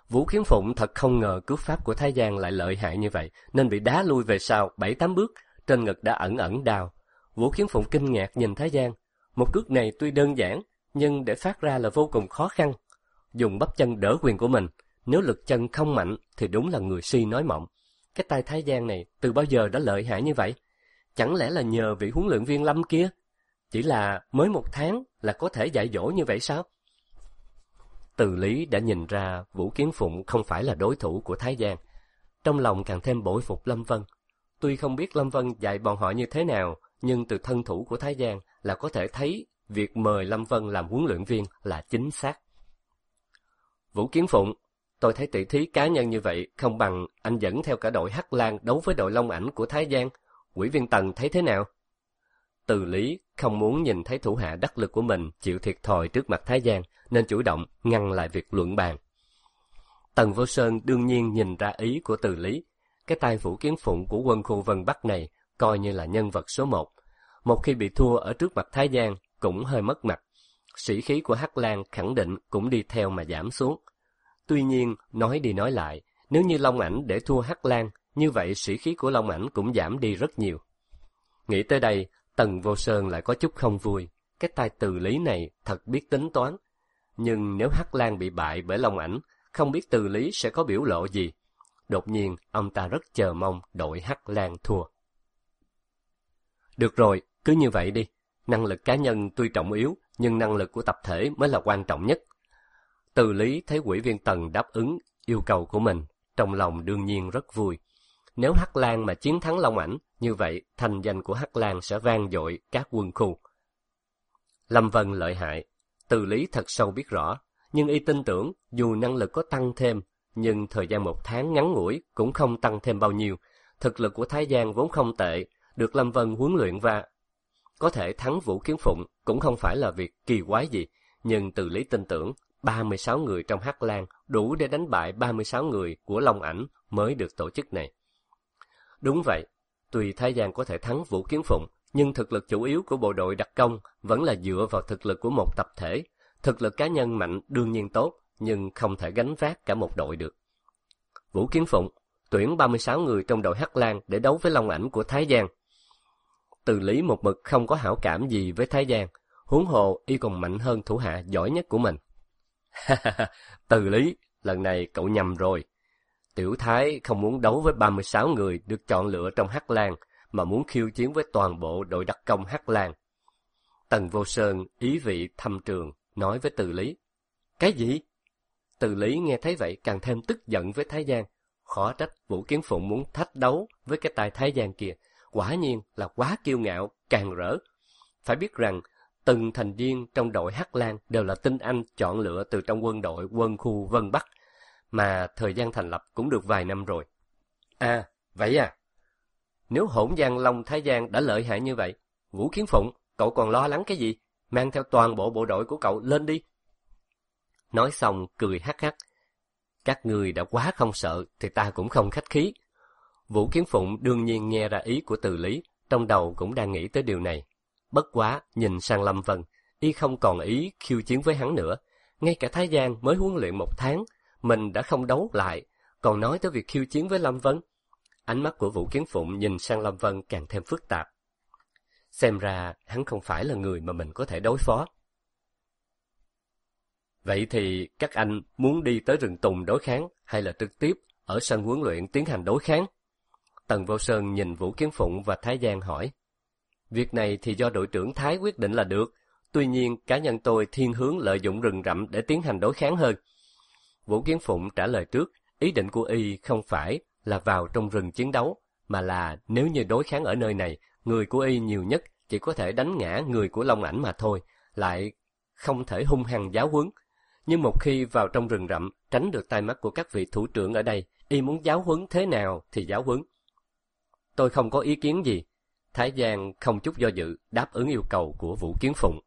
A: Vũ Kiến Phụng thật không ngờ cước pháp của Thái Giang lại lợi hại như vậy, nên bị đá lui về sau 7-8 bước, trên ngực đã ẩn ẩn đau. Vũ Kiến Phụng kinh ngạc nhìn Thái Giang, một cước này tuy đơn giản, nhưng để phát ra là vô cùng khó khăn. Dùng bắp chân đỡ quyền của mình, nếu lực chân không mạnh thì đúng là người si nói mộng. Cái tay Thái Giang này từ bao giờ đã lợi hại như vậy? Chẳng lẽ là nhờ vị huấn luyện viên Lâm kia? Chỉ là mới 1 tháng là có thể dạy dỗ như vậy sao? Từ Lý đã nhìn ra Vũ Kiến Phụng không phải là đối thủ của Thái Giang. Trong lòng càng thêm bội phục Lâm Vân. Tuy không biết Lâm Vân dạy bọn họ như thế nào, nhưng từ thân thủ của Thái Giang là có thể thấy việc mời Lâm Vân làm huấn luyện viên là chính xác. Vũ Kiến Phụng, tôi thấy tỷ thí cá nhân như vậy không bằng anh dẫn theo cả đội Hắc Lang đấu với đội Long Ảnh của Thái Giang. Ủy viên Tần thấy thế nào? Từ Lý không muốn nhìn thấy thủ hạ đắc lực của mình chịu thiệt thòi trước mặt Thái Giang, nên chủ động ngăn lại việc luận bàn. Tần Vô Sơn đương nhiên nhìn ra ý của Từ Lý. Cái tay Vũ Kiến Phụng của quân khu Vân Bắc này coi như là nhân vật số 1. Một khi bị thua ở trước mặt Thái Giang cũng hơi mất mặt. Sĩ khí của Hắc Lang khẳng định cũng đi theo mà giảm xuống. Tuy nhiên, nói đi nói lại, nếu như Long Ảnh để thua Hắc Lang, như vậy sĩ khí của Long Ảnh cũng giảm đi rất nhiều. Nghĩ tới đây, Tần Vô Sơn lại có chút không vui. Cái tay Từ Lý này thật biết tính toán. Nhưng nếu Hắc Lang bị bại bởi Long Ảnh, không biết Từ Lý sẽ có biểu lộ gì. Đột nhiên, ông ta rất chờ mong đội Hắc Lang thua. Được rồi, cứ như vậy đi. Năng lực cá nhân tuy trọng yếu, nhưng năng lực của tập thể mới là quan trọng nhất. Từ Lý thấy ủy viên Tần đáp ứng yêu cầu của mình, trong lòng đương nhiên rất vui. Nếu Hắc Lang mà chiến thắng Long Ảnh, như vậy thành danh của Hắc Lang sẽ vang dội các quân khu. Lâm Vân lợi hại, Từ Lý thật sâu biết rõ, nhưng y tin tưởng dù năng lực có tăng thêm, nhưng thời gian 1 tháng ngắn ngủi cũng không tăng thêm bao nhiêu. Thực lực của Thái Giang vốn không tệ, được Lâm Vân huấn luyện và có thể thắng Vũ Kiến Phụng cũng không phải là việc kỳ quái gì, nhưng Từ Lý tin tưởng 36 người trong Hắc Lang đủ để đánh bại 36 người của Long Ảnh mới được tổ chức này. Đúng vậy, tuy Thái Giang có thể thắng Vũ Kiến Phụng, nhưng thực lực chủ yếu của bộ đội đặc công vẫn là dựa vào thực lực của một tập thể. Thực lực cá nhân mạnh đương nhiên tốt, nhưng không thể gánh vác cả một đội được. Vũ Kiến Phụng tuyển 36 người trong đội Hắc Lang để đấu với Long Ảnh của Thái Giang. Từ Lý một mực không có hảo cảm gì với Thái Giang, huống hồ y còn mạnh hơn thủ hạ giỏi nhất của mình. Từ Lý, lần này cậu nhầm rồi. Tiểu Thái không muốn đấu với 36 người được chọn lựa trong Hắc Lang, mà muốn khiêu chiến với toàn bộ đội đặc công Hắc Lang. Tần Vô Sơn ý vị thâm trường, nói với Từ Lý. Cái gì? Từ Lý nghe thấy vậy càng thêm tức giận với Thái Giang. Khó trách Vũ Kiến Phụng muốn thách đấu với cái tay Thái Giang kia. Quả nhiên là quá kiêu ngạo, càng rỡ. Phải biết rằng, từng thành viên trong đội Hắc Lang đều là tinh anh chọn lựa từ trong quân đội quân khu Vân Bắc, mà thời gian thành lập cũng được vài năm rồi. À, vậy à? Nếu Hỗn Giang Long Thái Giang đã lợi hại như vậy, Vũ Kiến Phụng, cậu còn lo lắng cái gì? Mang theo toàn bộ bộ đội của cậu lên đi. Nói xong cười hắc hắc. Các người đã quá không sợ thì ta cũng không khách khí. Vũ Kiến Phụng đương nhiên nghe ra ý của Từ Lý, trong đầu cũng đang nghĩ tới điều này. Bất quá nhìn sang Lâm Vân, y không còn ý khiêu chiến với hắn nữa. Ngay cả Thái Giang mới huấn luyện 1 tháng, mình đã không đấu lại, còn nói tới việc khiêu chiến với Lâm Vân. Ánh mắt của Vũ Kiến Phụng nhìn sang Lâm Vân càng thêm phức tạp. Xem ra hắn không phải là người mà mình có thể đối phó. Vậy thì các anh muốn đi tới rừng Tùng đối kháng hay là trực tiếp ở sân huấn luyện tiến hành đối kháng? Tần Vô Sơn nhìn Vũ Kiến Phụng và Thái Giang hỏi. Việc này thì do đội trưởng Thái quyết định là được, tuy nhiên cá nhân tôi thiên hướng lợi dụng rừng rậm để tiến hành đối kháng hơn. Vũ Kiến Phụng trả lời trước, ý định của y không phải là vào trong rừng chiến đấu, mà là nếu như đối kháng ở nơi này, người của y nhiều nhất chỉ có thể đánh ngã người của Long Ảnh mà thôi, lại không thể hung hăng giáo huấn. Nhưng một khi vào trong rừng rậm, tránh được tai mắt của các vị thủ trưởng ở đây, y muốn giáo huấn thế nào thì giáo huấn. Tôi không có ý kiến gì. Thái Giang không chút do dự đáp ứng yêu cầu của Vũ Kiến Phụng.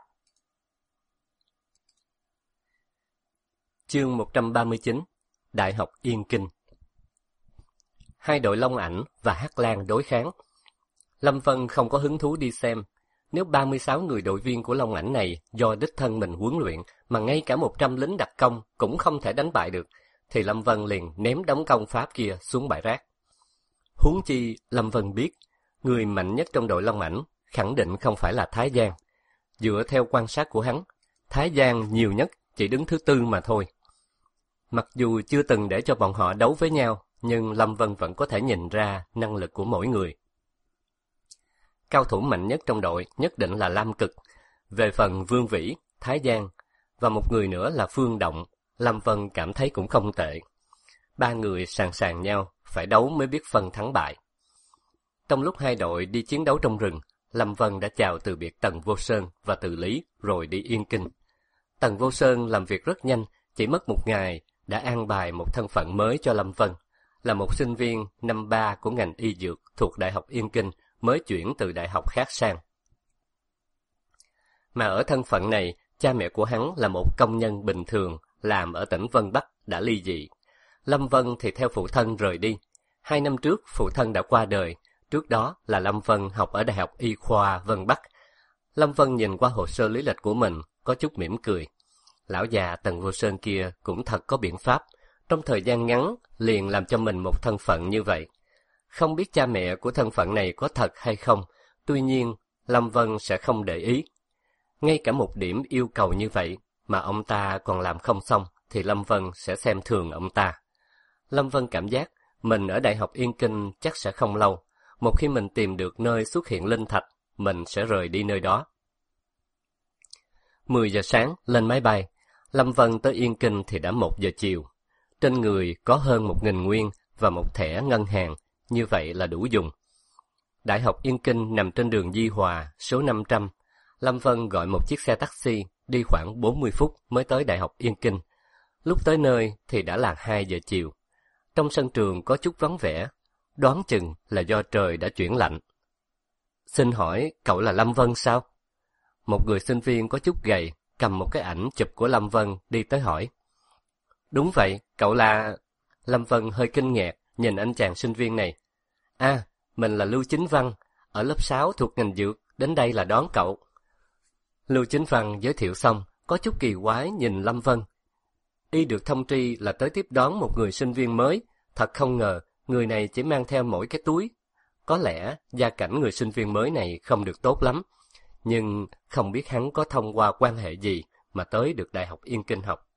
A: Chương 139, Đại học Yên Kinh. Hai đội Long Ảnh và Hắc Lang đối kháng. Lâm Vân không có hứng thú đi xem. Nếu 36 người đội viên của Long Ảnh này do đích thân mình huấn luyện, mà ngay cả 100 lính đặc công cũng không thể đánh bại được, thì Lâm Vân liền ném đống công pháp kia xuống bãi rác. Huống chi Lâm Vân biết, người mạnh nhất trong đội Long Mãnh khẳng định không phải là Thái Giang. Dựa theo quan sát của hắn, Thái Giang nhiều nhất chỉ đứng thứ 4 mà thôi. Mặc dù chưa từng để cho bọn họ đấu với nhau, nhưng Lâm Vân vẫn có thể nhìn ra năng lực của mỗi người. Cao thủ mạnh nhất trong đội nhất định là Lam Cực. Về phần Vương Vĩ, Thái Giang và một người nữa là Phương Động, Lâm Vân cảm thấy cũng không tệ. 3 người sàn sàn nhau, phải đấu mới biết phân thắng bại. Trong lúc hai đội đi chiến đấu trong rừng, Lâm Vân đã chào từ biệt Tần Vô Sơn và Từ Lý rồi đi Yên Kinh. Tần Vô Sơn làm việc rất nhanh, chỉ mất 1 ngày đã an bài một thân phận mới cho Lâm Vân, là một sinh viên năm 3 của ngành y dược thuộc Đại học Yên Kinh mới chuyển từ đại học khác sang. Mà ở thân phận này, cha mẹ của hắn là một công nhân bình thường làm ở tỉnh Vân Bắc đã ly dị. Lâm Vân thì theo phụ thân rời đi. 2 năm trước phụ thân đã qua đời, trước đó là Lâm Vân học ở Đại học Y khoa Vân Bắc. Lâm Vân nhìn qua hồ sơ lý lịch của mình, có chút mỉm cười. Lão già Tần Vô Sơn kia cũng thật có biện pháp, trong thời gian ngắn liền làm cho mình một thân phận như vậy. Không biết cha mẹ của thân phận này có thật hay không, tuy nhiên Lâm Vân sẽ không để ý. Ngay cả một điểm yêu cầu như vậy mà ông ta còn làm không xong thì Lâm Vân sẽ xem thường ông ta. Lâm Vân cảm giác mình ở Đại học Yên Kinh chắc sẽ không lâu. Một khi mình tìm được nơi xuất hiện linh thạch, mình sẽ rời đi nơi đó. 10 giờ sáng lên máy bay, Lâm Vân tới Yên Kinh thì đã 1 giờ chiều. Trên người có hơn 1.000 nguyên và một thẻ ngân hàng, như vậy là đủ dùng. Đại học Yên Kinh nằm trên đường Di Hòa, số 500. Lâm Vân gọi một chiếc xe taxi, đi khoảng 40 phút mới tới Đại học Yên Kinh. Lúc tới nơi thì đã là 2 giờ chiều. Trong sân trường có chút vắng vẻ, đoán chừng là do trời đã chuyển lạnh. Xin hỏi, cậu là Lâm Vân sao? Một người sinh viên có chút gầy, cầm một cái ảnh chụp của Lâm Vân đi tới hỏi. Đúng vậy, cậu là... Lâm Vân hơi kinh ngạc, nhìn anh chàng sinh viên này. À, mình là Lưu Chính Văn, ở lớp 6 thuộc ngành dược, đến đây là đón cậu. Lưu Chính Văn giới thiệu xong, có chút kỳ quái nhìn Lâm Vân. Y được thông tri là tới tiếp đón một người sinh viên mới, thật không ngờ người này chỉ mang theo mỗi cái túi. Có lẽ gia cảnh người sinh viên mới này không được tốt lắm, nhưng không biết hắn có thông qua quan hệ gì mà tới được Đại học Yên Kinh học.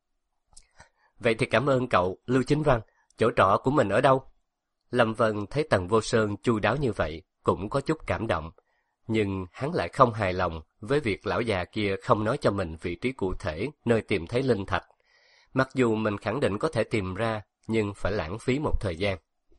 A: Vậy thì cảm ơn cậu, Lưu Chính Văn, chỗ trọ của mình ở đâu? Lâm Vân thấy Tần Vô Sơn chu đáo như vậy, cũng có chút cảm động, nhưng hắn lại không hài lòng với việc lão già kia không nói cho mình vị trí cụ thể nơi tìm thấy linh thạch. Mặc dù mình khẳng định có thể tìm ra, nhưng phải lãng phí một thời gian.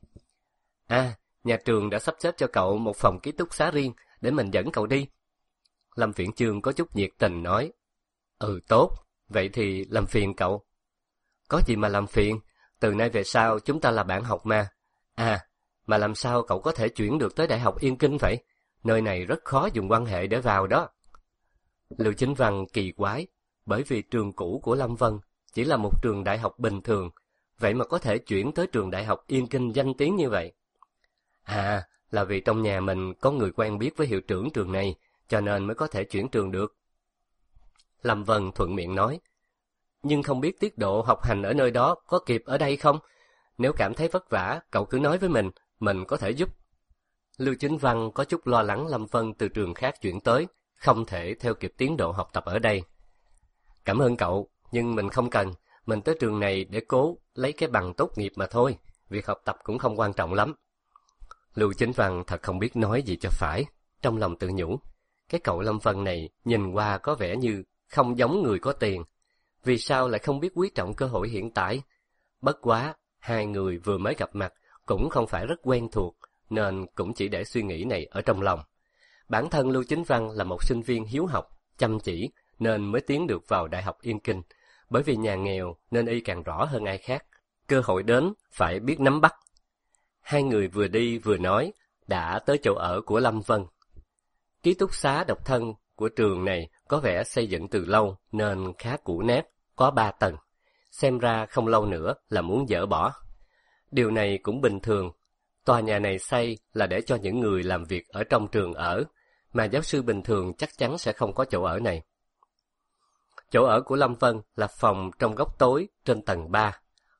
A: À, nhà trường đã sắp xếp cho cậu một phòng ký túc xá riêng, để mình dẫn cậu đi. Lâm Viễn Chương có chút nhiệt tình nói. Ừ tốt, vậy thì làm phiền cậu. Có gì mà làm phiền, từ nay về sau chúng ta là bạn học mà. À, mà làm sao cậu có thể chuyển được tới Đại học Yên Kinh vậy? Nơi này rất khó dùng quan hệ để vào đó. Lưu Chính Văn kỳ quái, bởi vì trường cũ của Lâm Vân chỉ là một trường đại học bình thường, vậy mà có thể chuyển tới trường Đại học Yên Kinh danh tiếng như vậy. À, là vì trong nhà mình có người quen biết với hiệu trưởng trường này, cho nên mới có thể chuyển trường được. Lâm Vân thuận miệng nói. Nhưng không biết tiết độ học hành ở nơi đó có kịp ở đây không? Nếu cảm thấy vất vả, cậu cứ nói với mình có thể giúp. Lưu Chính Văn có chút lo lắng Lâm Vân từ trường khác chuyển tới, không thể theo kịp tiến độ học tập ở đây. Cảm ơn cậu, nhưng mình không cần, mình tới trường này để cố lấy cái bằng tốt nghiệp mà thôi, việc học tập cũng không quan trọng lắm. Lưu Chính Văn thật không biết nói gì cho phải, trong lòng tự nhủ. Cái cậu Lâm Vân này nhìn qua có vẻ như không giống người có tiền, vì sao lại không biết quý trọng cơ hội hiện tại? Bất quá, hai người vừa mới gặp mặt cũng không phải rất quen thuộc, nên cũng chỉ để suy nghĩ này ở trong lòng. Bản thân Lưu Chính Văn là một sinh viên hiếu học, chăm chỉ, nên mới tiến được vào Đại học Yên Kinh. Bởi vì nhà nghèo nên y càng rõ hơn ai khác, cơ hội đến phải biết nắm bắt. Hai người vừa đi vừa nói, đã tới chỗ ở của Lâm Vân. Ký túc xá độc thân của trường này có vẻ xây dựng từ lâu nên khá cũ nát, có 3 tầng. Xem ra không lâu nữa là muốn dỡ bỏ. Điều này cũng bình thường. Tòa nhà này xây là để cho những người làm việc ở trong trường ở, mà giáo sư bình thường chắc chắn sẽ không có chỗ ở này. Chỗ ở của Lâm Vân là phòng trong góc tối trên tầng 3.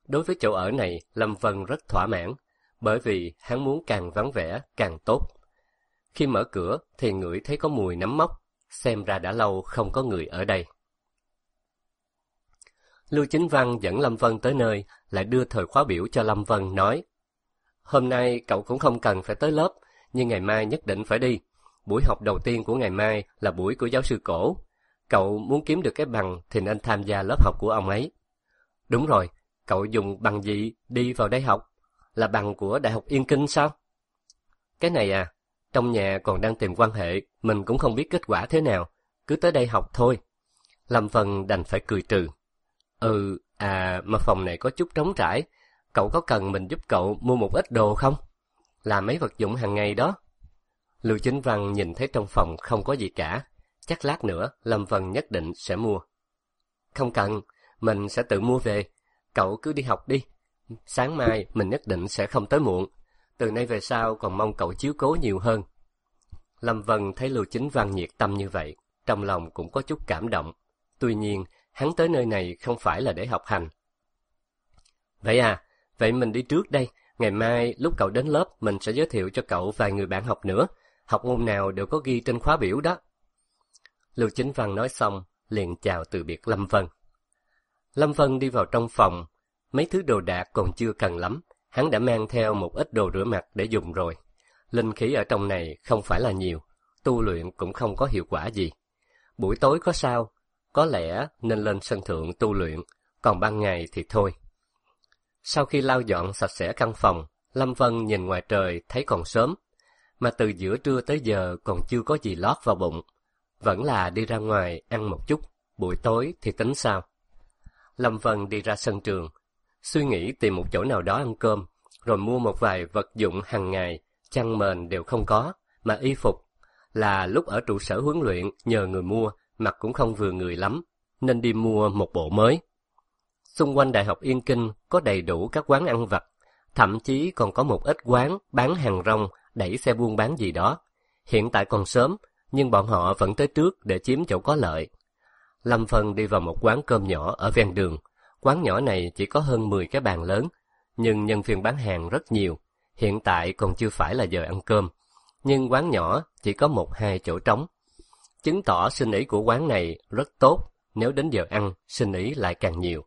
A: Đối với chỗ ở này, Lâm Vân rất thỏa mãn, bởi vì hắn muốn càng vắng vẻ càng tốt. Khi mở cửa thì ngửi thấy có mùi nấm mốc, xem ra đã lâu không có người ở đây. Lưu Chính Văn dẫn Lâm Vân tới nơi, lại đưa thời khóa biểu cho Lâm Vân nói: "Hôm nay cậu cũng không cần phải tới lớp, nhưng ngày mai nhất định phải đi. Buổi học đầu tiên của ngày mai là buổi của giáo sư Cổ. Cậu muốn kiếm được cái bằng thì nên tham gia lớp học của ông ấy." "Đúng rồi, cậu dùng bằng gì đi vào đây học? Là bằng của Đại học Yên Kinh sao?" "Cái này à, trong nhà còn đang tìm quan hệ, mình cũng không biết kết quả thế nào, cứ tới đây học thôi." Lâm Vân đành phải cười trừ. Mà phòng này có chút trống trải, cậu có cần mình giúp cậu mua một ít đồ không? Là mấy vật dụng hàng ngày đó." Lưu Chính Văn nhìn thấy trong phòng không có gì cả, chắc lát nữa Lâm Vân nhất định sẽ mua. "Không cần, mình sẽ tự mua về, cậu cứ đi học đi. Sáng mai mình nhất định sẽ không tới muộn, từ nay về sau còn mong cậu chiếu cố nhiều hơn." Lâm Vân thấy Lưu Chính Văn nhiệt tâm như vậy, trong lòng cũng có chút cảm động. Tuy nhiên, hắn tới nơi này không phải là để học hành. Vậy mình đi trước đây, ngày mai lúc cậu đến lớp mình sẽ giới thiệu cho cậu vài người bạn học nữa, học môn nào đều có ghi trên khóa biểu đó." Lưu Chính Văn nói xong, liền chào từ biệt Lâm Vân. Lâm Vân đi vào trong phòng, mấy thứ đồ đạc còn chưa cần lắm, hắn đã mang theo một ít đồ rửa mặt để dùng rồi. Linh khí ở trong này không phải là nhiều, tu luyện cũng không có hiệu quả gì. Buổi tối có sao, có lẽ nên lên sân thượng tu luyện, còn ban ngày thì thôi. Sau khi lau dọn sạch sẽ căn phòng, Lâm Vân nhìn ngoài trời thấy còn sớm, mà từ giữa trưa tới giờ còn chưa có gì lót vào bụng. Vẫn là đi ra ngoài ăn một chút, buổi tối thì tính sao. Lâm Vân đi ra sân trường, suy nghĩ tìm một chỗ nào đó ăn cơm, rồi mua một vài vật dụng hàng ngày, chăn mền đều không có, mà y phục là lúc ở trụ sở huấn luyện nhờ người mua, mặc cũng không vừa người lắm, nên đi mua một bộ mới. Xung quanh Đại học Yên Kinh có đầy đủ các quán ăn vặt, thậm chí còn có một ít quán bán hàng rong, đẩy xe buôn bán gì đó. Hiện tại còn sớm, nhưng bọn họ vẫn tới trước để chiếm chỗ có lợi. Lâm Vân đi vào một quán cơm nhỏ ở ven đường. Quán nhỏ này chỉ có hơn 10 cái bàn lớn, nhưng nhân viên bán hàng rất nhiều. Hiện tại còn chưa phải là giờ ăn cơm, nhưng quán nhỏ chỉ có 1-2 chỗ trống. Chứng tỏ sinh ý của quán này rất tốt, nếu đến giờ ăn, sinh ý lại càng nhiều.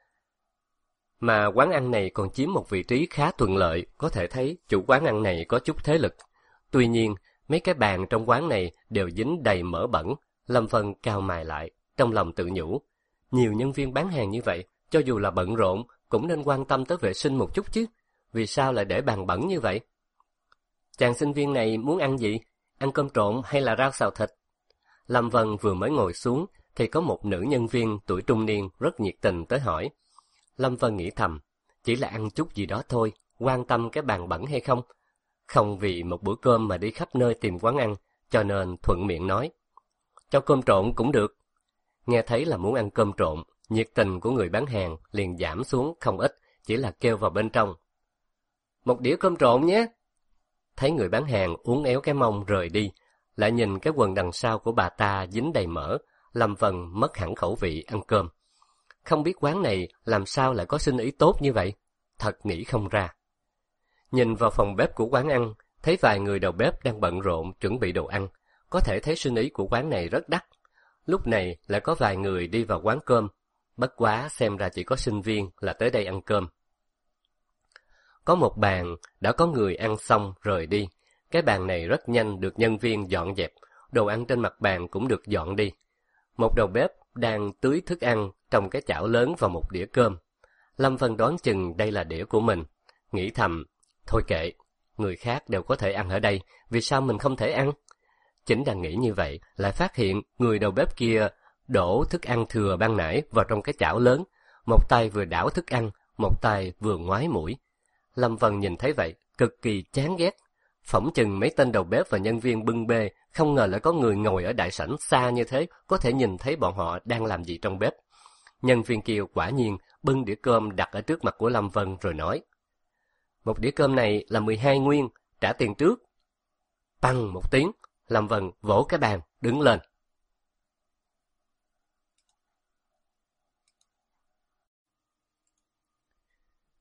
A: Mà quán ăn này còn chiếm một vị trí khá thuận lợi, có thể thấy chủ quán ăn này có chút thế lực. Tuy nhiên, mấy cái bàn trong quán này đều dính đầy mỡ bẩn. Lâm Vân cau mày lại, trong lòng tự nhủ. Nhiều nhân viên bán hàng như vậy, cho dù là bận rộn, cũng nên quan tâm tới vệ sinh một chút chứ. Vì sao lại để bàn bẩn như vậy? "Chàng sinh viên này muốn ăn gì? Ăn cơm trộn hay là rau xào thịt?" Lâm Vân vừa mới ngồi xuống, thì có một nữ nhân viên tuổi trung niên rất nhiệt tình tới hỏi. Lâm Vân nghĩ thầm, chỉ là ăn chút gì đó thôi, quan tâm cái bàn bẩn hay không? Không vì một bữa cơm mà đi khắp nơi tìm quán ăn, cho nên thuận miệng nói. "Cho cơm trộn cũng được." Nghe thấy là muốn ăn cơm trộn, nhiệt tình của người bán hàng liền giảm xuống không ít, chỉ là kêu vào bên trong. "Một đĩa cơm trộn nhé." Thấy người bán hàng uốn éo cái mông rời đi, lại nhìn cái quần đằng sau của bà ta dính đầy mỡ, Lâm Vân mất hẳn khẩu vị ăn cơm. Không biết quán này làm sao lại có sinh ý tốt như vậy, thật nghĩ không ra. Nhìn vào phòng bếp của quán ăn, thấy vài người đầu bếp đang bận rộn chuẩn bị đồ ăn, có thể thấy sinh ý của quán này rất đắt. Lúc này lại có vài người đi vào quán cơm, bất quá xem ra chỉ có sinh viên là tới đây ăn cơm. Có một bàn đã có người ăn xong rời đi, cái bàn này rất nhanh được nhân viên dọn dẹp, đồ ăn trên mặt bàn cũng được dọn đi. Một đầu bếp đang tưới thức ăn trong cái chảo lớn vào một đĩa cơm. Lâm Vân đoán chừng đây là đĩa của mình, nghĩ thầm, thôi kệ, người khác đều có thể ăn ở đây, vì sao mình không thể ăn? Chính đang nghĩ như vậy, lại phát hiện người đầu bếp kia đổ thức ăn thừa ban nãy vào trong cái chảo lớn, một tay vừa đảo thức ăn, một tay vừa ngoái mũi. Lâm Vân nhìn thấy vậy, cực kỳ chán ghét. Phỏng chừng mấy tên đầu bếp và nhân viên bưng bê, không ngờ lại có người ngồi ở đại sảnh xa như thế, có thể nhìn thấy bọn họ đang làm gì trong bếp. Nhân viên kia quả nhiên bưng đĩa cơm đặt ở trước mặt của Lâm Vân rồi nói. Một đĩa cơm này là 12 nguyên, trả tiền trước. Păng một tiếng, Lâm Vân vỗ cái bàn, đứng lên.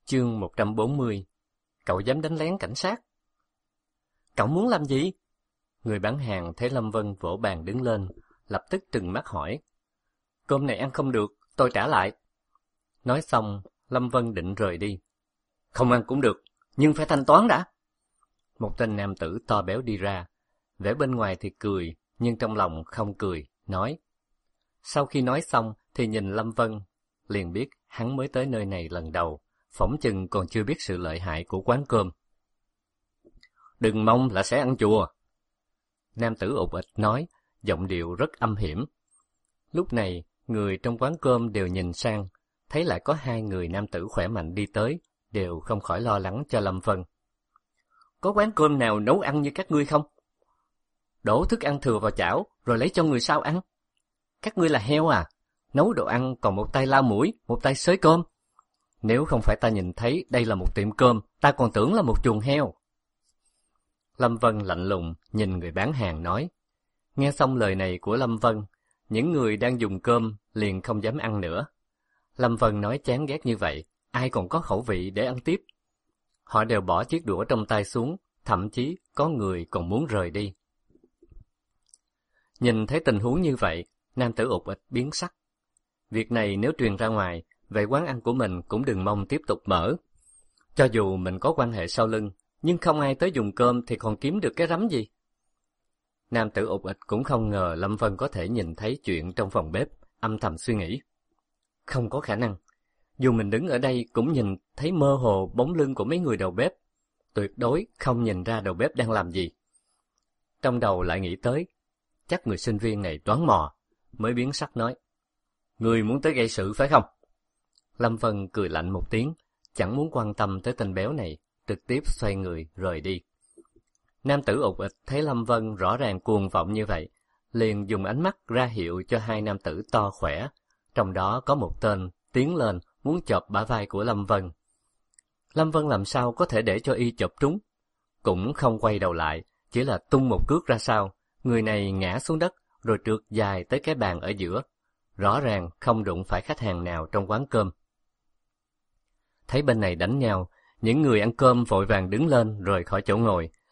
A: Chương 140. Cậu dám đánh lén cảnh sát? Cậu muốn làm gì? Người bán hàng thấy Lâm Vân vỗ bàn đứng lên, lập tức trừng mắt hỏi. Cơm này ăn không được, tôi trả lại. Nói xong, Lâm Vân định rời đi. Không ăn cũng được, nhưng phải thanh toán đã. Một tên nam tử to béo đi ra, vẻ bên ngoài thì cười, nhưng trong lòng không cười, nói. Sau khi nói xong thì nhìn Lâm Vân, liền biết hắn mới tới nơi này lần đầu, phỏng chừng còn chưa biết sự lợi hại của quán cơm. Đừng mong là sẽ ăn chùa. Nam tử ụt ịch nói, giọng điệu rất âm hiểm. Lúc này, người trong quán cơm đều nhìn sang, thấy lại có hai người nam tử khỏe mạnh đi tới, đều không khỏi lo lắng cho Lâm Vân. Có quán cơm nào nấu ăn như các ngươi không? Đổ thức ăn thừa vào chảo, rồi lấy cho người sau ăn. Các ngươi là heo à? Nấu đồ ăn còn một tay lau mũi, một tay xới cơm. Nếu không phải ta nhìn thấy đây là một tiệm cơm, ta còn tưởng là một chuồng heo. Lâm Vân lạnh lùng nhìn người bán hàng nói. Nghe xong lời này của Lâm Vân, những người đang dùng cơm liền không dám ăn nữa. Lâm Vân nói chán ghét như vậy, ai còn có khẩu vị để ăn tiếp. Họ đều bỏ chiếc đũa trong tay xuống, thậm chí có người còn muốn rời đi. Nhìn thấy tình huống như vậy, nam tử ụt ịch biến sắc. Việc này nếu truyền ra ngoài, vậy quán ăn của mình cũng đừng mong tiếp tục mở. Cho dù mình có quan hệ sau lưng, nhưng không ai tới dùng cơm thì còn kiếm được cái rắm gì. Nam tử ụt ịch cũng không ngờ Lâm Vân có thể nhìn thấy chuyện trong phòng bếp, âm thầm suy nghĩ. Không có khả năng. Dù mình đứng ở đây cũng nhìn thấy mơ hồ bóng lưng của mấy người đầu bếp. Tuyệt đối không nhìn ra đầu bếp đang làm gì. Trong đầu lại nghĩ tới, chắc người sinh viên này đoán mò, mới biến sắc nói. Người muốn tới gây sự phải không? Lâm Vân cười lạnh một tiếng, chẳng muốn quan tâm tới tên béo này, trực tiếp xoay người rời đi. Nam tử ụt ịch thấy Lâm Vân rõ ràng cuồng vọng như vậy, liền dùng ánh mắt ra hiệu cho hai nam tử to khỏe, trong đó có một tên tiến lên muốn chộp bả vai của Lâm Vân. Lâm Vân làm sao có thể để cho y chộp trúng, cũng không quay đầu lại, chỉ là tung một cước ra sau, người này ngã xuống đất rồi trượt dài tới cái bàn ở giữa, rõ ràng không đụng phải khách hàng nào trong quán cơm. Thấy bên này đánh nhau, những người ăn cơm vội vàng đứng lên rời khỏi chỗ ngồi,